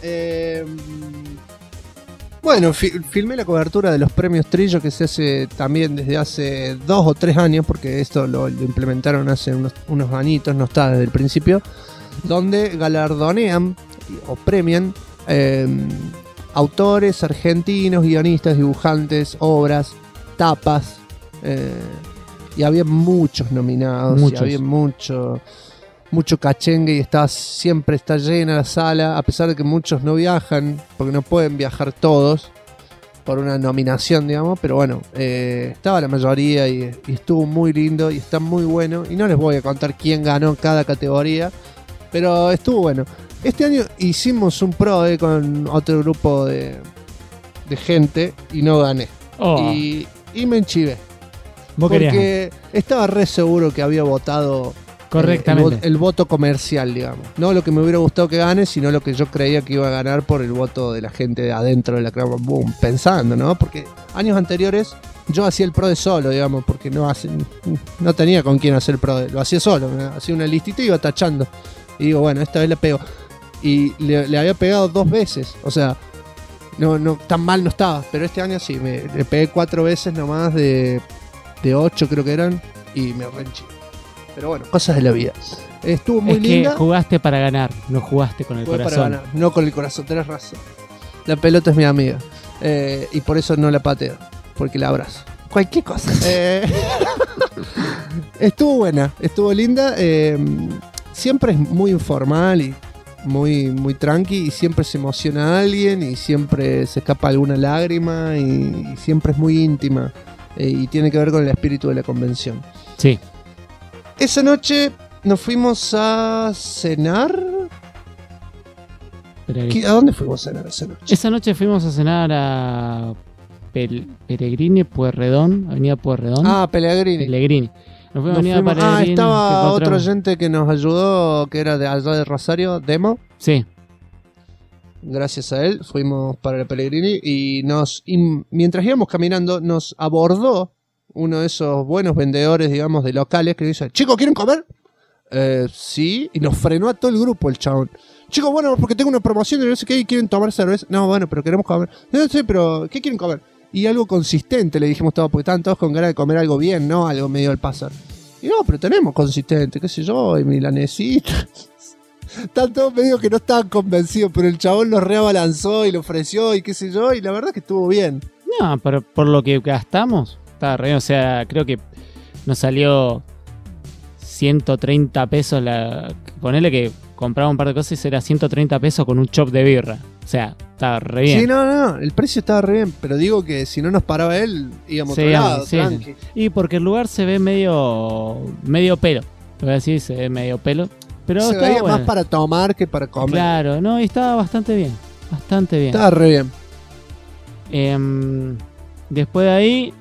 Bueno, filmé la cobertura de los premios Trillo que se hace también desde hace 2 o 3 años, porque esto lo implementaron hace unos añitos, no está desde el principio, donde galardonean o premian autores argentinos, guionistas, dibujantes, obras, tapas, y había muchos nominados, y había mucho cachengue y siempre está llena la sala, a pesar de que muchos no viajan, porque no pueden viajar todos por una nominación, digamos, pero bueno, estaba la mayoría y estuvo muy lindo y está muy bueno, y no les voy a contar quién ganó cada categoría, pero estuvo bueno. Este año hicimos un pro con otro grupo de gente y no gané. Y me enchivé. Porque estaba re seguro que había votado correctamente el voto comercial, digamos. No lo que me hubiera gustado que gane, sino lo que yo creía que iba a ganar por el voto de la gente de adentro de la Crack Boom. Pensando, ¿no? Porque años anteriores yo hacía el pro de solo, digamos, porque no tenía con quién hacer el pro. Lo hacía solo, hacía una listita y iba tachando. Y digo, bueno, esta vez le pego. Y le había pegado 2 veces. O sea, no tan mal no estaba. Pero este año sí, le pegué 4 veces nomás de 8 creo que eran. Y me renché. Pero bueno, cosas de la vida. Estuvo muy linda. Es que jugaste para ganar, no jugaste con el corazón. Para ganar, no con el corazón, tenés razón. La pelota es mi amiga. Y por eso no la pateo. Porque la abrazo. Cualquier cosa. Estuvo buena, estuvo linda. Siempre es muy informal y muy tranqui, y siempre se emociona a alguien y siempre se escapa alguna lágrima y siempre es muy íntima, y tiene que ver con el espíritu de la convención. Sí. Esa noche nos fuimos a cenar. ¿A dónde fuimos a cenar esa noche? Esa noche fuimos a cenar a Pellegrini, Pueyrredón, Avenida Pueyrredón. Ah, Pellegrini. Nos fuimos estaba otro oyente que nos ayudó, que era de allá de Rosario, Demo. Sí. Gracias a él fuimos para el Pellegrini y mientras íbamos caminando nos abordó uno de esos buenos vendedores, digamos, de locales, que dice, chicos, ¿quieren comer? Sí, y nos frenó a todo el grupo el chabón. Chicos, bueno, porque tengo una promoción de no sé qué y quieren tomar cerveza. No, bueno, pero queremos comer. No sé, pero ¿qué quieren comer? Y algo consistente, le dijimos todos, porque estaban todos con ganas de comer algo bien, ¿no? Algo medio al pasar. Y no, pero tenemos consistente, qué sé yo, y milanesita. Están todos medio que no estaban convencidos, pero el chabón los reabalanzó y lo ofreció y qué sé yo, y la verdad que estuvo bien. No, pero por lo que gastamos, estaba re bien. O sea, creo que nos salió 130 pesos. Ponele que compraba un par de cosas y era 130 pesos con un chop de birra. O sea, estaba re bien. Sí, no, el precio estaba re bien, pero digo que si no nos paraba él, íbamos a otro lado, tranqui. Sí. Y porque el lugar se ve medio pelo. Lo voy a decir, se ve medio pelo. Pero se veía bueno, más para tomar que para comer. Claro, no, y estaba bastante bien. Bastante bien. Estaba re bien. Después de ahí,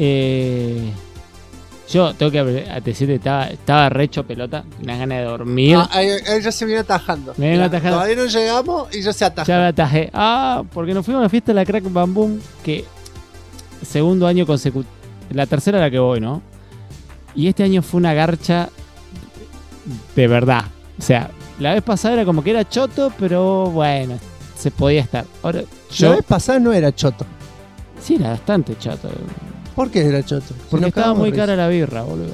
yo tengo que decirte, estaba re hecho pelota, unas ganas de dormir. Ahí ya se viene atajando. Todavía no llegamos y ya se ataja. Ya me atajé. Porque nos fuimos a la fiesta de la Crack Bam Boom, que segundo año consecutivo, la tercera a la que voy, ¿no? Y este año fue una garcha de verdad. O sea, la vez pasada era como que era choto, pero bueno, se podía estar. Ahora, La yo vez pasada no era choto. sí era bastante chato. ¿Por qué era choto? Si Porque nos estaba cagamos muy de risa. cara la birra, boludo.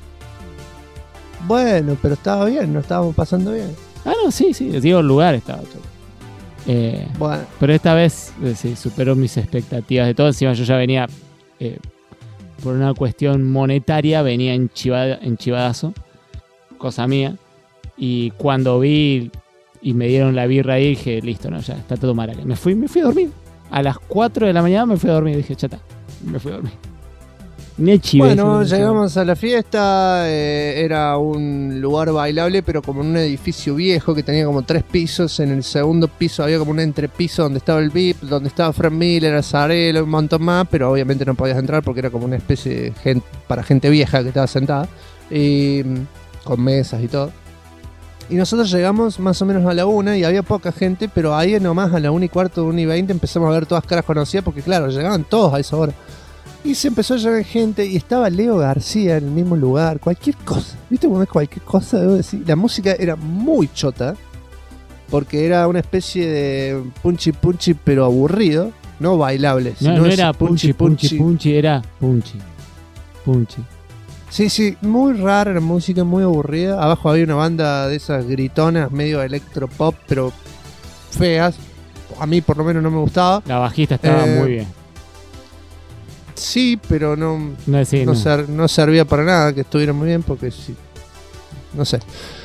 Bueno, pero estaba bien, nos estábamos pasando bien. Ah, no, sí, digo, el lugar estaba chato. Bueno, Pero esta vez sí, superó mis expectativas de todo. Encima yo ya venía, por una cuestión monetaria, venía enchivadazo, cosa mía. Y cuando vi y me dieron la birra ahí, dije, listo, no, ya está todo maraca. Me fui a dormir. A las 4 de la mañana me fui a dormir. Dije, chata, me fui a dormir. Ni chive. bueno, llegamos a la fiesta, era un lugar bailable, pero como en un edificio viejo que tenía como 3 pisos. En el segundo piso había como un entrepiso donde estaba el VIP, donde estaba Frank Miller, Azarelo, un montón más, pero obviamente no podías entrar porque era como una especie de para gente vieja que estaba sentada, y con mesas y todo. Y nosotros llegamos más o menos a la 1 y había poca gente, pero ahí nomás a la 1:15, 1:20 empezamos a ver todas caras conocidas porque claro, llegaban todos a esa hora. Y se empezó a llegar gente y estaba Leo García en el mismo lugar, cualquier cosa. ¿Viste cómo es cualquier cosa? Debo decir. La música era muy chota, porque era una especie de punchi punchi pero aburrido, no bailable. No era punchi, era punchi. Sí, muy rara la música, muy aburrida. Abajo había una banda de esas gritonas, medio electropop, pero feas. A mí por lo menos no me gustaba. La bajista estaba muy bien. Sí, pero no No. no servía para nada que estuviera muy bien porque sí. No sé.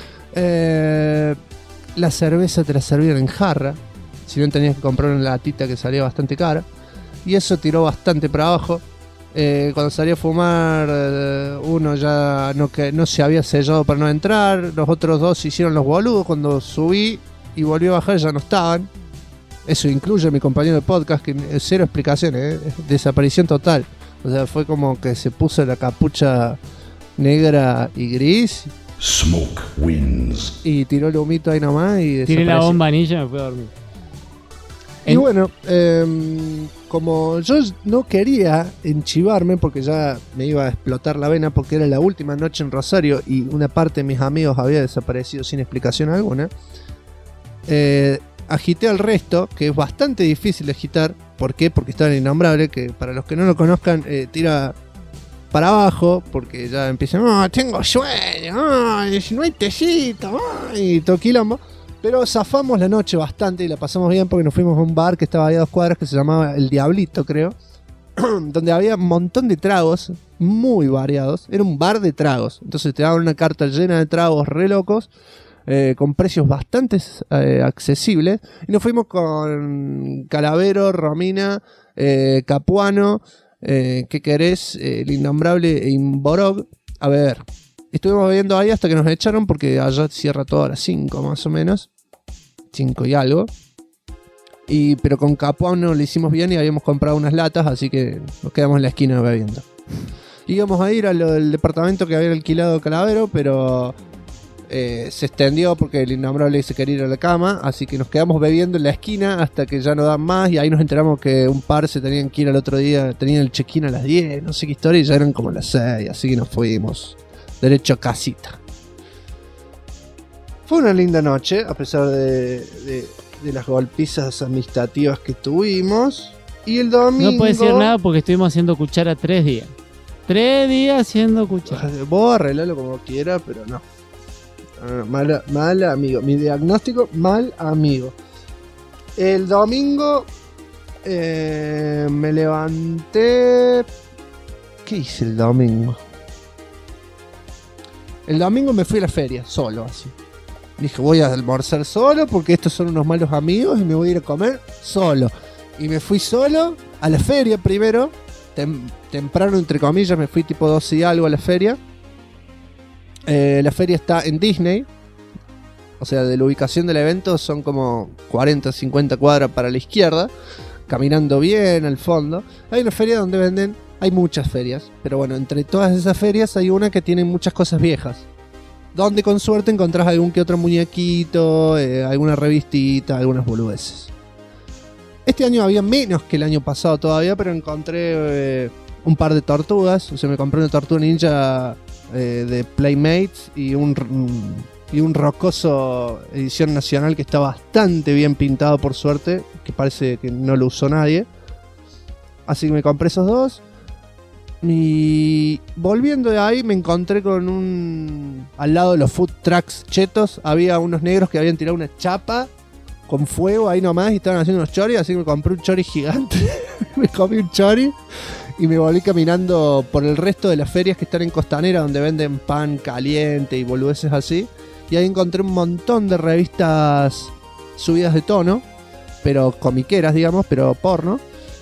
La cerveza te la servían en jarra. Si no tenías que comprar una latita que salía bastante cara. Y eso tiró bastante para abajo. Cuando salí a fumar, uno ya no se había sellado para no entrar. Los otros dos se hicieron los boludos. Cuando subí y volví a bajar ya no estaban. Eso incluye a mi compañero de podcast, que cero explicaciones, desaparición total. O sea, fue como que se puso la capucha negra y gris. Smoke wins. Y tiró el humito ahí nomás y tiré la desapareció. bomba anilla y me fui a dormir. Y bueno, como yo no quería enchivarme porque ya me iba a explotar la vena porque era la última noche en Rosario y una parte de mis amigos había desaparecido sin explicación alguna, agité al resto, que es bastante difícil de agitar. ¿Por qué? Porque está en Innombrable, que para los que no lo conozcan, tira para abajo, porque ya empiezan, tengo sueño, no hay tecito, y todo quilombo. Pero zafamos la noche bastante y la pasamos bien porque nos fuimos a un bar que estaba ahí a 2 cuadras que se llamaba El Diablito, creo, donde había un montón de tragos muy variados. Era un bar de tragos, entonces te daban una carta llena de tragos re locos, con precios bastante accesibles. Y nos fuimos con Calavero, Romina, Capuano, ¿qué querés? El Innombrable e Imborog. A ver, estuvimos bebiendo ahí hasta que nos echaron porque allá cierra todo a las 5 más o menos. 5 y algo. Pero con Capuano lo hicimos bien y habíamos comprado unas latas, así que nos quedamos en la esquina bebiendo. Íbamos a ir al departamento que había alquilado Calavero, pero se extendió porque el Innombrable se quería ir a la cama, así que nos quedamos bebiendo en la esquina hasta que ya no dan más, y ahí nos enteramos que un par se tenían que ir al otro día, tenían el check-in a las 10, no sé qué historia, y ya eran como las 6, así que nos fuimos derecho a casita. Fue una linda noche, a pesar de las golpizas amistativas que tuvimos. Y el domingo... No puedo decir nada porque estuvimos haciendo cuchara 3 días. 3 días haciendo cuchara. Vos arreglalo como quieras, pero no. Mal amigo. Mi diagnóstico, mal amigo. El domingo me levanté... ¿Qué hice el domingo? El domingo me fui a la feria, solo así. Dije, voy a almorzar solo porque estos son unos malos amigos y me voy a ir a comer solo. Y me fui solo a la feria primero. Temprano, entre comillas, me fui tipo 12 y algo a la feria. La feria está en Disney. O sea, de la ubicación del evento son como 40, 50 cuadras para la izquierda. Caminando bien al fondo. Hay una feria donde venden... Hay muchas ferias. Pero bueno, entre todas esas ferias hay una que tiene muchas cosas viejas. Donde con suerte encontrás algún que otro muñequito, alguna revistita, algunas boludeces. Este año había menos que el año pasado todavía, pero encontré un par de tortugas. O sea, me compré una tortuga ninja de Playmates y y un rocoso edición nacional que está bastante bien pintado por suerte, que parece que no lo usó nadie. Así que me compré esos dos. Y volviendo de ahí me encontré con al lado de los food trucks chetos había unos negros que habían tirado una chapa con fuego ahí nomás y estaban haciendo unos choris, así que me compré un chori gigante. Me comí un chori y me volví caminando por el resto de las ferias que están en Costanera, donde venden pan caliente y boludeces así. Y ahí encontré un montón de revistas subidas de tono, pero comiqueras, digamos, pero porno.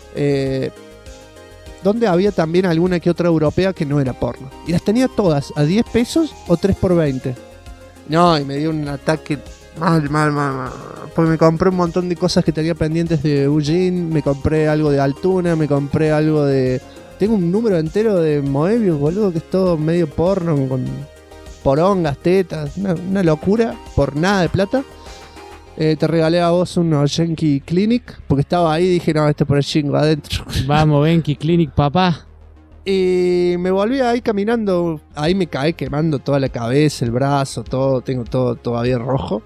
Donde había también alguna que otra europea que no era porno. Y las tenía todas a 10 pesos o 3 por 20. No, y me dio un ataque mal. Porque me compré un montón de cosas que tenía pendientes de Eugene. Me compré algo de Altuna, me compré algo de... Tengo un número entero de Moebius, boludo, que es todo medio porno, con porongas, tetas, una locura, por nada de plata. Te regalé a vos unos Yankee Clinic, porque estaba ahí y dije, no, este por el chingo adentro. Vamos, Yankee Clinic, papá. Y me volví ahí caminando, ahí me caí quemando toda la cabeza, el brazo, todo, tengo todo todavía rojo.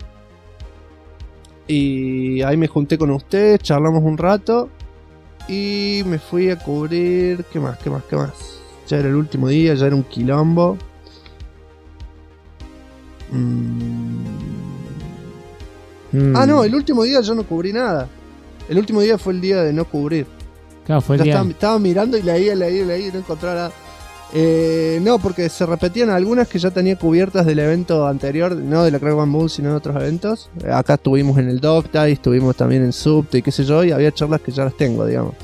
Y ahí me junté con ustedes, charlamos un rato y me fui a cubrir, ¿qué más? Ya era el último día, ya era un quilombo. Ah, no, el último día yo no cubrí nada. El último día fue el día de no cubrir. Claro, fue el día. Estaba mirando y leía y no encontraba nada. No, porque se repetían algunas que ya tenía cubiertas del evento anterior, no de la Crack Bamboo, sino de otros eventos. Acá estuvimos en el Docta y estuvimos también en Subte y qué sé yo, y había charlas que ya las tengo, digamos.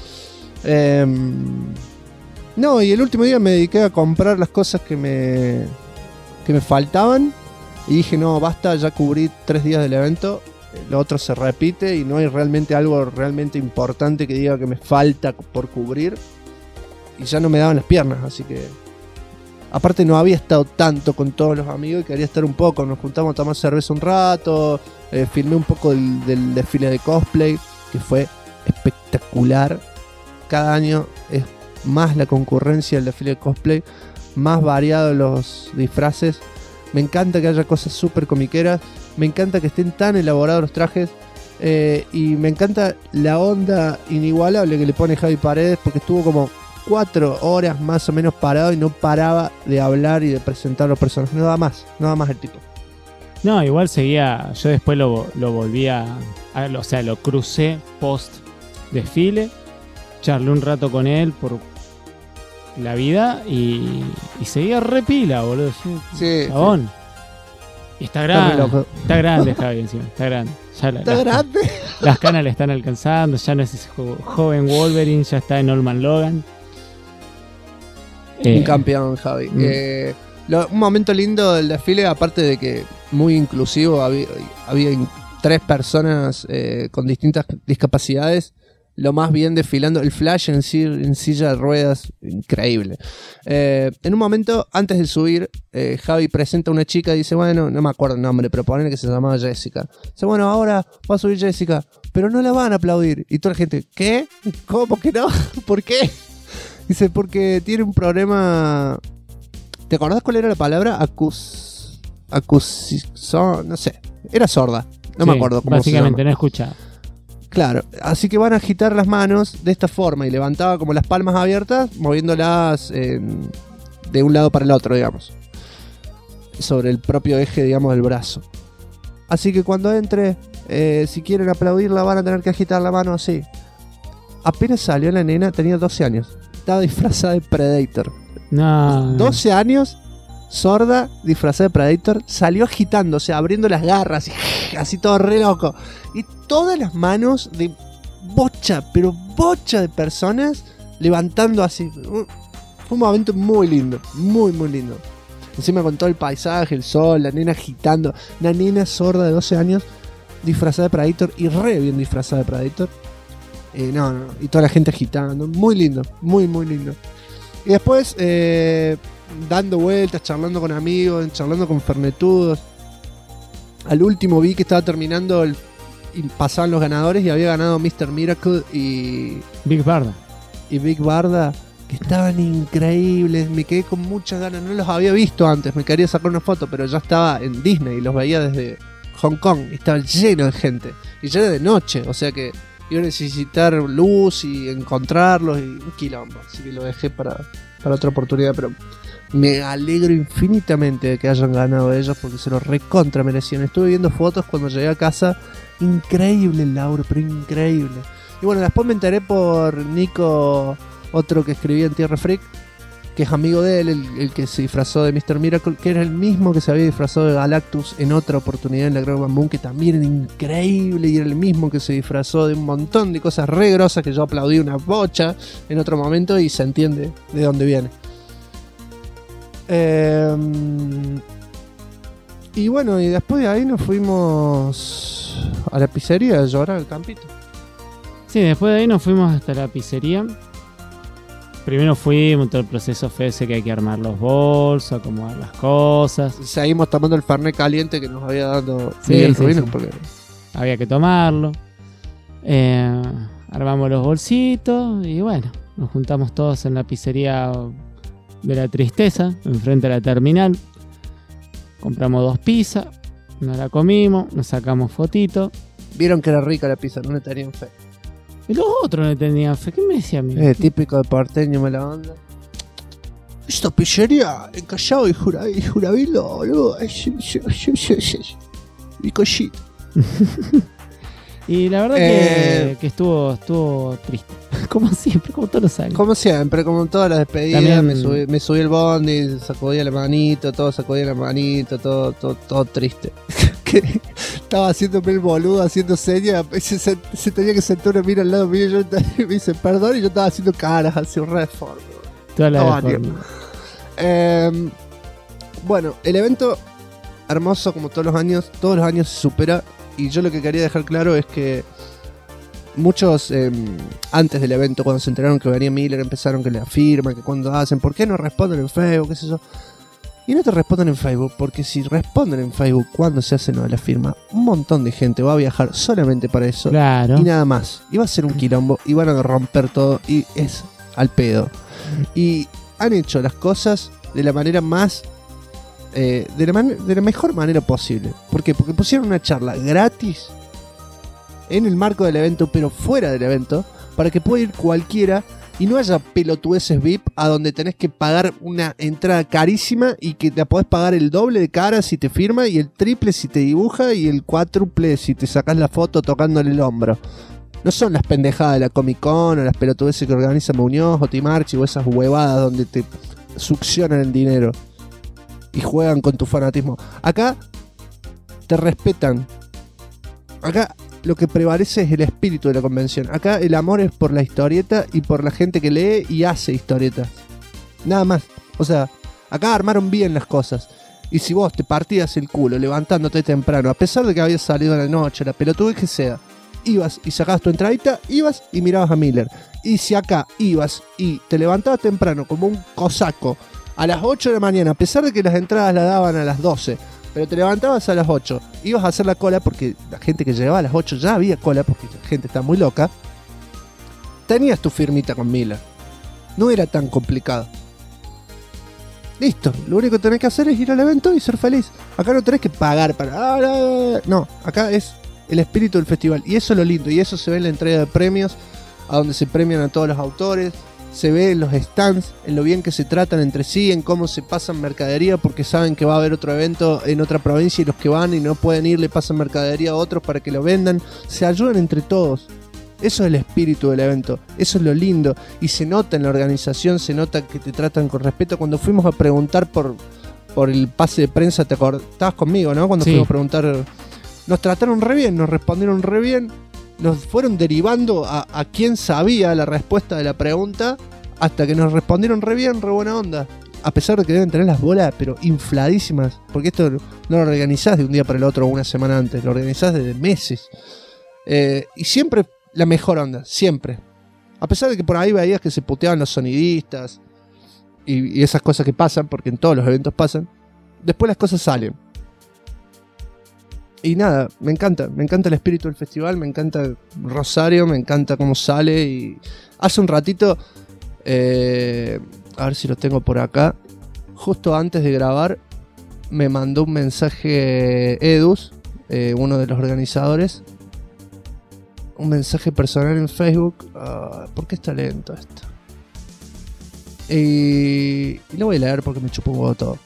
No, y el último día me dediqué a comprar las cosas que me faltaban y dije, no, basta, ya cubrí 3 días del evento. Lo otro se repite y no hay realmente algo realmente importante que diga que me falta por cubrir. Y ya no me daban las piernas, así que... Aparte no había estado tanto con todos los amigos y quería estar un poco. Nos juntamos a tomar cerveza un rato, filmé un poco del desfile de cosplay, que fue espectacular. Cada año es más la concurrencia del desfile de cosplay, más variados los disfraces. Me encanta que haya cosas súper comiqueras. Me encanta que estén tan elaborados los trajes. Y me encanta la onda inigualable que le pone Javi Paredes, porque estuvo como 4 horas más o menos parado y no paraba de hablar y de presentar los personajes. Nada más el tipo. No, igual seguía. Yo después lo volví o sea, lo crucé post desfile. Charlé un rato con él por la vida y seguía re pila, boludo. Sí, chabón. Y está grande Javi encima, está grande. ¿Está grande? Las canas le están alcanzando, ya no es ese joven Wolverine, ya está en Old Man Logan. Un campeón, Javi. Un momento lindo del desfile, aparte de que muy inclusivo, había 3 personas con distintas discapacidades. Lo más bien desfilando, el Flash en silla de ruedas, increíble. En un momento, antes de subir, Javi presenta a una chica y dice, bueno, no me acuerdo el nombre, pero ponele que se llamaba Jessica. Dice, bueno, ahora va a subir Jessica, pero no la van a aplaudir. Y toda la gente, ¿qué? ¿Cómo que no? ¿Por qué? Dice, porque tiene un problema... ¿Te acordás cuál era la palabra? No sé, era sorda. No me acuerdo cómo se llama. Básicamente no escuchaba. Claro, así que van a agitar las manos de esta forma y levantaba como las palmas abiertas, moviéndolas de un lado para el otro, digamos, sobre el propio eje, digamos, del brazo. Así que cuando entre, si quieren aplaudirla van a tener que agitar la mano así. Apenas salió la nena, tenía 12 años, estaba disfrazada de Predator. No. 12 años, sorda, disfrazada de Predator, salió agitándose, abriendo las garras, así todo re loco. Y todas las manos de bocha de personas levantando así. Fue un momento muy lindo, muy lindo. Encima con todo el paisaje, el sol, la nena agitando. Una nena sorda de 12 años disfrazada de Predator y re bien disfrazada de Predator. Y toda la gente agitando. Muy lindo, muy lindo. Y después, dando vueltas, charlando con amigos, charlando con fernetudos. Al último vi que estaba terminando y pasaban los ganadores y había ganado Mr. Miracle y Big Barda. Y Big Barda. que estaban increíbles. Me quedé con muchas ganas, no los había visto antes, me quería sacar una foto, pero ya estaba en Disney y los veía desde Hong Kong y estaba lleno de gente y lleno de noche, o sea que iba a necesitar luz y encontrarlos y un quilombo, así que lo dejé para otra oportunidad, pero me alegro infinitamente de que hayan ganado ellos porque se lo recontra merecían. Estuve viendo fotos cuando llegué a casa, increíble el laburo, pero increíble. Y bueno, después me enteré por Nico, otro que escribía en Tierra Freak, que es amigo de él, el que se disfrazó de Mr. Miracle, que era el mismo que se había disfrazado de Galactus en otra oportunidad en la Crack Bam Boom, que también era increíble, y era el mismo que se disfrazó de un montón de cosas re grosas que yo aplaudí una bocha en otro momento y se entiende de dónde viene. Y bueno, y después de ahí nos fuimos a la pizzería a llorar al campito. Sí, después de ahí nos fuimos hasta la pizzería. Primero fuimos, todo el proceso fue ese que hay que armar los bolsos, acomodar las cosas. Seguimos tomando el Fernet caliente que nos había dado Sí, Miguel sí, Rubino, sí. porque Había que tomarlo. Armamos los bolsitos y bueno, nos juntamos todos en la pizzería de la tristeza, enfrente a la terminal. Compramos 2 pizzas, nos la comimos, nos sacamos fotitos. vieron que era rica la pizza, no le tenían fe. Y los otros no tenían fe. ¿Qué me decía a mí? Típico de porteño, mala onda. Esta pizzería en Callao y Juravilo, boludo. Y collito. Y la verdad que estuvo triste. Como siempre, como todos los años. Como siempre, como en todas las despedidas, También... me subí el bondi, sacudía la manito, todo todo triste. Que estaba haciéndome el boludo, haciendo señas, se tenía que sentar una mira al lado mío, yo me dice perdón, y yo estaba haciendo caras, así un reforma. Toda la reforma. Bueno, el evento hermoso como todos los años se supera, y yo lo que quería dejar claro es que muchos antes del evento, cuando se enteraron que venía Miller, empezaron que le afirman, que cuando hacen, ¿por qué no responden en Facebook? ¿Qué sé yo? Y no te responden en Facebook, porque si responden en Facebook cuando se hace lo de la firma, un montón de gente va a viajar solamente para eso. Claro. Y nada más. Y va a ser un quilombo, y van a romper todo, y es al pedo. Y han hecho las cosas de la manera más... de la mejor manera posible. ¿Por qué? Porque pusieron una charla gratis en el marco del evento, pero fuera del evento, para que pueda ir cualquiera y no haya pelotudeces VIP a donde tenés que pagar una entrada carísima y que te podés pagar el doble de cara si te firma, y el triple si te dibuja, y el cuádruple si te sacás la foto tocándole el hombro. No son las pendejadas de la Comic Con o las pelotudeces que organiza Muñoz o Timarchi o esas huevadas donde te succionan el dinero y juegan con tu fanatismo. Acá te respetan. Acá lo que prevalece es el espíritu de la convención. Acá el amor es por la historieta y por la gente que lee y hace historietas. Nada más. O sea, acá armaron bien las cosas. Y si vos te partías el culo levantándote temprano, a pesar de que habías salido en la noche, la pelotudez que sea, ibas y sacabas tu entradita, ibas y mirabas a Miller. Y si acá ibas y te levantabas temprano como un cosaco a las 8 de la mañana, a pesar de que las entradas las daban a las 12, pero te levantabas a las 8, ibas a hacer la cola, porque la gente que llegaba a las 8 ya había cola, porque la gente está muy loca, tenías tu firmita con Miller. No era tan complicado. Listo, lo único que tenés que hacer es ir al evento y ser feliz. Acá no tenés que pagar para... No, acá es el espíritu del festival, y eso es lo lindo, y eso se ve en la entrega de premios, a donde se premian a todos los autores. Se ve en los stands, en lo bien que se tratan entre sí, en cómo se pasan mercadería, porque saben que va a haber otro evento en otra provincia y los que van y no pueden ir le pasan mercadería a otros para que lo vendan. Se ayudan entre todos. Eso es el espíritu del evento, eso es lo lindo, y se nota en la organización, se nota que te tratan con respeto. Cuando fuimos a preguntar por el pase de prensa, ¿te acordás? Estabas conmigo, ¿no? Cuando fuimos a preguntar, nos trataron re bien, nos respondieron re bien. Nos fueron derivando a quien sabía la respuesta de la pregunta, hasta que nos respondieron re bien, re buena onda. A pesar de que deben tener las bolas, pero infladísimas. Porque esto no lo organizás de un día para el otro o una semana antes, lo organizás desde meses. Y siempre la mejor onda, siempre. A pesar de que por ahí veías que se puteaban los sonidistas y esas cosas que pasan, porque en todos los eventos pasan, después las cosas salen. Y nada, me encanta el espíritu del festival, me encanta Rosario, me encanta cómo sale. Y hace un ratito A ver si lo tengo por acá. Justo antes de grabar me mandó un mensaje Edus, uno de los organizadores. Un mensaje personal en Facebook. ¿Por qué está lento esto? Y lo voy a leer porque me chupo un huevo todo.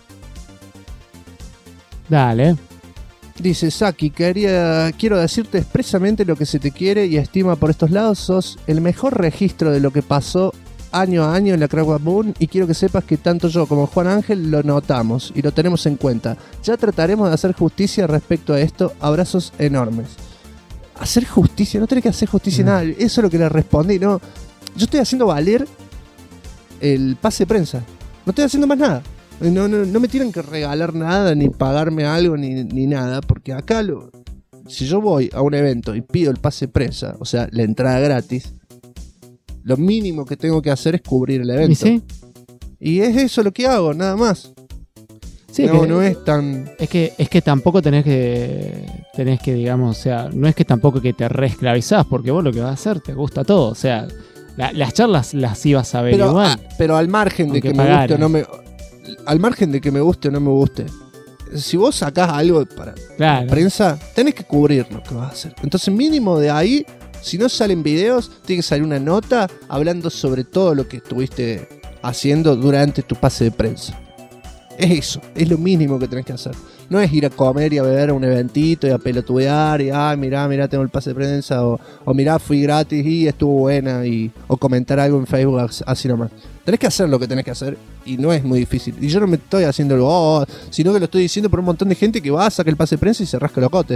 Dale. Dice: Saki, quiero decirte expresamente lo que se te quiere y estima por estos lados. Sos el mejor registro de lo que pasó año a año en la Crack Bamboo, y quiero que sepas que tanto yo como Juan Ángel lo notamos y lo tenemos en cuenta. Ya trataremos de hacer justicia respecto a esto. Abrazos enormes. Hacer justicia, no tenés que hacer justicia nada. Eso es lo que le respondí, ¿no? Yo estoy haciendo valer el pase de prensa. No estoy haciendo más nada. No me tienen que regalar nada, ni pagarme algo, ni nada. Porque acá, si yo voy a un evento y pido el pase de prensa, o sea, la entrada gratis, lo mínimo que tengo que hacer es cubrir el evento. ¿Y sí? Y es eso lo que hago, nada más. Sí, no es tan... Es que tampoco tenés que, digamos, o sea, no es que tampoco que te reesclavizás, porque vos lo que vas a hacer te gusta todo. O sea, las charlas las ibas a ver igual. Pero al margen de que me guste o no me... Al margen de que me guste o no me guste, si vos sacás algo para la prensa, tenés que cubrir lo que vas a hacer. Entonces, mínimo de ahí, si no salen videos, tiene que salir una nota hablando sobre todo lo que estuviste haciendo durante tu pase de prensa. Es eso, es lo mínimo que tenés que hacer. No es ir a comer y a beber a un eventito y a pelotudear y mirá, tengo el pase de prensa, o mirá, fui gratis y estuvo buena, o comentar algo en Facebook así nomás. Tenés que hacer lo que tenés que hacer y no es muy difícil. Y yo no me estoy haciendo sino que lo estoy diciendo por un montón de gente que va, saca el pase de prensa y se rasca el ocote.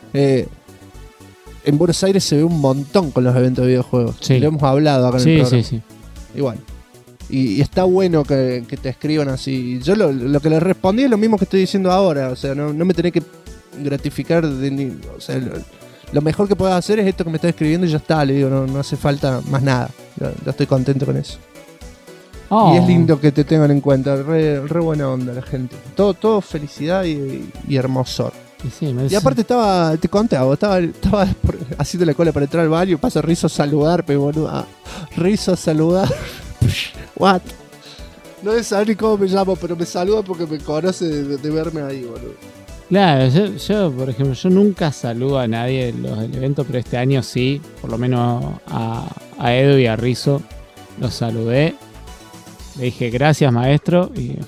En Buenos Aires se ve un montón con los eventos de videojuegos. Sí. Lo hemos hablado acá en el programa. Sí. Igual. Y está bueno que te escriban así. Yo lo que les respondí es lo mismo que estoy diciendo ahora. O sea, no me tenés que gratificar o sea, lo mejor que puedas hacer es esto que me estás escribiendo y ya está. Le digo, no hace falta más nada. Yo estoy contento con eso. Y es lindo que te tengan en cuenta. Re buena onda la gente. Todo felicidad y hermosor. Y aparte te contaba, estaba haciendo la cola para entrar al baño. Pasa Rizo a saludar, pero boludo. Rizo a saludar. What? No sé saber ni cómo me llamo, pero me saluda porque me conoce de verme ahí, boludo. Claro, yo, por ejemplo, yo nunca saludo a nadie en los eventos, pero este año sí, por lo menos a Edu y a Rizo los saludé. Le dije gracias, maestro,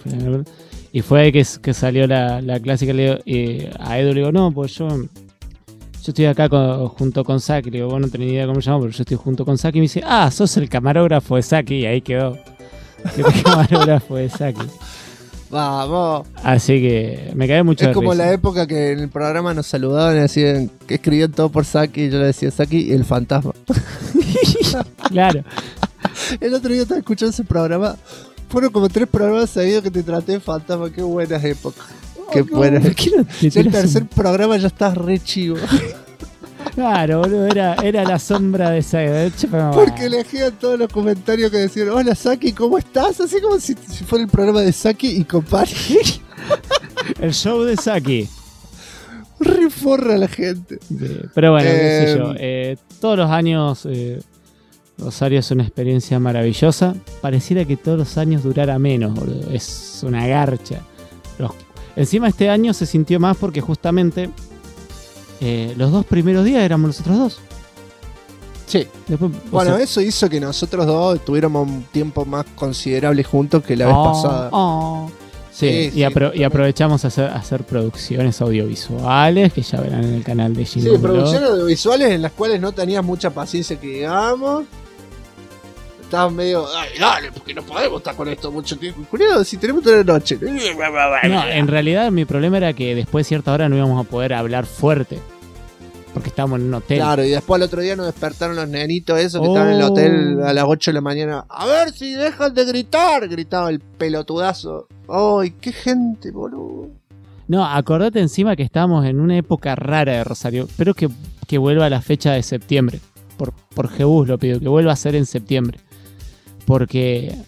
y fue ahí que salió la clásica. A Edu le digo, no, pues yo estoy acá junto con Saki. Le digo, vos no tenés ni idea cómo me llamo, pero yo estoy junto con Saki. Y me dice, sos el camarógrafo de Saki. Y ahí quedó. El camarógrafo de Saki. Vamos. Así que me cae mucho de risa. Es como risa. la época que en el programa nos saludaban y decían que escribían todo por Saki. Y yo le decía Saki y el fantasma. Claro. El otro día estaba escuchando ese programa. Fueron como 3 programas seguidos que te traté de fantasma. Qué buenas épocas. Qué buenas. El tercer programa ya estás re chivo. Claro, boludo, era la sombra de Saki. Porque elegían todos los comentarios que decían, hola Saki, ¿cómo estás? Así como si fuera el programa de Saki y compañía. El show de Saki. Re forra la gente. Pero bueno, qué sé yo. Todos los años Rosario es una experiencia maravillosa. Pareciera que todos los años durara menos, boludo. Es una garcha. Encima este año se sintió más porque justamente los 2 primeros días éramos nosotros 2. Sí. Después, bueno, eso hizo que nosotros 2 tuviéramos un tiempo más considerable juntos que la vez pasada. Sí, y aprovechamos a hacer producciones audiovisuales que ya verán en el canal de Gino. Sí, producciones audiovisuales en las cuales no tenías mucha paciencia, que digamos. Estabas medio, dale, porque no podemos estar con esto mucho tiempo. Cuidado, si tenemos toda la noche. No, en realidad mi problema era que después de cierta hora no íbamos a poder hablar fuerte. Porque estábamos en un hotel. Claro, y después al otro día nos despertaron los nenitos esos que estaban en el hotel a las 8 de la mañana. A ver si dejan de gritar, gritaba el pelotudazo. ¡Ay, qué gente, boludo! No, acordate encima que estábamos en una época rara de Rosario. Espero que vuelva a la fecha de septiembre. Por Jebus lo pido, que vuelva a ser en septiembre. Porque...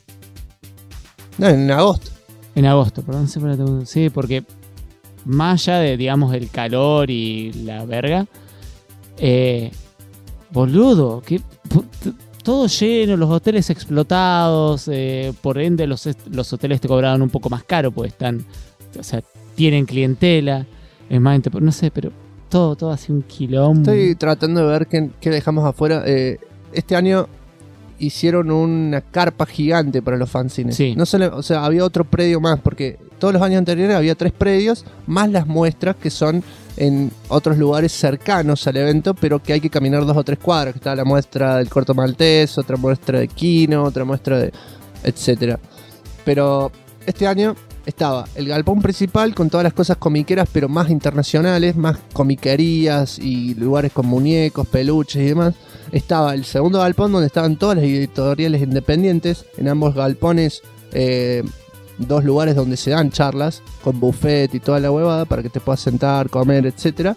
No, en agosto. En agosto, perdón. Sí, porque más allá de, digamos, el calor y la verga... boludo, todo lleno, los hoteles explotados, por ende los hoteles te cobraban un poco más caro porque tienen clientela, es más, no sé, pero todo así un quilombo. Estoy tratando de ver qué dejamos afuera. Este año hicieron una carpa gigante para los fanzines. Sí. No solo, o sea, había otro predio más, porque todos los años anteriores había 3 predios, más las muestras que son en otros lugares cercanos al evento, pero que hay que caminar 2 o 3 cuadras, que está la muestra del Corto Maltés, otra muestra de Kino, otra muestra de etcétera. Pero este año estaba el galpón principal con todas las cosas comiqueras, pero más internacionales, más comiquerías y lugares con muñecos, peluches y demás. Estaba el segundo galpón donde estaban todas las editoriales independientes. En ambos galpones 2 lugares donde se dan charlas con buffet y toda la huevada para que te puedas sentar, comer, etcétera.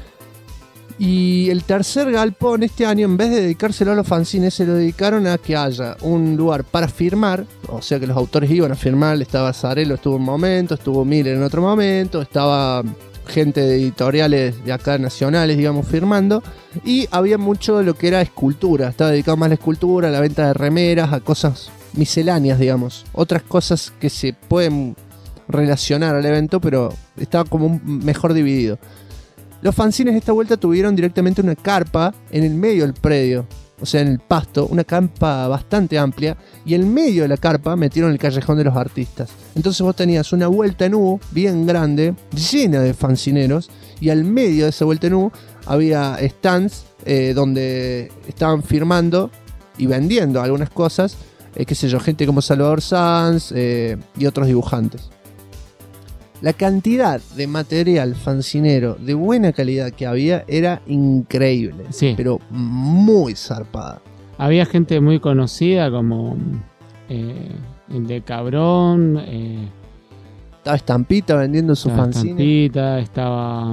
Y el tercer galpón este año, en vez de dedicárselo a los fanzines, se lo dedicaron a que haya un lugar para firmar. O sea que los autores iban a firmar. Estaba Zarello, estuvo un momento, estuvo Miller en otro momento, estaba gente de editoriales de acá nacionales, digamos, firmando. Y había mucho de lo que era escultura. Estaba dedicado más a la escultura, a la venta de remeras, a cosas misceláneas, digamos. Otras cosas que se pueden relacionar al evento, pero estaba como mejor dividido. Los fanzines esta vuelta tuvieron directamente una carpa en el medio del predio, o sea, en el pasto, una carpa bastante amplia, y en medio de la carpa metieron el callejón de los artistas. Entonces vos tenías una vuelta en U bien grande, llena de fanzineros, y al medio de esa vuelta en U había stands donde estaban firmando y vendiendo algunas cosas, qué sé yo, gente como Salvador Sanz y otros dibujantes. La cantidad de material fancinero de buena calidad que había era increíble, sí, pero muy zarpada. Había gente muy conocida como el de Cabrón. Estaba Estampita vendiendo su fanzine. Estampita, estaba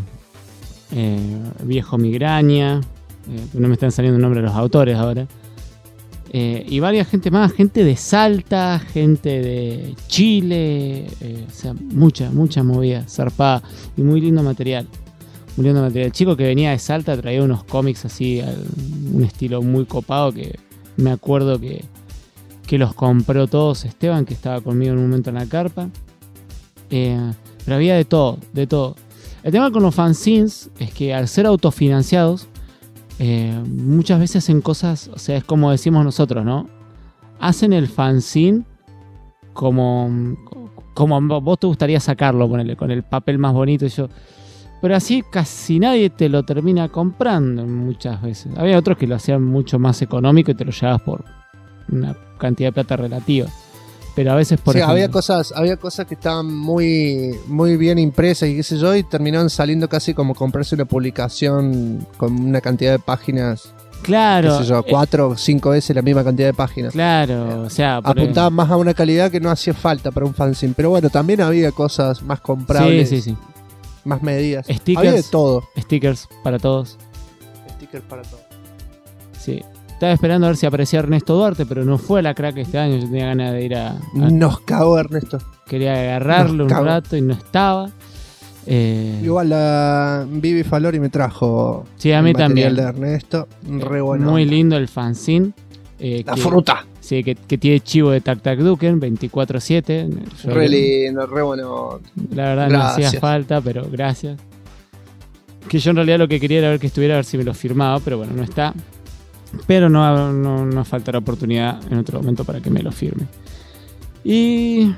Viejo Migraña. No me están saliendo el nombre de los autores ahora. Y varias gente más, gente de Salta, gente de Chile, o sea, mucha movida, zarpada y muy lindo material. Muy lindo material. El chico que venía de Salta traía unos cómics así, un estilo muy copado, que me acuerdo que los compró todos Esteban, que estaba conmigo en un momento en la carpa. Pero había de todo. El tema con los fanzines es que al ser autofinanciados, muchas veces hacen cosas, o sea, es como decimos nosotros, ¿no? Hacen el fanzine como vos te gustaría sacarlo, ponele, con el papel más bonito y yo. Pero así casi nadie te lo termina comprando muchas veces. Había otros que lo hacían mucho más económico y te lo llevabas por una cantidad de plata relativa. Pero a veces por ejemplo, había cosas que estaban muy bien impresas y qué sé yo, y terminaron saliendo casi como comprarse una publicación con una cantidad de páginas. Claro. Qué sé yo, 4 o 5 veces la misma cantidad de páginas. Claro, o sea, apuntaban más a una calidad que no hacía falta para un fanzine. Pero bueno, también había cosas más comprables. Sí. Más medidas. Stickers, había de todo. Stickers para todos. Stickers para todos. Sí. Estaba esperando a ver si aparecía Ernesto Duarte, pero no fue a la crack este año. Yo tenía ganas de ir a... Nos cagó Ernesto. Quería agarrarlo un rato y no estaba. Igual la Vivi Falori me trajo, sí, a mí también, de Ernesto. Re bueno. Muy lindo el fanzine. La fruta. Sí, que tiene chivo de Tac Tac Duken 24/7. Re lindo, re bueno. La verdad no hacía falta, pero gracias. Que yo en realidad lo que quería era ver que estuviera, a ver si me lo firmaba, pero bueno, no está. Pero no faltará oportunidad en otro momento para que me lo firme. Y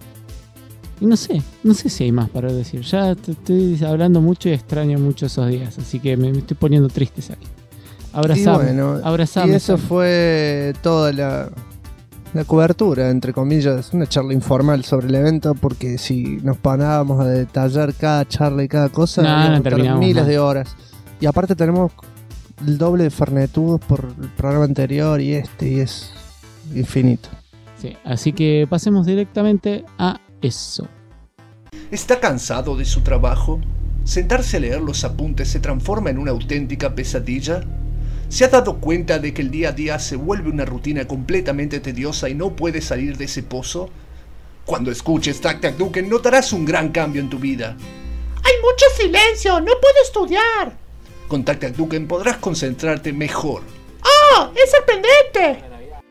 no sé si hay más para decir. Ya te estoy hablando mucho y extraño mucho esos días, así que me estoy poniendo tristes aquí. Abrazame. Y eso fue toda la cobertura, entre comillas, una charla informal sobre el evento, porque si nos parábamos a detallar cada charla y cada cosa, no terminamos miles de horas. Y aparte tenemos el doble de fernetudos por el programa anterior y es infinito. Sí, así que pasemos directamente a eso. ¿Está cansado de su trabajo? ¿Sentarse a leer los apuntes se transforma en una auténtica pesadilla? ¿Se ha dado cuenta de que el día a día se vuelve una rutina completamente tediosa y no puede salir de ese pozo? Cuando escuches Tac Tac Duken notarás un gran cambio en tu vida. ¡Hay mucho silencio! ¡No puedo estudiar! Con Tac Tac Duken podrás concentrarte mejor. ¡No! ¡Es sorprendente!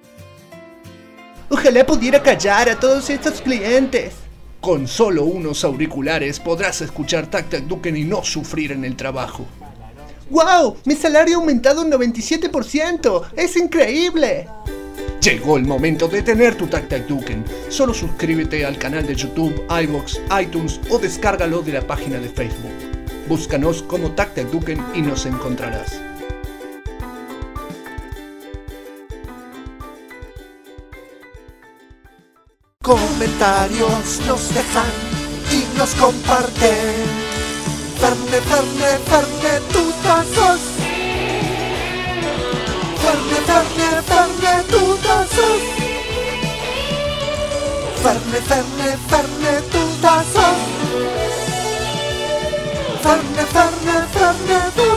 Ojalá pudiera callar a todos estos clientes. Con solo unos auriculares podrás escuchar Tac Tac Duken y no sufrir en el trabajo. ¡Wow! ¡Mi salario ha aumentado un 97%! ¡Es increíble! Llegó el momento de tener tu Tac Tac Duken. Solo suscríbete al canal de YouTube, iVoox, iTunes o descárgalo de la página de Facebook. Búscanos como Tac Tac Duken y nos encontrarás. Comentarios nos dejan y nos comparten. Ferne, Ferne, Ferne, tutazos. Ferne, Ferne, Ferne, tutazos. Ferne, Ferne, Ferne, tutazos. Ferne, Ferne, Ferne,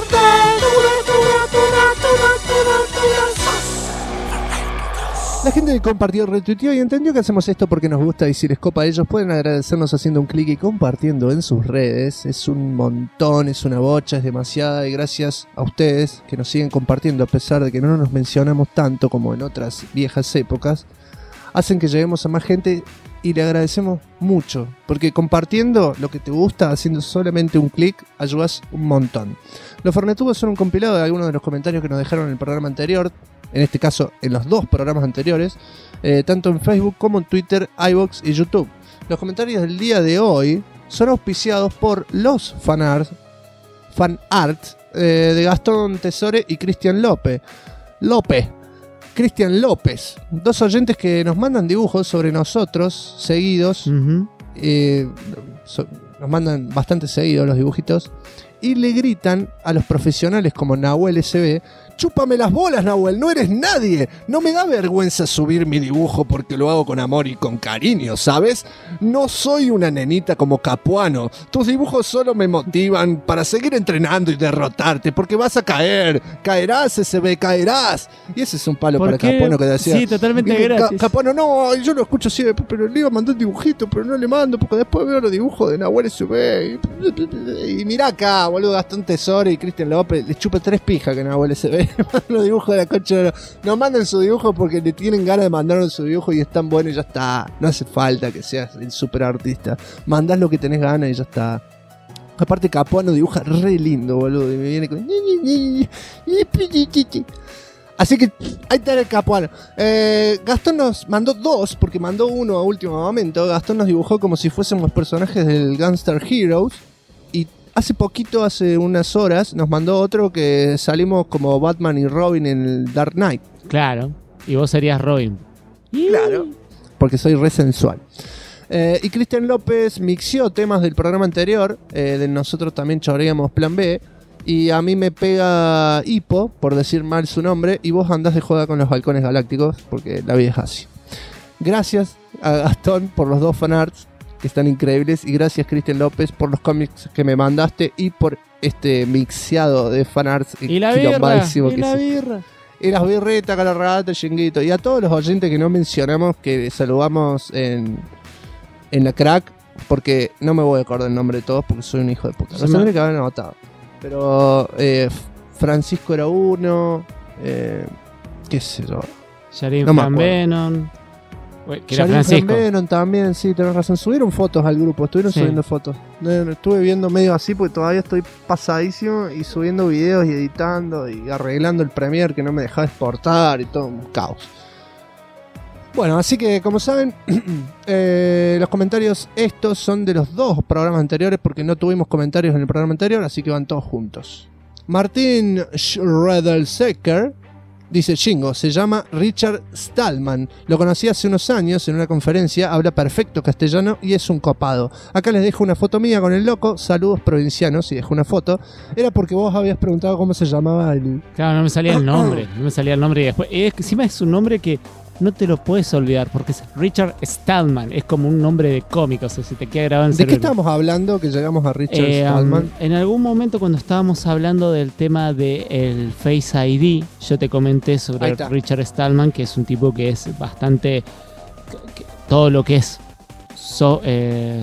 tutazos. La gente que compartió, retuiteó y entendió que hacemos esto porque nos gusta y si les copa a ellos pueden agradecernos haciendo un clic y compartiendo en sus redes. Es un montón, es una bocha, es demasiada y gracias a ustedes que nos siguen compartiendo a pesar de que no nos mencionamos tanto como en otras viejas épocas, hacen que lleguemos a más gente y le agradecemos mucho porque compartiendo lo que te gusta, haciendo solamente un clic, ayudas un montón. Los Fornetubos son un compilado de algunos de los comentarios que nos dejaron en el programa anterior. En este caso, en los 2 programas anteriores, tanto en Facebook como en Twitter, iVoox y YouTube. Los comentarios del día de hoy son auspiciados por los fanart de Gastón Tesore y Cristian López. Cristian López, 2 oyentes que nos mandan dibujos sobre nosotros, seguidos. Nos mandan bastante seguidos los dibujitos. Y le gritan a los profesionales como Nahuel SB: chúpame las bolas, Nahuel, no eres nadie. No me da vergüenza subir mi dibujo porque lo hago con amor y con cariño, ¿sabes? No soy una nenita como Capuano. Tus dibujos solo me motivan para seguir entrenando y derrotarte, porque vas a caer. Caerás, SB, caerás. Y ese es un palo para Capuano que decía... Sí, totalmente gratis. Capuano, no, yo lo escucho siempre, pero le iba a mandar un dibujito, pero no le mando porque después veo los dibujos de Nahuel SB. Y mirá acá, boludo, Gastón Tesoro y Cristian López, le chupa 3 pijas que Nahuel SB. Los dibujos de la concha. No manden su dibujo porque le tienen ganas de mandarnos su dibujo y es tan bueno y ya está. No hace falta que seas el super artista. Mandás lo que tenés ganas y ya está. Aparte Capuano dibuja re lindo, boludo. Y me viene con... Así que ahí está el Capuano. Gastón nos mandó 2 porque mandó uno a último momento. Gastón nos dibujó como si fuésemos personajes del Gunstar Heroes. Y hace poquito, hace unas horas, nos mandó otro que salimos como Batman y Robin en el Dark Knight. Claro, y vos serías Robin. Claro, porque soy re sensual. Y Cristian López mixió temas del programa anterior, de nosotros también choreamos Plan B, y a mí me pega hipo, por decir mal su nombre, y vos andás de joda con los halcones galácticos, porque la vida es así. Gracias a Gastón por los 2 fanarts, que están increíbles, y gracias Cristian López por los cómics que me mandaste y por este mixeado de fanarts y la birra, y la birra y las birretas, calarrata, chinguito, y a todos los oyentes que no mencionamos, que saludamos en la crack, porque no me voy a acordar el nombre de todos porque soy un hijo de puta, no sé que habrán anotado, pero Francisco era uno, qué sé yo, Sharim Van Venon, que era Francisco. Venom también, sí, tenés razón. Subieron fotos al grupo, estuvieron subiendo fotos. Estuve viendo medio así porque todavía estoy pasadísimo y subiendo videos y editando y arreglando el Premiere que no me dejaba exportar y todo un caos. Bueno, así que como saben, los comentarios estos son de los 2 programas anteriores porque no tuvimos comentarios en el programa anterior, así que van todos juntos. Martín Schredelsecker dice: Shingo, se llama Richard Stallman. Lo conocí hace unos años en una conferencia, habla perfecto castellano y es un copado. Acá les dejo una foto mía con el loco, saludos provincianos, y dejo una foto. Era porque vos habías preguntado cómo se llamaba el... Claro, no me salía el nombre, y después... encima es un nombre que no te lo puedes olvidar porque es Richard Stallman, es como un nombre de cómico, o sea, se te queda grabado en el cerebro. ¿De qué estábamos hablando que llegamos a Richard Stallman? En algún momento cuando estábamos hablando del tema del Face ID, yo te comenté sobre Richard Stallman, que es un tipo que es bastante... todo lo que es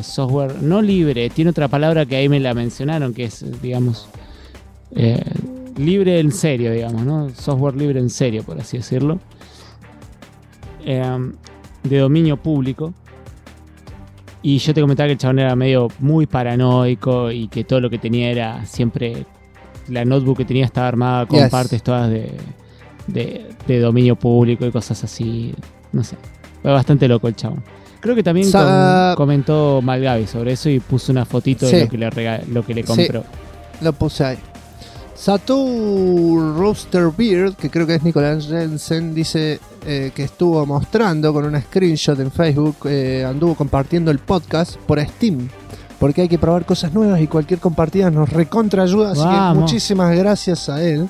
software no libre, tiene otra palabra que ahí me la mencionaron, que es, digamos... libre en serio, digamos, ¿no? Software libre en serio, por así decirlo. De dominio público. Y yo te comentaba que el chabón era medio muy paranoico y que todo lo que tenía era siempre... La notebook que tenía estaba armada con partes todas de dominio público y cosas así. No sé. Fue bastante loco el chabón. Creo que también comentó Malgavi sobre eso y puso una fotito de lo que le compró. Sí, lo puse ahí. Satu Roosterbeard, que creo que es Nicolás Jensen, dice que estuvo mostrando con una screenshot en Facebook, anduvo compartiendo el podcast por Steam, porque hay que probar cosas nuevas y cualquier compartida nos recontra ayuda, así que muchísimas gracias a él.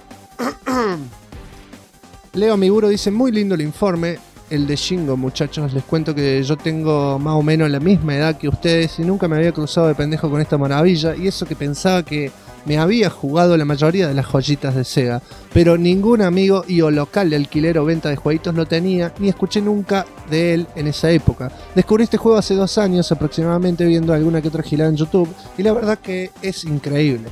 Leo Miguro dice, muy lindo el informe, el de Shingo, muchachos, les cuento que yo tengo más o menos la misma edad que ustedes y nunca me había cruzado de pendejo con esta maravilla, y eso que pensaba que me había jugado la mayoría de las joyitas de Sega, pero ningún amigo y o local de alquiler o venta de jueguitos lo tenía, ni escuché nunca de él en esa época. Descubrí este juego hace 2 años aproximadamente viendo alguna que otra gilada en YouTube, y la verdad que es increíble.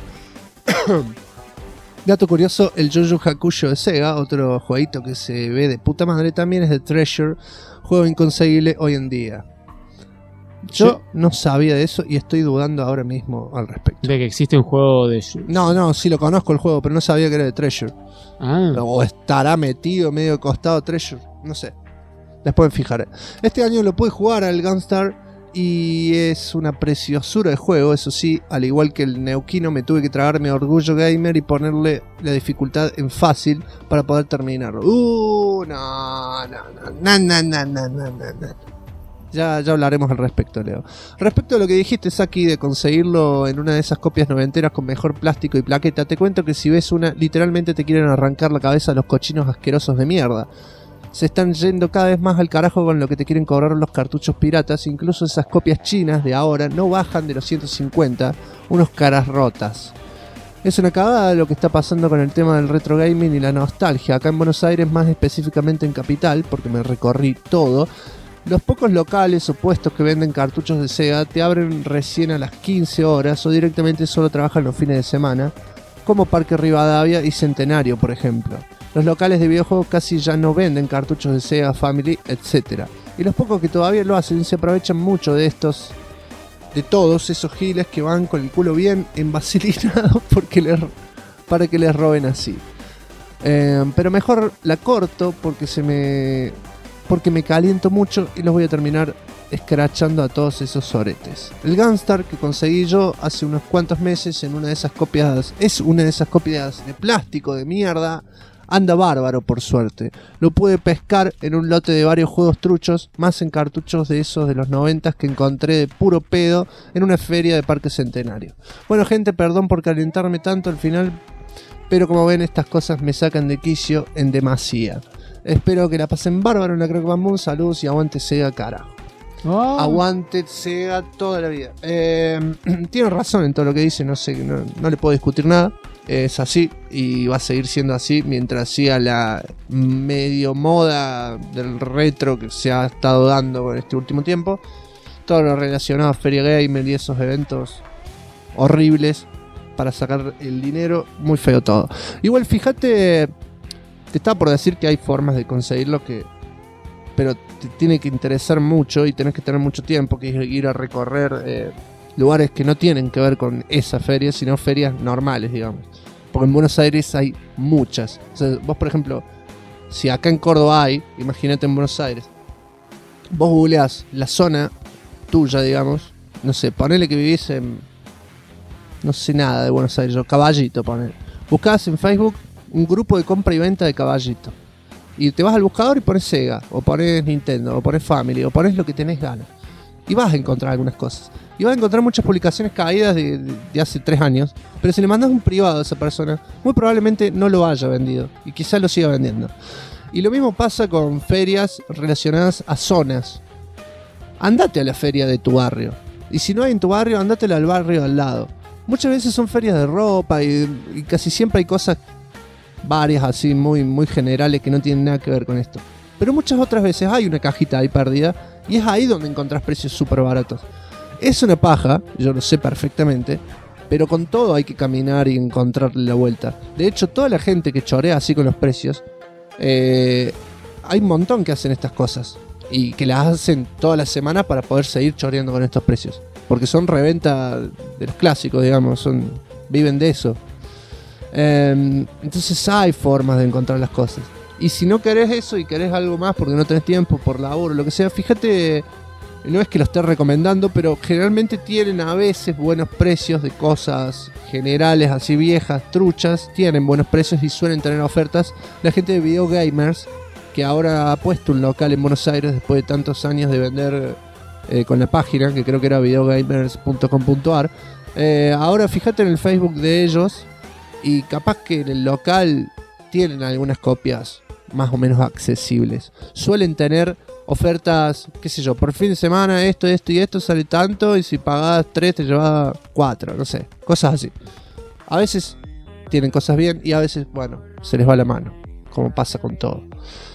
Dato curioso, el Yu Yu Hakusho de Sega, otro jueguito que se ve de puta madre también, es de Treasure, juego inconseguible hoy en día. Yo no sabía de eso y estoy dudando ahora mismo al respecto. ¿De que existe un juego de... No, sí lo conozco el juego, pero no sabía que era de Treasure. O estará metido medio costado Treasure, no sé. Después me fijaré. Este año lo pude jugar al Gunstar y es una preciosura de juego, eso sí, al igual que el Neukino me tuve que tragar mi orgullo gamer y ponerle la dificultad en fácil para poder terminarlo. No. Ya hablaremos al respecto, Leo. Respecto a lo que dijiste, Saki, de conseguirlo en una de esas copias noventeras con mejor plástico y plaqueta, te cuento que si ves una, literalmente te quieren arrancar la cabeza a los cochinos asquerosos de mierda. Se están yendo cada vez más al carajo con lo que te quieren cobrar los cartuchos piratas. Incluso esas copias chinas de ahora no bajan de los 150, unos caras rotas. Es una cagada lo que está pasando con el tema del retro gaming y la nostalgia. Acá en Buenos Aires, más específicamente en Capital, porque me recorrí todo, los pocos locales o puestos que venden cartuchos de Sega te abren recién a las 15 horas o directamente solo trabajan los fines de semana, como Parque Rivadavia y Centenario, por ejemplo. Los locales de videojuegos casi ya no venden cartuchos de Sega, Family, etc. Y los pocos que todavía lo hacen se aprovechan mucho de todos esos giles que van con el culo bien envaselinado para que les roben así. Pero mejor la corto porque me caliento mucho y los voy a terminar escrachando a todos esos soretes. El Gunstar que conseguí yo hace unos cuantos meses es una de esas copias de plástico de mierda. Anda bárbaro, por suerte. Lo pude pescar en un lote de varios juegos truchos, más en cartuchos de esos de los 90 que encontré de puro pedo en una feria de Parque Centenario. Bueno, gente, perdón por calentarme tanto al final, pero como ven, estas cosas me sacan de quicio en demasía. Espero que la pasen bárbaro en la Crack Bamboo. Saludos y aguante Sega, carajo. Aguante Sega toda la vida. Tiene razón en todo lo que dice, no sé, no le puedo discutir nada. Es así y va a seguir siendo así mientras siga la medio moda del retro que se ha estado dando en este último tiempo. Todo lo relacionado a Feria Gamer y esos eventos horribles para sacar el dinero, muy feo todo. Igual fíjate, te estaba por decir que hay formas de conseguirlo pero te tiene que interesar mucho y tenés que tener mucho tiempo, que ir a recorrer lugares que no tienen que ver con esa feria, sino ferias normales, digamos. Porque en Buenos Aires hay muchas. O sea, vos, por ejemplo, si acá en Córdoba hay, imagínate en Buenos Aires, vos googleás la zona tuya, digamos, no sé, ponele que vivís en, no sé nada de Buenos Aires, yo, Caballito, ponele. Buscás en Facebook un grupo de compra y venta de Caballito. Y te vas al buscador y pones Sega, o pones Nintendo, o pones Family, o pones lo que tenés ganas. Y vas a encontrar algunas cosas. Y vas a encontrar muchas publicaciones caídas de hace 3 años. Pero si le mandas un privado a esa persona, muy probablemente no lo haya vendido. Y quizás lo siga vendiendo. Y lo mismo pasa con ferias relacionadas a zonas. Andate a la feria de tu barrio. Y si no hay en tu barrio, andátela al barrio al lado. Muchas veces son ferias de ropa y casi siempre hay cosas varias así muy, muy generales que no tienen nada que ver con esto. Pero muchas otras veces hay una cajita ahí perdida y es ahí donde encontrás precios súper baratos. Es una paja, yo lo sé perfectamente, pero con todo hay que caminar y encontrarle la vuelta. De hecho, toda la gente que chorea así con los precios, hay un montón que hacen estas cosas y que las hacen todas las semanas para poder seguir choreando con estos precios, porque son reventa de los clásicos, digamos, viven de eso. Entonces hay formas de encontrar las cosas. Y si no querés eso y querés algo más porque no tenés tiempo, por laburo, lo que sea, fíjate, no es que lo esté recomendando, pero generalmente tienen a veces buenos precios de cosas generales, así viejas, truchas, tienen buenos precios y suelen tener ofertas. La gente de Video Gamers, que ahora ha puesto un local en Buenos Aires después de tantos años de vender con la página, que creo que era videogamers.com.ar, ahora fíjate en el Facebook de ellos y capaz que en el local tienen algunas copias más o menos accesibles. Suelen tener ofertas, qué sé yo, por fin de semana esto y esto sale tanto, y si pagás 3 te llevas 4, no sé, cosas así. A veces tienen cosas bien y a veces, bueno, se les va la mano, como pasa con todo.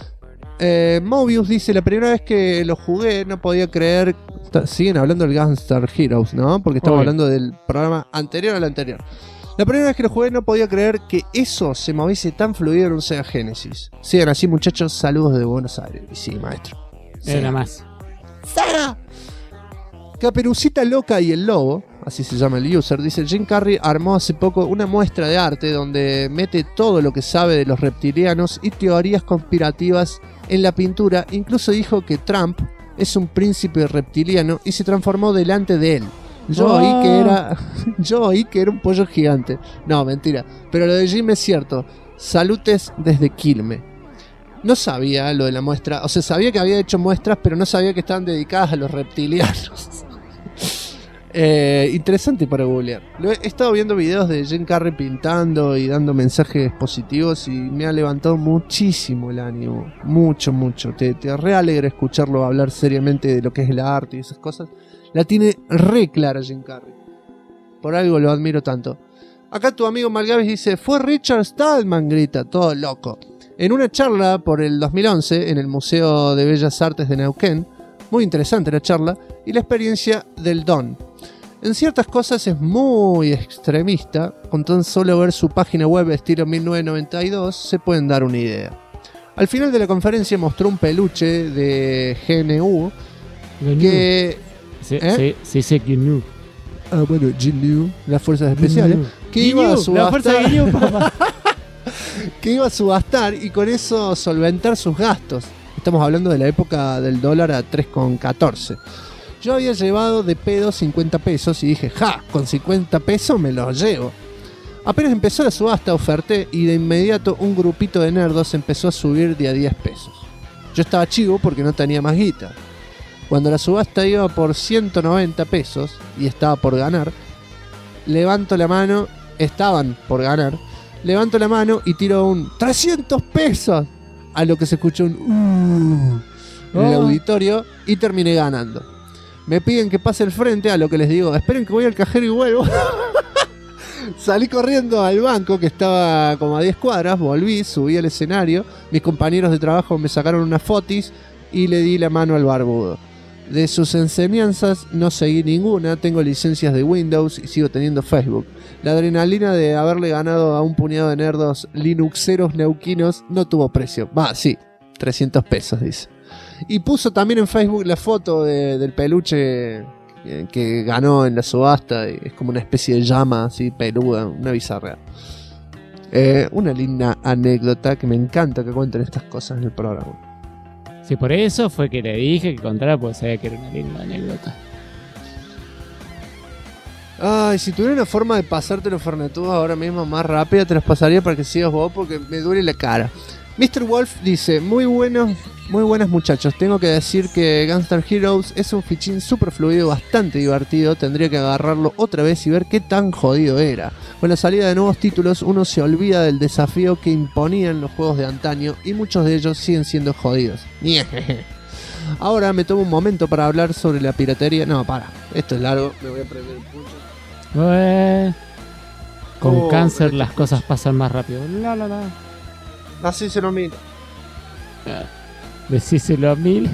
Mobius dice, la primera vez que lo jugué no podía creer... Siguen hablando del Gunstar Heroes, ¿no? Porque estamos hablando del programa anterior al anterior. La primera vez que lo jugué no podía creer que eso se moviese tan fluido en un Sega Genesis. Sigan así, muchachos, saludos de Buenos Aires. Y sí, maestro. Nada más. ¡Sega! Caperucita Loca y el Lobo, así se llama el user, dice: Jim Carrey armó hace poco una muestra de arte donde mete todo lo que sabe de los reptilianos y teorías conspirativas en la pintura. Incluso dijo que Trump es un príncipe reptiliano y se transformó delante de él. Yo oí que era un pollo gigante. No, mentira. Pero lo de Jim es cierto. Salutes desde Quilmes. No sabía lo de la muestra. O sea, sabía que había hecho muestras, pero no sabía que estaban dedicadas a los reptilianos. Interesante para googlear. He estado viendo videos de Jim Carrey pintando y dando mensajes positivos y me ha levantado muchísimo el ánimo. Mucho, mucho. Te re alegra escucharlo hablar seriamente de lo que es el arte y esas cosas. La tiene re clara Jim Carrey. Por algo lo admiro tanto. Acá tu amigo Malgavis dice: fue Richard Stallman, grita, todo loco. En una charla por el 2011 en el Museo de Bellas Artes de Neuquén. Muy interesante la charla y la experiencia del Don. En ciertas cosas es muy extremista. Con tan solo ver su página web estilo 1992 se pueden dar una idea. Al final de la conferencia mostró un peluche de GNU que... Sí, GNU. Ah, bueno, GNU, las fuerzas especiales, que iba a subastar, que iba a subastar y con eso solventar sus gastos. Estamos hablando de la época del dólar a 3,14. Yo había llevado de pedo 50 pesos y dije, ja, con 50 pesos me los llevo. Apenas empezó la subasta, oferté y de inmediato un grupito de nerdos empezó a subir de a 10 pesos. Yo estaba chivo porque no tenía más guita. Cuando la subasta iba por 190 pesos y estaba por ganar, levanto la mano, estaban por ganar, levanto la mano y tiro un 300 pesos, a lo que se escuchó un en el auditorio y terminé ganando. Me piden que pase al frente, a lo que les digo, esperen que voy al cajero y vuelvo. Salí corriendo al banco que estaba como a 10 cuadras, volví, subí al escenario, mis compañeros de trabajo me sacaron unas fotis y le di la mano al barbudo. De sus enseñanzas no seguí ninguna, tengo licencias de Windows y sigo teniendo Facebook. La adrenalina de haberle ganado a un puñado de nerdos linuxeros neuquinos no tuvo precio. Va, sí, 300 pesos dice. Y puso también en Facebook la foto del peluche que ganó en la subasta. Es como una especie de llama así peluda, una bizarra. Una linda anécdota que me encanta que cuenten estas cosas en el programa. Sí, por eso fue que le dije que contara, porque sabía que era una linda anécdota. Ay, si tuviera una forma de pasarte los Fernetudos ahora mismo más rápida, te los pasaría para que sigas vos, porque me duele la cara. Mr. Wolf dice: muy buenas muchachos, tengo que decir que Gunstar Heroes es un fichín super fluido, bastante divertido. Tendría que agarrarlo otra vez y ver qué tan jodido era. Con la salida de nuevos títulos uno se olvida del desafío que imponían los juegos de antaño y muchos de ellos siguen siendo jodidos. Ahora me tomo un momento para hablar sobre la piratería. No, esto es largo, me voy a prender el pucho. Con cáncer las cosas pasan más rápido. Así se lo mira. Decíselo a 1000.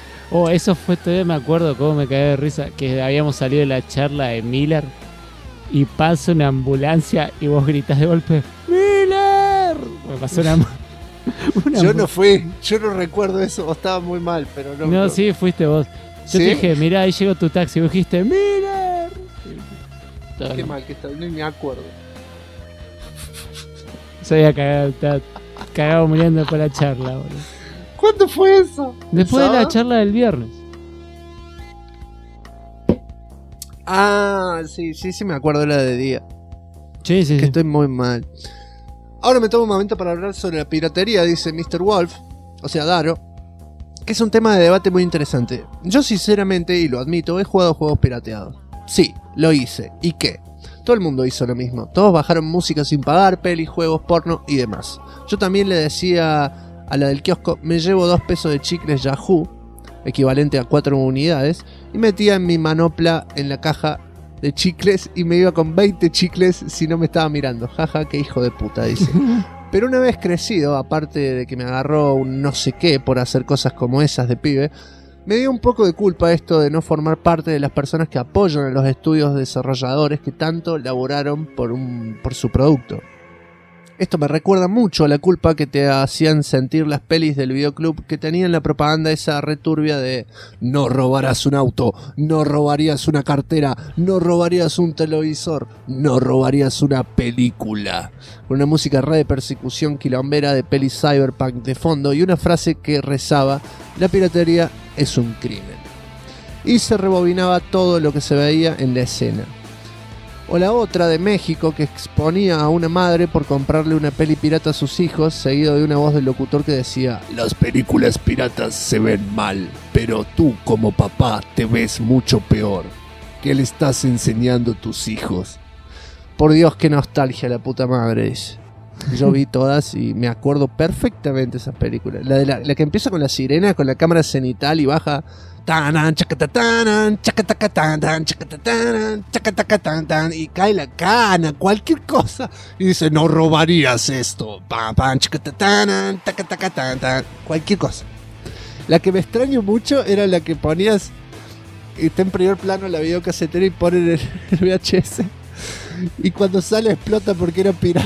Eso fue, todavía me acuerdo cómo me caí de risa, que habíamos salido de la charla de Miller y pasa una ambulancia y vos gritas de golpe ¡Miller! Me pasó una yo no fui, yo no recuerdo eso, o estaba muy mal, pero no. No, sí, fuiste vos. Yo te dije, mirá, ahí llegó tu taxi, y vos dijiste ¡Miller! Qué mal que está, no me acuerdo. Se había cagado muriendo por la charla, boludo. ¿Cuándo fue eso? Después de la charla del viernes. Ah, sí, me acuerdo la de día. Sí. Que estoy muy mal. Ahora me tomo un momento para hablar sobre la piratería, dice Mr. Wolf, o sea, Daro, que es un tema de debate muy interesante. Yo sinceramente, y lo admito, he jugado juegos pirateados. Sí, lo hice. ¿Y qué? Todo el mundo hizo lo mismo. Todos bajaron música sin pagar, pelis, juegos, porno y demás. Yo también le decía a la del kiosco, me llevo 2 pesos de chicles Yahoo, equivalente a 4 unidades, y metía en mi manopla en la caja de chicles y me iba con 20 chicles si no me estaba mirando. Jaja, qué hijo de puta, dice. Pero una vez crecido, aparte de que me agarró un no sé qué por hacer cosas como esas de pibe, me dio un poco de culpa esto de no formar parte de las personas que apoyan a los estudios desarrolladores que tanto laboraron por su producto. Esto me recuerda mucho a la culpa que te hacían sentir las pelis del videoclub que tenían la propaganda esa returbia de no robarás un auto, no robarías una cartera, no robarías un televisor, no robarías una película. Con una música re de persecución quilombera de pelis cyberpunk de fondo y una frase que rezaba, la piratería es un crimen. Y se rebobinaba todo lo que se veía en la escena. O la otra de México que exponía a una madre por comprarle una peli pirata a sus hijos, seguido de una voz del locutor que decía: las películas piratas se ven mal, pero tú como papá te ves mucho peor. ¿Qué le estás enseñando a tus hijos? Por Dios, qué nostalgia la puta madre, dice. Yo vi todas y me acuerdo perfectamente esas películas. La que empieza con la sirena, con la cámara cenital y baja y cae la cana, cualquier cosa, y dice: no robarías esto, cualquier cosa. La que me extraño mucho era la que ponías, está en primer plano la videocasetera y ponen el VHS y cuando sale explota porque era pirata.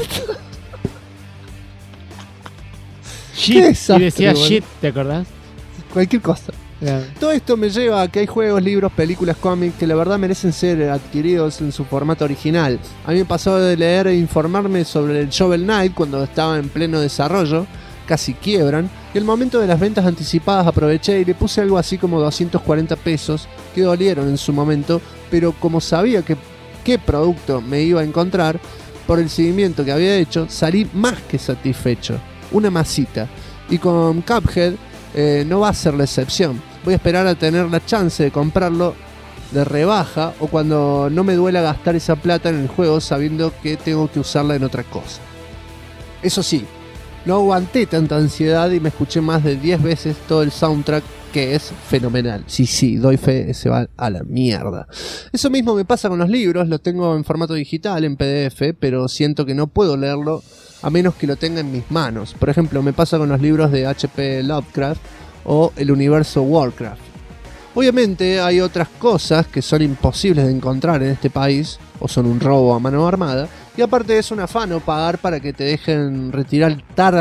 Shit, y decía shit, ¿te acordás? Cualquier cosa. Yeah. Todo esto me lleva a que hay juegos, libros, películas, cómics que la verdad merecen ser adquiridos en su formato original. A mí me pasó de leer e informarme sobre el Shovel Knight cuando estaba en pleno desarrollo, casi quiebran, y el momento de las ventas anticipadas aproveché y le puse algo así como 240 pesos, que dolieron en su momento, pero como sabía qué producto me iba a encontrar, por el seguimiento que había hecho, salí más que satisfecho. Una masita. Y con Cuphead no va a ser la excepción. Voy a esperar a tener la chance de comprarlo de rebaja o cuando no me duela gastar esa plata en el juego sabiendo que tengo que usarla en otra cosa. Eso sí, no aguanté tanta ansiedad y me escuché más de 10 veces todo el soundtrack, que es fenomenal. Sí, doy fe, se va a la mierda. Eso mismo me pasa con los libros, los tengo en formato digital, en PDF, pero siento que no puedo leerlo a menos que lo tenga en mis manos. Por ejemplo, me pasa con los libros de H.P. Lovecraft o el universo Warcraft. Obviamente hay otras cosas que son imposibles de encontrar en este país, o son un robo a mano armada, y aparte es un afano pagar para que te dejen retirar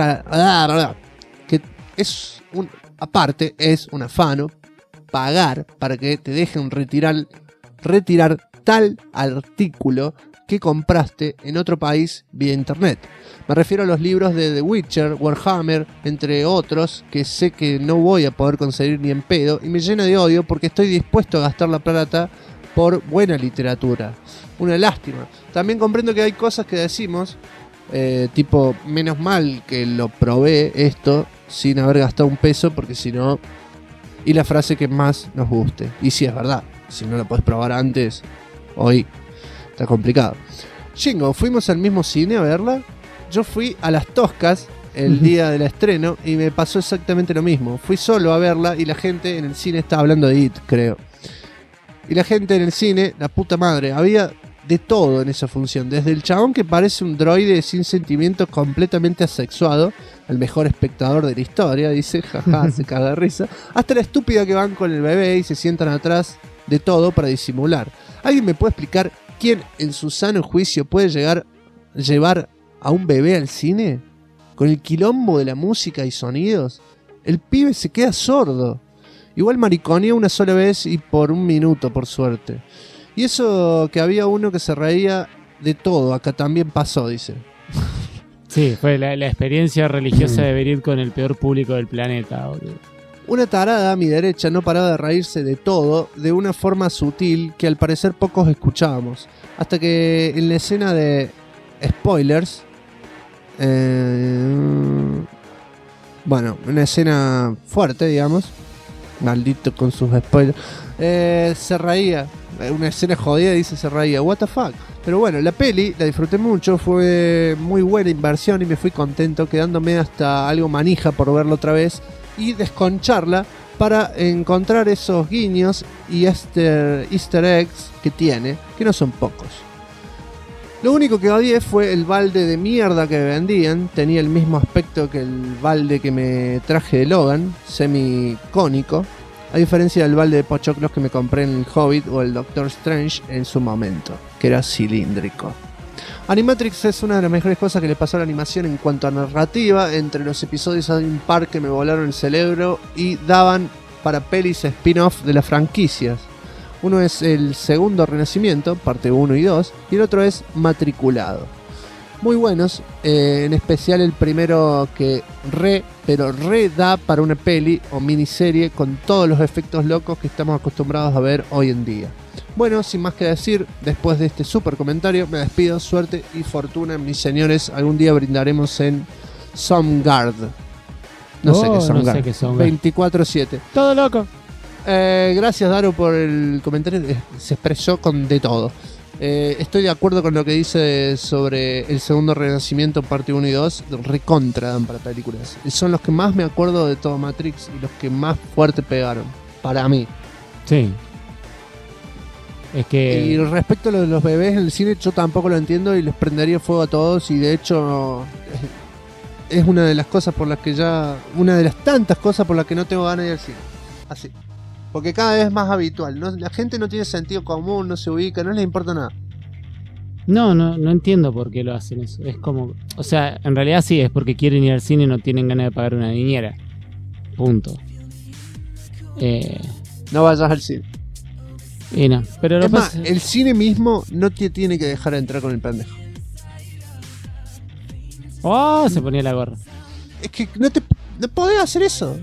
aparte es un afano pagar para que te dejen retirar tal artículo que compraste en otro país vía internet. Me refiero a los libros de The Witcher, Warhammer, entre otros, que sé que no voy a poder conseguir ni en pedo, y me llena de odio porque estoy dispuesto a gastar la plata por buena literatura. Una lástima. También comprendo que hay cosas que decimos, tipo, menos mal que lo probé esto sin haber gastado un peso, porque si no... Y la frase que más nos guste. Y si es verdad, si no lo podés probar antes, hoy está complicado. Chingo, fuimos al mismo cine a verla. Yo fui a Las Toscas el día del estreno y me pasó exactamente lo mismo. Fui solo a verla y la gente en el cine estaba hablando de It, creo. Y la gente en el cine, la puta madre, había de todo en esa función. Desde el chabón que parece un droide sin sentimientos, completamente asexuado, el mejor espectador de la historia, dice, jaja, se caga de risa, hasta la estúpida que van con el bebé y se sientan atrás de todo para disimular. ¿Alguien me puede explicar ¿quién en su sano juicio puede llevar a un bebé al cine? Con el quilombo de la música y sonidos, el pibe se queda sordo. Igual mariconía una sola vez y por 1 minuto, por suerte. Y eso que había uno que se reía de todo, acá también pasó, dice. Sí, fue la experiencia religiosa de venir con el peor público del planeta, boludo. Una tarada a mi derecha no paraba de reírse de todo de una forma sutil que al parecer pocos escuchábamos. Hasta que en la escena de spoilers... bueno, una escena fuerte, digamos. Maldito con sus spoilers. Se reía. Una escena jodida, dice, se reía. What the fuck. Pero bueno, la peli la disfruté mucho. Fue muy buena inversión y me fui contento, quedándome hasta algo manija por verla otra vez y desconcharla para encontrar esos guiños y easter eggs que tiene, que no son pocos. Lo único que odié fue el balde de mierda que vendían. Tenía el mismo aspecto que el balde que me traje de Logan, semicónico, a diferencia del balde de pochoclos que me compré en el Hobbit o el Doctor Strange en su momento, que era cilíndrico. Animatrix es una de las mejores cosas que le pasó a la animación en cuanto a narrativa. Entre los episodios hay un par que me volaron el cerebro y daban para pelis spin-off de las franquicias. Uno es el segundo Renacimiento, parte 1 y 2, y el otro es Matriculado. Muy buenos, en especial el primero que pero da para una peli o miniserie con todos los efectos locos que estamos acostumbrados a ver hoy en día. Bueno, sin más que decir, después de este super comentario, me despido, suerte y fortuna, mis señores. Algún día brindaremos en Somgard. No sé qué es Somgard. 24/7. Todo loco. Gracias, Daro, por el comentario. Se expresó con de todo. Estoy de acuerdo con lo que dice sobre el segundo Renacimiento, parte 1 y 2. Recontra dan para películas. Son los que más me acuerdo de todo Matrix y los que más fuerte pegaron. Para mí. Sí. Es que... Y respecto a lo de los bebés en el cine, yo tampoco lo entiendo y les prendería fuego a todos. Y de hecho, es una de las cosas por las que una de las tantas cosas por las que no tengo ganas de ir al cine. Así. Porque cada vez es más habitual. La gente no tiene sentido común, no se ubica, no les importa nada. No entiendo por qué lo hacen eso. Es como... O sea, en realidad sí, es porque quieren ir al cine y no tienen ganas de pagar una niñera. Punto. No vayas al cine. Y no, pero es más, el cine mismo no te tiene que dejar entrar con el pendejo. Oh, se ponía la gorra. Es que no podés hacer eso.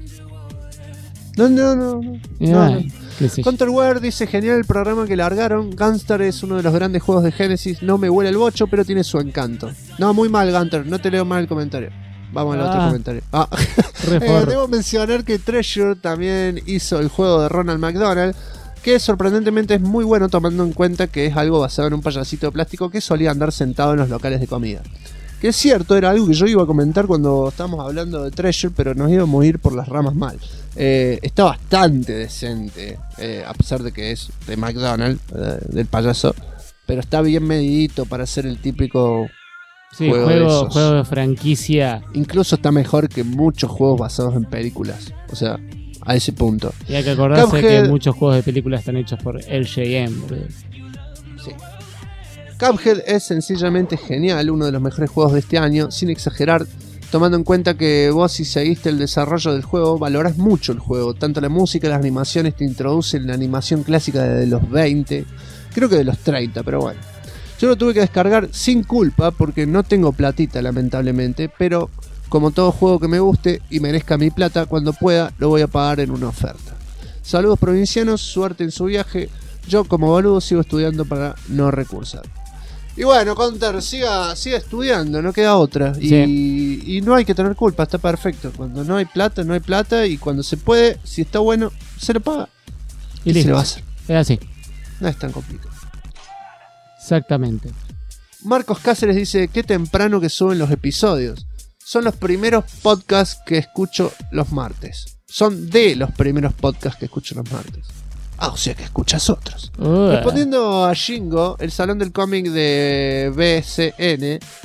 No. Counterware dice: genial el programa que largaron. Gunstar es uno de los grandes juegos de Genesis. No me huele el bocho, pero tiene su encanto. No, muy mal, Gunter. No te leo mal el comentario. Vamos al otro comentario. Debo mencionar que Treasure también hizo el juego de Ronald McDonald, que sorprendentemente es muy bueno, tomando en cuenta que es algo basado en un payasito de plástico que solía andar sentado en los locales de comida. Que es cierto, era algo que yo iba a comentar cuando estábamos hablando de Treasure, pero nos íbamos a ir por las ramas mal. Está bastante decente, a pesar de que es de McDonald's, del payaso, pero está bien medidito para ser el típico juego de franquicia. Incluso está mejor que muchos juegos basados en películas, o sea, a ese punto. Y hay que acordarse que muchos juegos de películas están hechos por LJN, boludo. Sí. Cuphead es sencillamente genial, uno de los mejores juegos de este año, sin exagerar, tomando en cuenta que vos, si seguiste el desarrollo del juego, valorás mucho el juego, tanto la música, las animaciones te introducen la animación clásica de los 20, creo que de los 30, pero bueno. Yo lo tuve que descargar sin culpa porque no tengo platita, lamentablemente, pero como todo juego que me guste y merezca mi plata, cuando pueda lo voy a pagar en una oferta. Saludos provincianos, suerte en su viaje. Yo como boludo sigo estudiando para no recursar. Y bueno, Counter, siga estudiando, no queda otra. Sí. Y no hay que tener culpa, está perfecto. Cuando no hay plata, y cuando se puede, si está bueno, se lo paga. Y se lo va a hacer. Es así. No es tan complicado. Exactamente. Marcos Cáceres dice: qué temprano que suben los episodios. Son los primeros podcasts que escucho los martes. Son de los primeros podcasts que escucho los martes. O sea que escuchas otros. Respondiendo a Shingo, el salón del cómic de BCN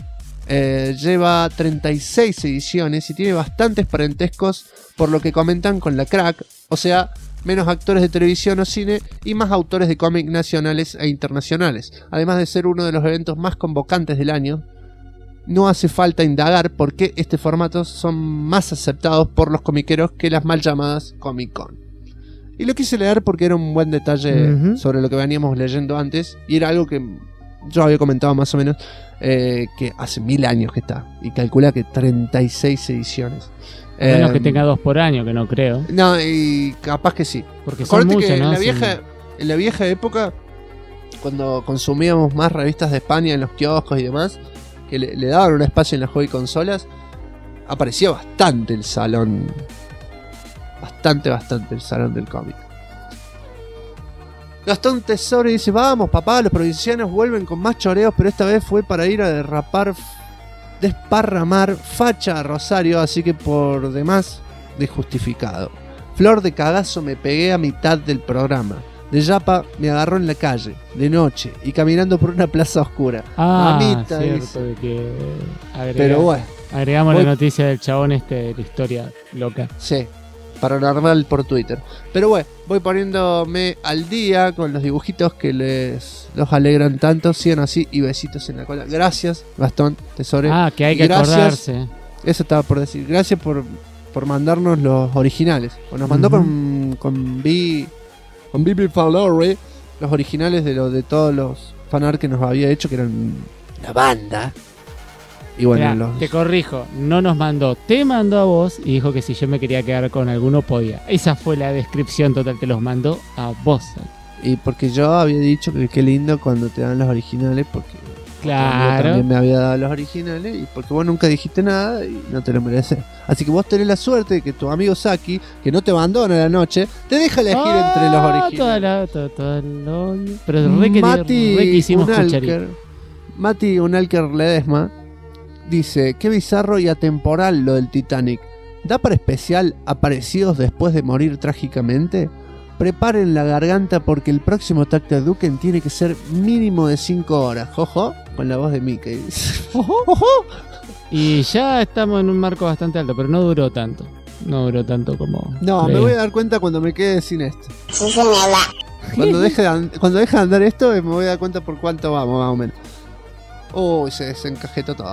Lleva 36 ediciones y tiene bastantes parentescos por lo que comentan con la crack, o sea, menos actores de televisión o cine y más autores de cómic nacionales e internacionales. Además de ser uno de los eventos más convocantes del año, no hace falta indagar por qué este formato son más aceptados por los comiqueros que las mal llamadas Comic Con. Y lo quise leer porque era un buen detalle sobre lo que veníamos leyendo antes, y era algo que yo había comentado más o menos, que hace 1000 años que está, y calcula que 36 ediciones. A menos que tenga 2 por año, que no creo. No, y capaz que sí. Porque son muchos, ¿no? En la vieja época, cuando consumíamos más revistas de España en los kioscos y demás, que le daban un espacio en las hobby consolas, aparecía bastante el salón. Bastante el salón del cómic. Gastón Tesoro dice: vamos papá, los provincianos vuelven con más choreos, pero esta vez fue para ir a desparramar facha a Rosario, así que por demás desjustificado. Flor de cagazo me pegué a mitad del programa. De Yapa me agarró en la calle, de noche, y caminando por una plaza oscura. Mamita, cierto, de que pero bueno, agregamos la noticia del chabón de la historia loca. Sí, paranormal por Twitter. Pero bueno, voy poniéndome al día con los dibujitos que los alegran tanto. Sigan así y besitos en la cola. Gracias, Gastón Tesoro. Que hay que acordarse. Eso estaba por decir. Gracias por mandarnos los originales. Nos mandó con Bibi Falore los originales de todos los fanart que nos había hecho, que eran una banda. Y bueno, Mirá, te corrijo, no nos mandó, te mandó a vos y dijo que si yo me quería quedar con alguno podía. Esa fue la descripción total, te los mandó a vos. Y porque yo había dicho que qué lindo cuando te dan los originales, porque claro, yo también me había dado los originales, y porque vos nunca dijiste nada y no te lo mereces. Así que vos tenés la suerte de que tu amigo Saki, que no te abandona a la noche, te deja elegir entre los originales. Pero re quisimos escuchar. Mati Unalker Ledesma dice: qué bizarro y atemporal lo del Titanic. ¿Da para especial aparecidos después de morir trágicamente? Preparen la garganta porque el próximo Dr. Duken tiene que ser mínimo de 5 horas. Jojo, con la voz de Mickey. Y ya estamos en un marco bastante alto, pero no duró tanto. No duró tanto como... No, me voy a dar cuenta cuando me quede sin esto. Cuando deje de andar esto, me voy a dar cuenta por cuánto vamos, más o menos. Se desencajetó todo.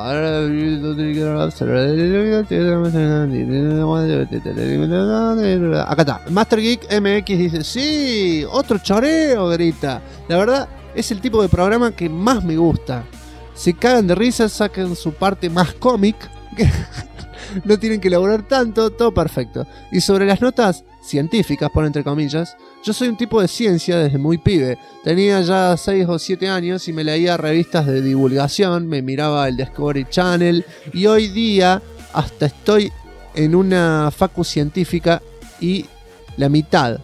Acá está. Master Geek MX dice: sí, otro choreo, grita. La verdad, es el tipo de programa que más me gusta. Se cagan de risa, sacan su parte más cómic. No tienen que elaborar tanto, todo perfecto. Y sobre las notas científicas, por entre comillas, yo soy un tipo de ciencia desde muy pibe. Tenía ya 6 o 7 años y me leía revistas de divulgación, me miraba el Discovery Channel, y hoy día hasta estoy en una facu científica y la mitad,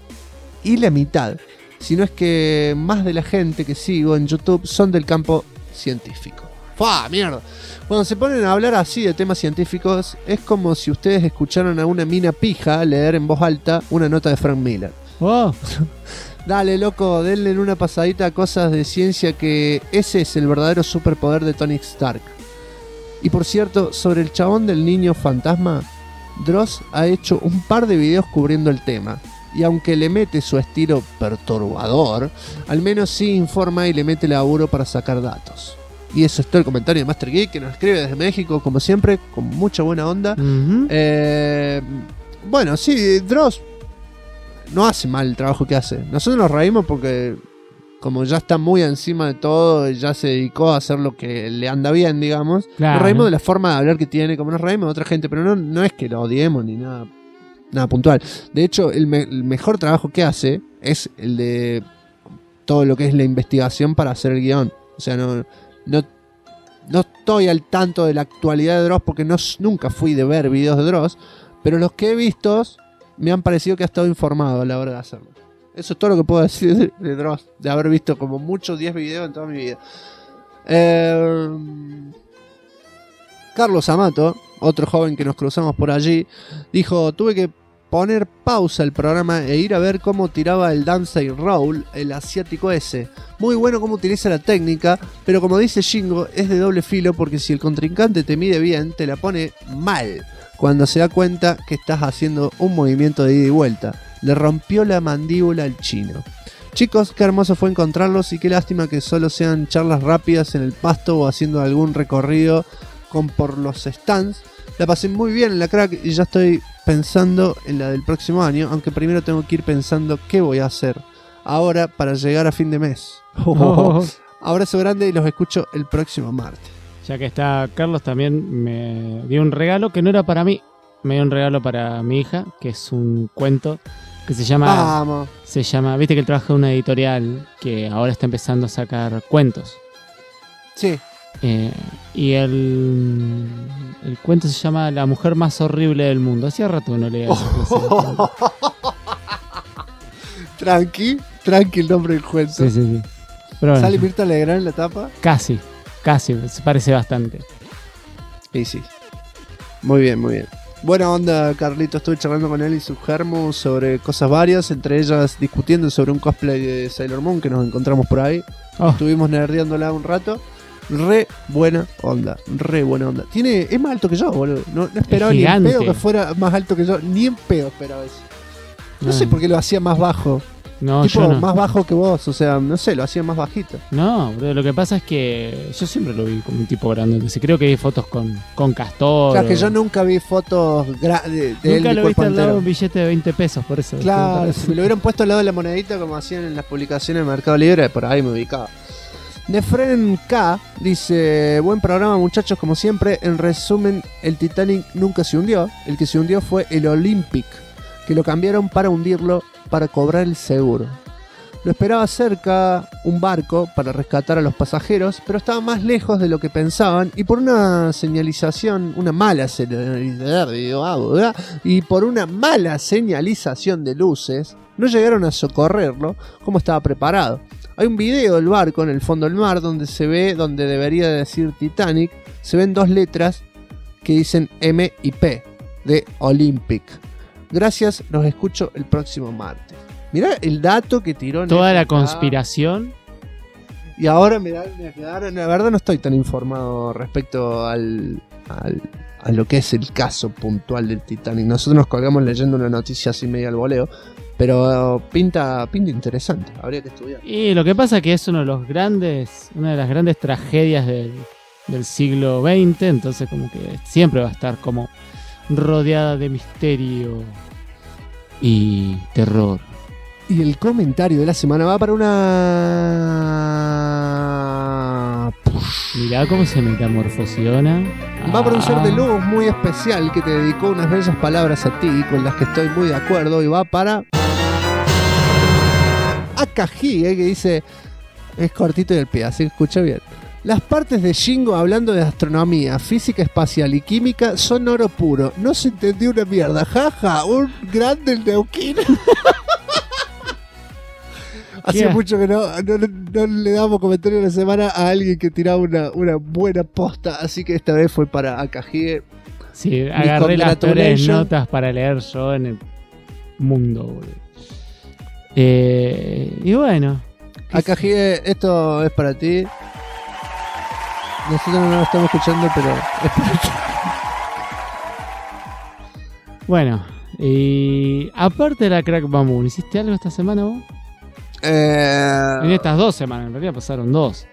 si no es que más de la gente que sigo en YouTube son del campo científico. ¡Fua, mierda! Cuando se ponen a hablar así de temas científicos, es como si ustedes escucharan a una mina pija leer en voz alta una nota de Frank Miller. Oh. Dale, loco, denle una pasadita a cosas de ciencia, que ese es el verdadero superpoder de Tony Stark. Y por cierto, sobre el chabón del niño fantasma, Dross ha hecho un par de videos cubriendo el tema. Y aunque le mete su estilo perturbador, al menos sí informa y le mete laburo para sacar datos. Y eso es todo el comentario de Master Geek, que nos escribe desde México, como siempre, con mucha buena onda. Bueno, sí, Dross no hace mal el trabajo que hace. Nosotros nos reímos porque, como ya está muy encima de todo, ya se dedicó a hacer lo que le anda bien, digamos. Claro. Nos reímos de la forma de hablar que tiene, como nos reímos de otra gente, pero no es que lo odiemos ni nada puntual. De hecho, el mejor trabajo que hace es el de todo lo que es la investigación para hacer el guión. O sea, no estoy al tanto de la actualidad de Dross porque nunca fui de ver videos de Dross, pero los que he visto me han parecido que ha estado informado a la hora de hacerlo. Eso es todo lo que puedo decir de Dross, de haber visto como mucho 10 videos en toda mi vida. Carlos Amato, otro joven que nos cruzamos por allí, dijo: tuve que poner pausa al programa e ir a ver cómo tiraba el Dance Roll, el asiático ese. Muy bueno cómo utiliza la técnica, pero como dice Shingo, es de doble filo porque si el contrincante te mide bien, te la pone mal cuando se da cuenta que estás haciendo un movimiento de ida y vuelta. Le rompió la mandíbula al chino. Chicos, qué hermoso fue encontrarlos y qué lástima que solo sean charlas rápidas en el pasto o haciendo algún recorrido por los stands. La pasé muy bien en la crack y ya estoy pensando en la del próximo año, aunque primero tengo que ir pensando qué voy a hacer ahora para llegar a fin de mes. Abrazo grande y los escucho el próximo martes. Ya que está Carlos, también me dio un regalo que no era para mí, me dio un regalo para mi hija, que es un cuento que se llama... Vamos. Se llama, viste que él trabaja en una editorial que ahora está empezando a sacar cuentos. Sí. Y el cuento se llama La mujer más horrible del mundo. Hacía rato que no leía eso. Tranqui el nombre del cuento. Sí. Pero bueno, ¿sale Mirta Legrand en la tapa? Casi, se parece bastante. Sí. Muy bien. Buena onda, Carlito. Estuve charlando con él y su germo sobre cosas varias, entre ellas discutiendo sobre un cosplay de Sailor Moon que nos encontramos por ahí. Estuvimos nerdeándola un rato. Re buena onda. Es más alto que yo, boludo. No esperaba ni en pedo que fuera más alto que yo. Ni en pedo esperaba eso. No sé por qué lo hacía más bajo. No, tipo, yo no. más bajo que vos, o sea, no sé, lo hacía más bajito. No, bro, lo que pasa es que yo siempre lo vi como un tipo grande. Entonces creo que vi fotos con Castor. O sea, que yo nunca vi fotos de él. Nunca lo viste al lado de un entero. billete de 20 pesos, por eso. Claro, si me lo hubieran puesto al lado de la monedita como hacían en las publicaciones de Mercado Libre, por ahí me ubicaba. Nefren K dice: buen programa, muchachos, como siempre. En resumen, el Titanic nunca se hundió. El que se hundió fue el Olympic, que lo cambiaron para hundirlo para cobrar el seguro. Lo esperaba cerca un barco para rescatar a los pasajeros, pero estaba más lejos de lo que pensaban y por una señalización, una mala señalización de luces, no llegaron a socorrerlo como estaba preparado. Hay un video del barco en el fondo del mar donde se ve, donde debería decir Titanic, se ven dos letras que dicen M y P de Olympic. Gracias, los escucho el próximo martes. Mirá el dato que tiró. Toda la conspiración. Y ahora la verdad no estoy tan informado respecto a lo que es el caso puntual del Titanic. Nosotros nos colgamos leyendo una noticia así medio al voleo, pero pinta interesante, habría que estudiar. Y lo que pasa es que es una de las grandes tragedias del siglo XX, entonces como que siempre va a estar como rodeada de misterio y terror. Y el comentario de la semana va para una... Mirá cómo se metamorfosiona. Va para un ser de luz muy especial que te dedicó unas bellas palabras a ti, con las que estoy muy de acuerdo. Y va para... Akaji, que dice... Es cortito y al pie, así que escucha bien. Las partes de Shingo hablando de astronomía, física espacial y química son oro puro. No se entendió una mierda. Jaja, un grande el Neuquén. Hace mucho que no le damos comentario de la semana a alguien que tiraba una buena posta, así que esta vez fue para Akajie. Sí, agarré las peores notas para leer yo en el mundo, boludo. Y bueno. Akajie, esto es para ti. Nosotros no lo estamos escuchando, pero es para ti. Bueno, y aparte de la Crack Bamboo, ¿hiciste algo esta semana vos? En estas 2 semanas, en realidad pasaron 2.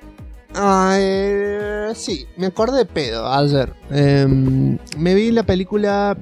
Sí, me acordé de pedo ayer. Me vi la película...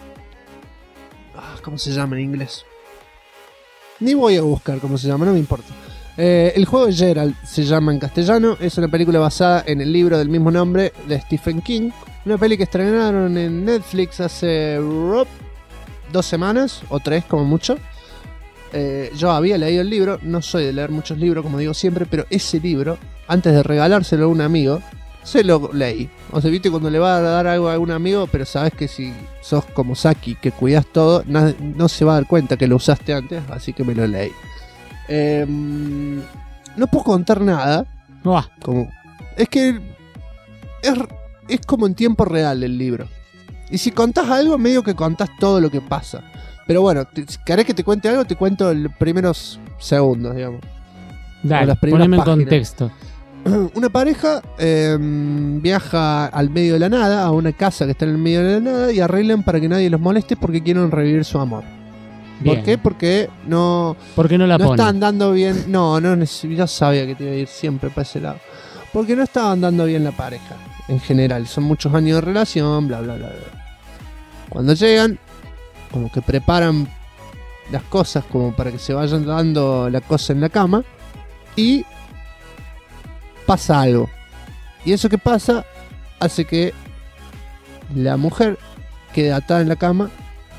¿Cómo se llama en inglés? Ni voy a buscar cómo se llama, no me importa. El juego de Geralt se llama en castellano. Es una película basada en el libro del mismo nombre de Stephen King. Una peli que estrenaron en Netflix hace 2 semanas o 3 como mucho. Yo había leído el libro, no soy de leer muchos libros como digo siempre, pero ese libro, antes de regalárselo a un amigo, se lo leí. O sea, viste cuando le vas a dar algo a un amigo, pero sabes que si sos como Saki, que cuidas todo, no se va a dar cuenta que lo usaste antes, así que me lo leí. No puedo contar nada. Es que es como en tiempo real el libro. Y si contás algo, medio que contás todo lo que pasa. Pero bueno, si querés que te cuente algo, te cuento los primeros segundos, digamos. Dale, poneme en contexto. Una pareja viaja al medio de la nada, a una casa que está en el medio de la nada, y arreglan para que nadie los moleste porque quieren revivir su amor. Bien. ¿Por qué? Porque no la no ponen? está andando bien. No, ya sabía que te iba a ir siempre para ese lado. Porque no estaba andando bien la pareja, en general. Son muchos años de relación, bla, bla, bla, bla. Cuando llegan, como que preparan las cosas como para que se vayan dando la cosa en la cama. Y pasa algo. Y eso que pasa hace que la mujer quede atada en la cama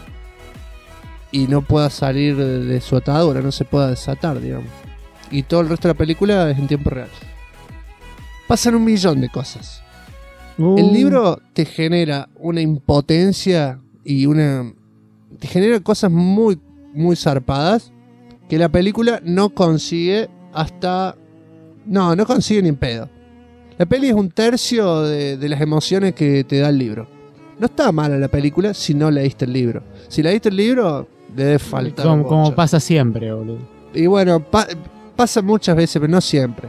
y no pueda salir de su atadura, no se pueda desatar, digamos. Y todo el resto de la película es en tiempo real. Pasan 1.000.000 de cosas. El libro te genera una impotencia y te genera cosas muy, muy zarpadas que la película no consigue hasta... No consigue ni en pedo. La peli es 1/3 de las emociones que te da el libro. No está mala la película si no leíste el libro. Si leíste el libro, debe faltar. Como pasa siempre, boludo. Y bueno, pasa muchas veces, pero no siempre.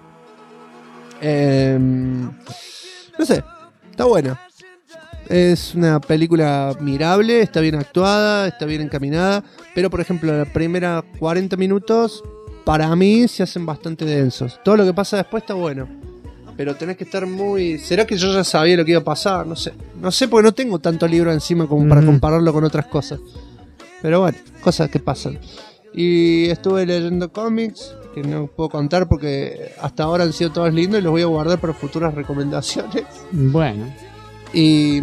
No sé, está buena. Es una película mirable, está bien actuada, está bien encaminada. Pero por ejemplo, la primera 40 minutos para mí se hacen bastante densos. Todo lo que pasa después está bueno, pero tenés que estar muy... ¿Será que yo ya sabía lo que iba a pasar? No sé porque no tengo tanto libro encima como para compararlo con otras cosas. Pero bueno, cosas que pasan. Y estuve leyendo cómics que no puedo contar porque hasta ahora han sido todos lindos y los voy a guardar para futuras recomendaciones. Bueno. Y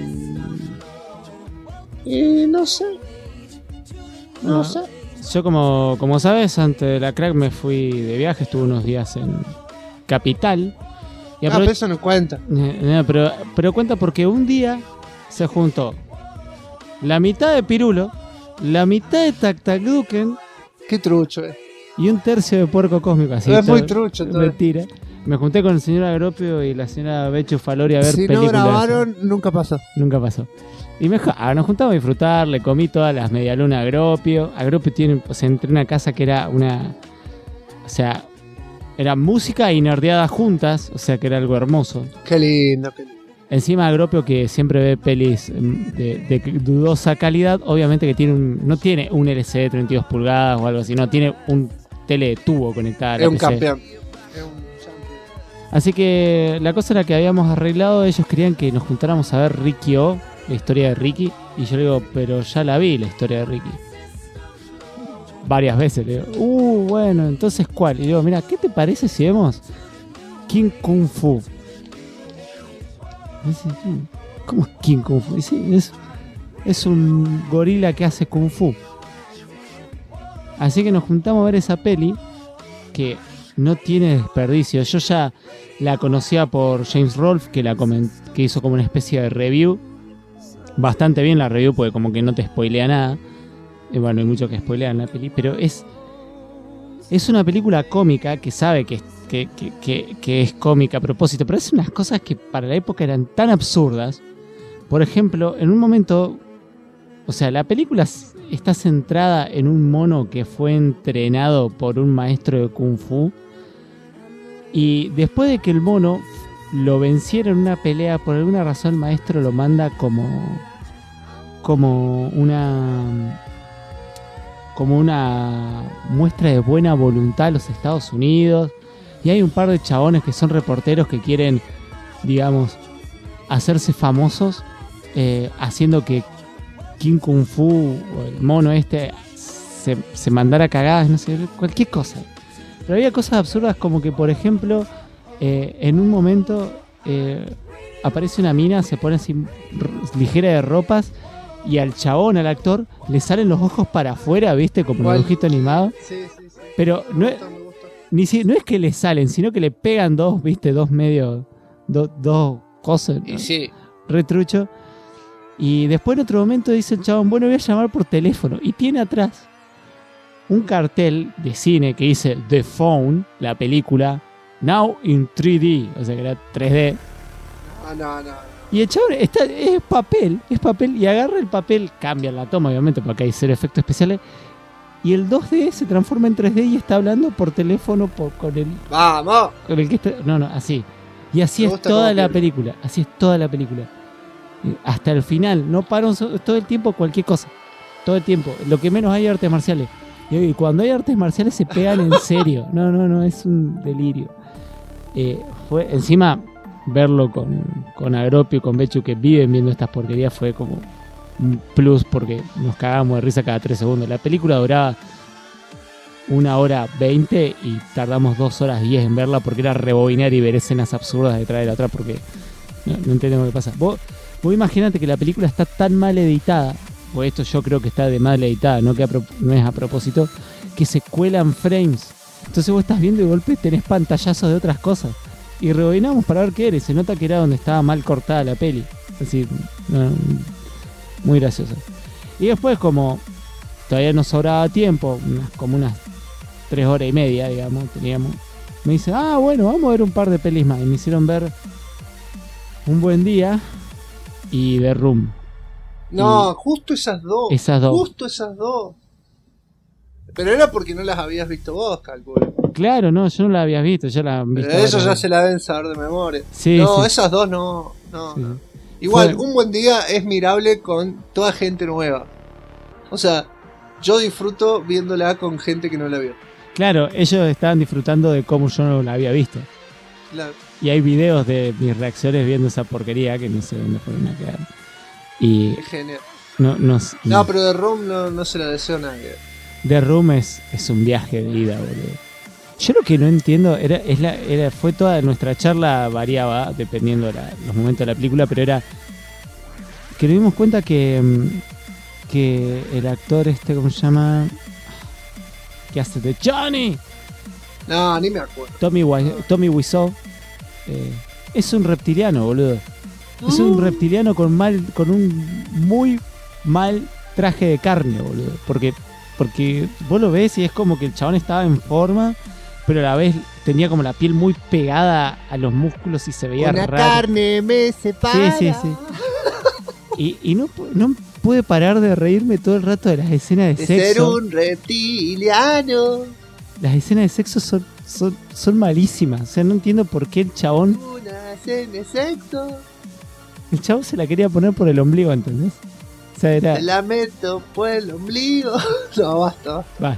no sé. No sé. Yo como sabes, antes de la crack me fui de viaje, estuve unos días en Capital. Y pero eso no cuenta. Pero cuenta porque un día se juntó la mitad de Pirulo, la mitad de Tac Tac Duken. Qué trucho, Y 1/3 de Puerco Cósmico. Así es muy trucho todo. Mentira. Me junté con el señor Agropio y la señora Bechu Falori a ver películas. Si no grabaron, nunca pasó. Nunca pasó. Y nos juntamos a disfrutar, le comí todas las medialunas a Agropio. Agropio entré en una casa que era era música y nerdeadas juntas, o sea que era algo hermoso. Qué lindo. Encima Agropio, que siempre ve pelis de dudosa calidad, obviamente que no tiene un LCD de 32 pulgadas o algo así, no, tiene un tele de tubo conectada a la Es un PC. campeón. Así que la cosa era que habíamos arreglado, ellos querían que nos juntáramos a ver Ricky O, la historia de Ricky, y yo le digo, pero ya la vi la historia de Ricky. Varias veces le digo, bueno, entonces ¿cuál? Y digo, mira, ¿qué te parece si vemos King Kung Fu? Y dice, ¿cómo es King Kung Fu? Y sí, es un gorila que hace Kung Fu. Así que nos juntamos a ver esa peli que no tiene desperdicio. Yo ya la conocía por James Rolfe, que hizo como una especie de review. Bastante bien la review, porque como que no te spoilea nada. Y bueno, hay mucho que spoilear en la peli, pero es una película cómica que sabe que es cómica a propósito, pero hace unas cosas que para la época eran tan absurdas. Por ejemplo, en un momento, o sea, la película está centrada en un mono que fue entrenado por un maestro de Kung Fu, y después de que el mono lo venciera en una pelea, por alguna razón el maestro lo manda como una muestra de buena voluntad a los Estados Unidos. Y hay un par de chabones que son reporteros que quieren, digamos, hacerse famosos haciendo que King Kung Fu o el mono se mandara cagadas, no sé, cualquier cosa. Pero había cosas absurdas como que, por ejemplo, en un momento aparece una mina, se pone así ligera de ropas, y al chabón, al actor, le salen los ojos para afuera, ¿viste? Como un dibujito animado. Sí. Pero no es que le salen, sino que le pegan dos, ¿viste? Dos cosas. Y sí. Retrucho. Y después en otro momento dice el chabón, bueno, voy a llamar por teléfono. Y tiene atrás un cartel de cine que dice The Phone, la película, Now in 3D. O sea que era 3D. No. Y el chabón es papel, y agarra el papel, cambia la toma, obviamente, porque hay cero efectos especiales. Y el 2D se transforma en 3D y está hablando por teléfono con el. ¡Vamos! Con el que está. No, así. Y así es toda la película. Así es toda la película. Hasta el final. No paran todo el tiempo cualquier cosa. Todo el tiempo. Lo que menos hay artes marciales. Y cuando hay artes marciales se pegan en serio. No, es un delirio. Fue encima verlo con Agropio y con Bechu, que viven viendo estas porquerías, fue como un plus, porque nos cagamos de risa cada 3 segundos. La película duraba 1 hora 20 y tardamos 2 horas 10 en verla, porque era rebobinar y ver escenas absurdas detrás de la otra, porque no entendemos qué pasa. Vos imaginate que la película está tan mal editada, o esto yo creo que está de mal editada, no es a propósito, que se cuelan frames. Entonces vos estás viendo y de golpe tenés pantallazos de otras cosas. Y rebobinamos para ver qué era. Y se nota que era donde estaba mal cortada la peli. Así, muy gracioso. Y después, como todavía nos sobraba tiempo, como unas 3 horas y media, digamos, teníamos. Me dice, bueno, vamos a ver un par de pelis más. Y me hicieron ver Un Buen Día y The Room. No, justo esas dos. Justo esas dos. Pero era porque no las habías visto vos, calculo. Claro, no, yo no la había visto, yo la visto. Pero eso ya se la deben saber de memoria. Sí, no, sí. Esas dos no. Sí. Igual, Un Buen Día es mirable con toda gente nueva. O sea, yo disfruto viéndola con gente que no la vio. Claro, ellos estaban disfrutando de cómo yo no la había visto. Claro. Y hay videos de mis reacciones viendo esa porquería que no sé dónde fueron a quedar. Y es genial. No, pero The Room no se la deseo a nadie. The Room es un viaje de ida, boludo. Yo lo que no entiendo fue toda nuestra charla, variaba dependiendo de los momentos de la película, pero era que nos dimos cuenta que el actor ¿cómo se llama? ¿Qué hace de Johnny? No, ni me acuerdo. Tommy Wiseau es un reptiliano, boludo. Es un reptiliano con un muy mal traje de carne, boludo. Porque vos lo ves y es como que el chabón estaba en forma, pero a la vez tenía como la piel muy pegada a los músculos y se veía raro. La carne me separa. Sí. Y no pude parar de reírme todo el rato de las escenas de sexo. Ser un reptiliano. Las escenas de sexo son malísimas. O sea, no entiendo por qué el chabón... Una escena de sexo. El chabón se la quería poner por el ombligo, ¿entendés? O sea, Te la meto por el ombligo. No, basta. Va.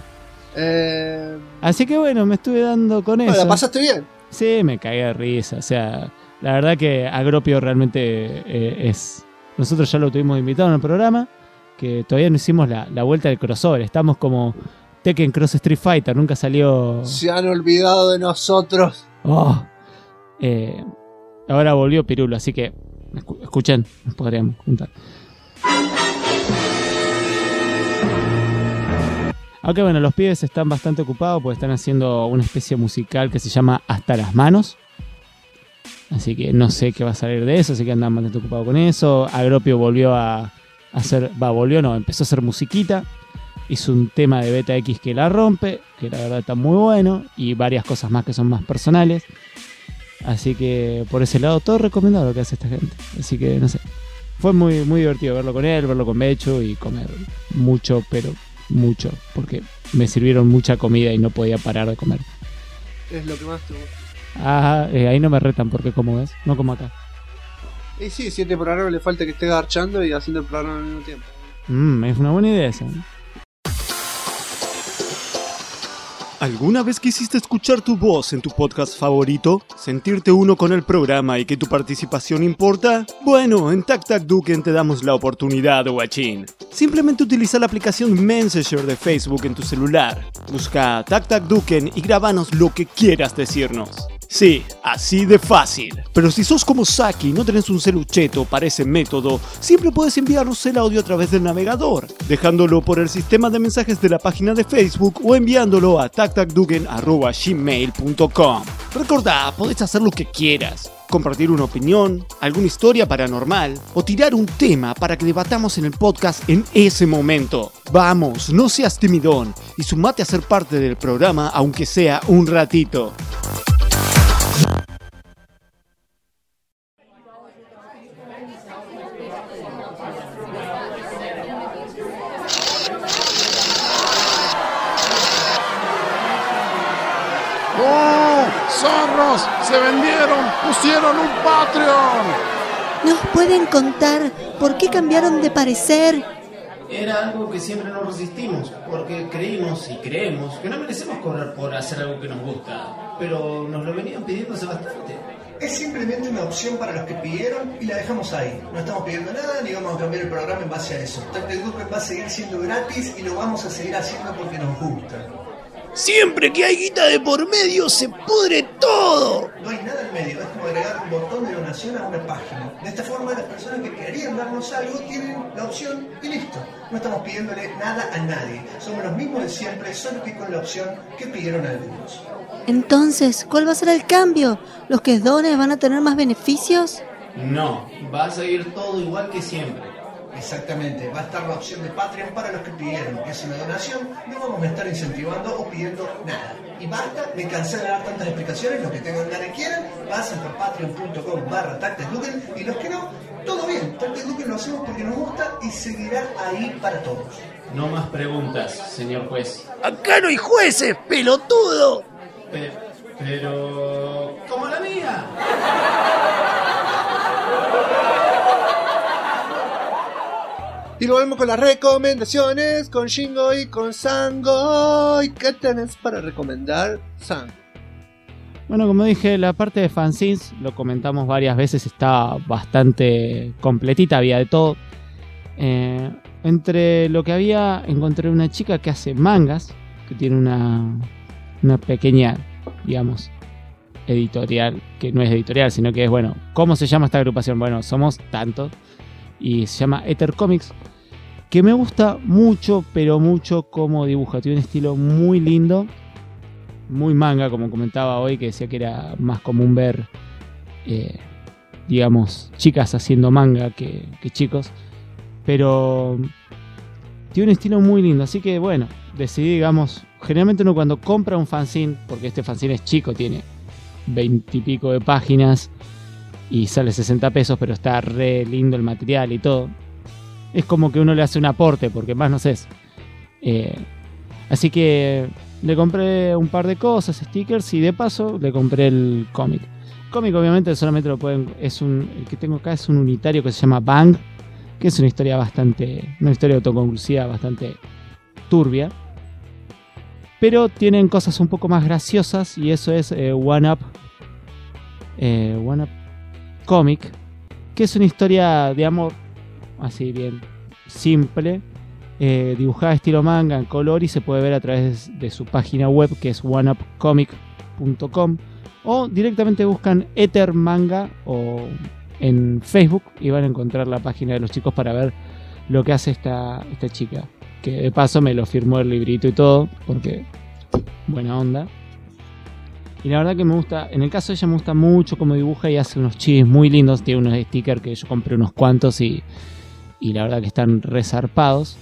Así que bueno, me estuve dando con eso. ¿La pasaste bien? Sí, me cagué de risa. O sea, la verdad que Agropio realmente es... Nosotros ya lo tuvimos invitado en el programa, que todavía no hicimos la vuelta del crossover. Estamos como Tekken Cross Street Fighter, nunca salió... Se han olvidado de nosotros. Ahora volvió Pirulo, así que escuchen, nos podríamos juntar. Aunque bueno, los pibes están bastante ocupados porque están haciendo una especie musical que se llama Hasta las Manos. Así que no sé qué va a salir de eso, así que andan bastante ocupados con eso. Agropio volvió a hacer... empezó a hacer musiquita. Hizo un tema de Beta X que la rompe, que la verdad está muy bueno. Y varias cosas más que son más personales. Así que por ese lado todo recomendado lo que hace esta gente. Así que no sé. Fue muy, muy divertido verlo con él, verlo con Becho y comer mucho, pero mucho. Porque me sirvieron mucha comida y no podía parar de comer. Es lo que más te gusta. Ahí no me retan porque como ves, no como acá. Y sí, si a este programa le falta que esté garchando y haciendo el programa al mismo tiempo. Es una buena idea esa. ¿Alguna vez quisiste escuchar tu voz en tu podcast favorito? ¿Sentirte uno con el programa y que tu participación importa? Bueno, en Tac Tac Duken te damos la oportunidad, guachín. Simplemente utiliza la aplicación Messenger de Facebook en tu celular. Busca Tac Tac Duken y grábanos lo que quieras decirnos. Sí, así de fácil. Pero si sos como Saki y no tenés un celucheto para ese método, siempre puedes enviarnos el audio a través del navegador, dejándolo por el sistema de mensajes de la página de Facebook o enviándolo a tactacduken@gmail.com. Recordá, podés hacer lo que quieras. Compartir una opinión, alguna historia paranormal o tirar un tema para que debatamos en el podcast en ese momento. Vamos, no seas timidón y sumate a ser parte del programa aunque sea un ratito. ¡Oh! ¡Zorros! ¡Se vendieron! ¡Pusieron un Patreon! ¿Nos pueden contar por qué cambiaron de parecer? Era algo que siempre nos resistimos, porque creímos y creemos que no merecemos cobrar por hacer algo que nos gusta, pero nos lo venían pidiendo hace bastante. Es simplemente una opción para los que pidieron y la dejamos ahí. No estamos pidiendo nada ni vamos a cambiar el programa en base a eso. Tactic Duque va a seguir siendo gratis y lo vamos a seguir haciendo porque nos gusta. Siempre que hay guita de por medio se pudre todo. No hay nada en medio, es como agregar un botón de donación a una página. De esta forma las personas que querían darnos algo tienen la opción y listo. No estamos pidiéndole nada a nadie. Somos los mismos de siempre, solo que con la opción que pidieron algunos. Entonces, ¿cuál va a ser el cambio? ¿Los que donen van a tener más beneficios? No, va a seguir todo igual que siempre. Exactamente, va a estar la opción de Patreon para los que pidieron, que es una donación, no vamos a estar incentivando o pidiendo nada. Y basta, me cansé de dar tantas explicaciones, los que tengan ganas y quieran, pasen por patreon.com/TacticDuken y los que no, todo bien, TacticDuken lo hacemos porque nos gusta y seguirá ahí para todos. No más preguntas, señor juez. Acá no hay jueces, pelotudo. Pero... ¡como la mía! Y volvemos con las recomendaciones, con Shingo y con Sango. ¿Y qué tenés para recomendar, Sango? Bueno, como dije, la parte de fanzines, lo comentamos varias veces, está bastante completita, había de todo. Entre lo que había, encontré una chica que hace mangas, que tiene una pequeña, digamos, editorial, que no es editorial, sino que es, bueno, ¿cómo se llama esta agrupación? Bueno, somos tantos, y se llama Ether Comics, que me gusta mucho, pero mucho cómo dibuja. Tiene un estilo muy lindo, muy manga, como comentaba hoy, que decía que era más común ver, digamos, chicas haciendo manga que chicos. Pero tiene un estilo muy lindo, así que bueno, decidí, digamos, generalmente uno cuando compra un fanzine, porque este fanzine es chico, tiene 20 y pico de páginas y sale 60 pesos, pero está re lindo el material y todo. Es como que uno le hace un aporte, porque más no sé. Así que le compré un par de cosas, stickers, y de paso le compré el cómic. El cómic obviamente solamente lo pueden... el que tengo acá es un unitario que se llama Bang, que es una historia autoconclusiva bastante turbia. Pero tienen cosas un poco más graciosas, y eso es One Up Comic, que es una historia de amor así bien simple, dibujada estilo manga en color, y se puede ver a través de su página web, que es oneupcomic.com, o directamente buscan Ether Manga o en Facebook y van a encontrar la página de los chicos para ver lo que hace esta chica, que de paso me lo firmó el librito y todo, porque buena onda. Y la verdad que me gusta, en el caso de ella me gusta mucho cómo dibuja y hace unos chivis muy lindos. Tiene unos stickers que yo compré unos cuantos y la verdad que están resarpados.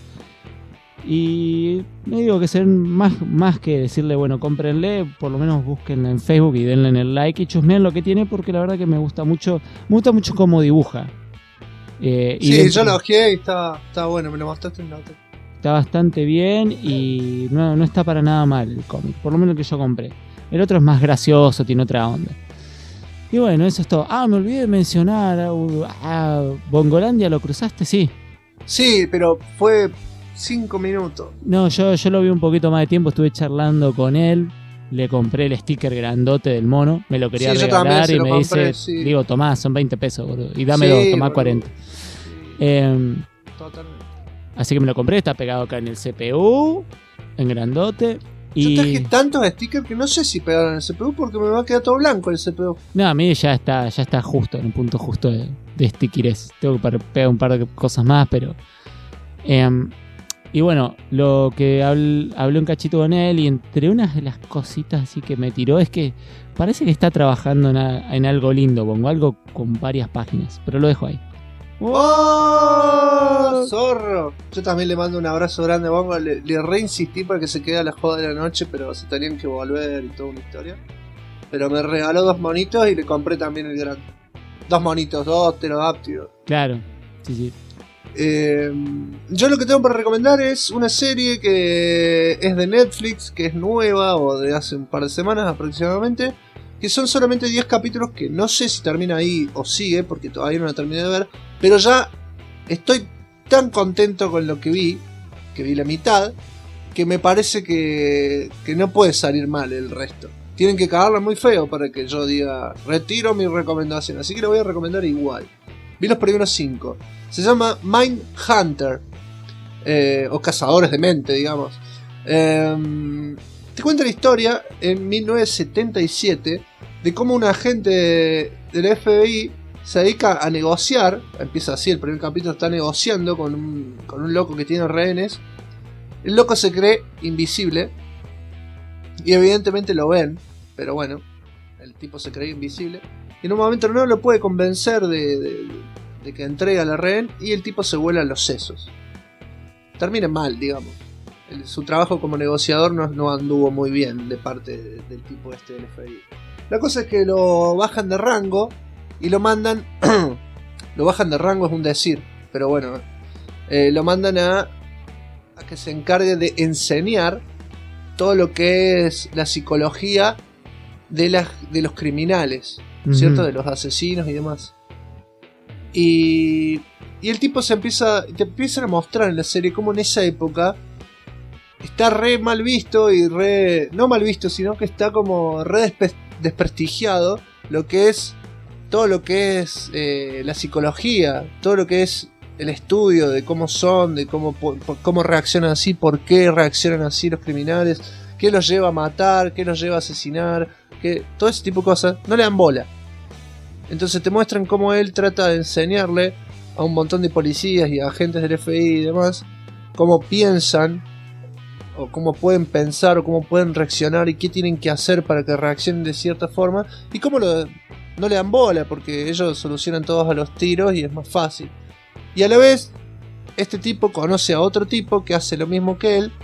Y me digo que ser más que decirle, bueno, cómprenle, por lo menos búsquenla en Facebook y denle en el like y chusmeen lo que tiene, porque la verdad que me gusta mucho cómo dibuja. Sí, yo lo ojeé y está bueno, me lo mostraste en la otra. Está bastante bien y no está para nada mal el cómic, por lo menos el que yo compré. El otro es más gracioso, tiene otra onda. Y bueno, eso es todo. Me olvidé de mencionar a Bongolandia, ¿lo cruzaste? Sí. Sí, pero fue 5 minutos. No, yo lo vi un poquito más de tiempo, estuve charlando con él. Le compré el sticker grandote del mono, me lo quería regalar y me compré, dice, digo, tomá, son 20 pesos, boludo, y dámelo, tomá 40. Totalmente. Así que me lo compré, está pegado acá en el CPU, en grandote. Yo traje tantos stickers que no sé si pegaron en el CPU porque me va a quedar todo blanco el CPU. No, a mí ya está justo, en un punto justo de stickers. Tengo que pegar un par de cosas más, pero... y bueno, lo que hablé un cachito con él, y entre unas de las cositas así que me tiró es que parece que está trabajando en algo lindo, pongo algo con varias páginas, pero lo dejo ahí. ¡Oh! ¡Zorro! Yo también le mando un abrazo grande a Bongo. Le reinsistí para que se quede a la joda de la noche, pero se tenían que volver y toda una historia. Pero me regaló 2 monitos y le compré también el grande. 2 monitos, 2 pterodáctilos. Claro, sí. Yo lo que tengo para recomendar es una serie que es de Netflix, que es nueva o de hace un par de semanas aproximadamente, que son solamente 10 capítulos que no sé si termina ahí o sigue, porque todavía no la terminé de ver, pero ya estoy tan contento con lo que vi la mitad, que me parece que no puede salir mal el resto. Tienen que cagarla muy feo para que yo diga, retiro mi recomendación, así que lo voy a recomendar igual. Vi los primeros 5. Se llama Mindhunter, o Cazadores de Mente, digamos. Te cuenta la historia en 1977 de cómo un agente del FBI se dedica a negociar. Empieza así, el primer capítulo está negociando con un loco que tiene rehenes. El loco se cree invisible y evidentemente lo ven, pero bueno, el tipo se cree invisible. Y en un momento no lo puede convencer de que entrega la rehén y el tipo se vuela los sesos. Termina mal, digamos. Su trabajo como negociador no anduvo muy bien de parte del tipo este del FBI. La cosa es que lo bajan de rango y lo mandan... lo bajan de rango es un decir, pero bueno. Lo mandan a que se encargue de enseñar todo lo que es la psicología de los criminales, ¿cierto? De los asesinos y demás. Y el tipo te empiezan a mostrar en la serie cómo en esa época está re mal visto y no mal visto, sino que está como re desprestigiado todo lo que es la psicología, todo lo que es el estudio de cómo son, de cómo reaccionan así, por qué reaccionan así los criminales, qué los lleva a matar, qué los lleva a asesinar, todo ese tipo de cosas, no le dan bola. Entonces te muestran cómo él trata de enseñarle a un montón de policías y agentes del FBI y demás cómo piensan, o cómo pueden pensar, o cómo pueden reaccionar y qué tienen que hacer para que reaccionen de cierta forma, y cómo no le dan bola porque ellos solucionan todos a los tiros y es más fácil. Y a la vez, este tipo conoce a otro tipo que hace lo mismo que él.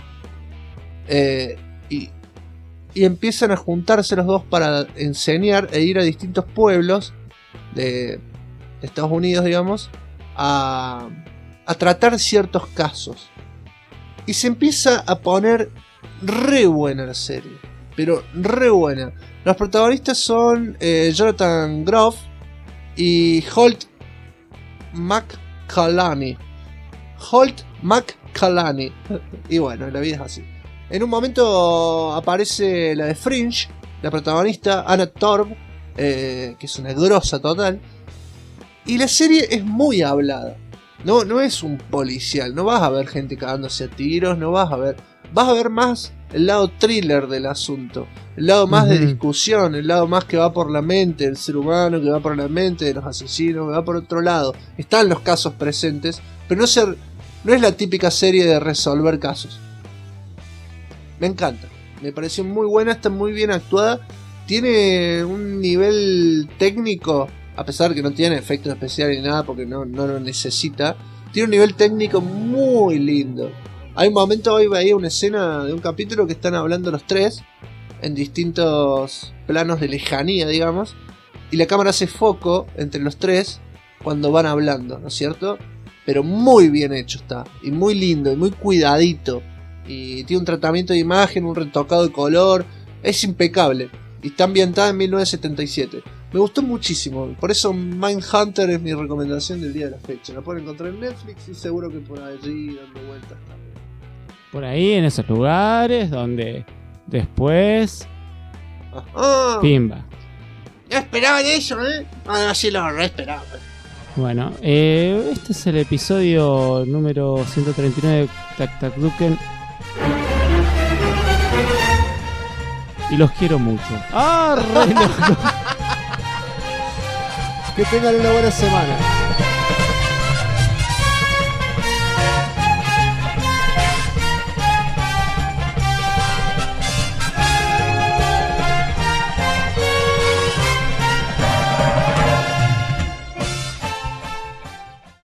Y empiezan a juntarse los dos para enseñar e ir a distintos pueblos de Estados Unidos, digamos, a tratar ciertos casos. Y se empieza a poner re buena la serie. Pero re buena. Los protagonistas son Jonathan Groff y Holt McCallany. Y bueno, la vida es así. En un momento aparece la de Fringe, la protagonista Anna Torv, que es una grosa total. Y la serie es muy hablada. No es un policial, no vas a ver gente cagándose a tiros, vas a ver más el lado thriller del asunto, el lado más de discusión, el lado más que va por la mente del ser humano, que va por la mente de los asesinos, que va por otro lado. Están los casos presentes, pero no es la típica serie de resolver casos. Me encanta, me pareció muy buena, está muy bien actuada, tiene un nivel técnico, a pesar que no tiene efectos especiales ni nada porque no lo necesita, tiene un nivel técnico muy lindo. Hay un momento, hoy veía una escena de un capítulo que están hablando los tres en distintos planos de lejanía, digamos, y la cámara hace foco entre los tres cuando van hablando, ¿no es cierto? Pero muy bien hecho está, y muy lindo, y muy cuidadito, y tiene un tratamiento de imagen, un retocado de color, es impecable, y está ambientada en 1977. Me gustó muchísimo, por eso Mindhunter es mi recomendación del día de la fecha. La pueden encontrar en Netflix y seguro que por allí dando vueltas también. Por ahí, en esos lugares donde después... Pimba. No esperaban eso, ¿eh? No, sí lo esperaba. Bueno, este es el episodio número 139 de Tac Tac Duken. Y los quiero mucho. ¡Ah, re loco! Que tengan una buena semana.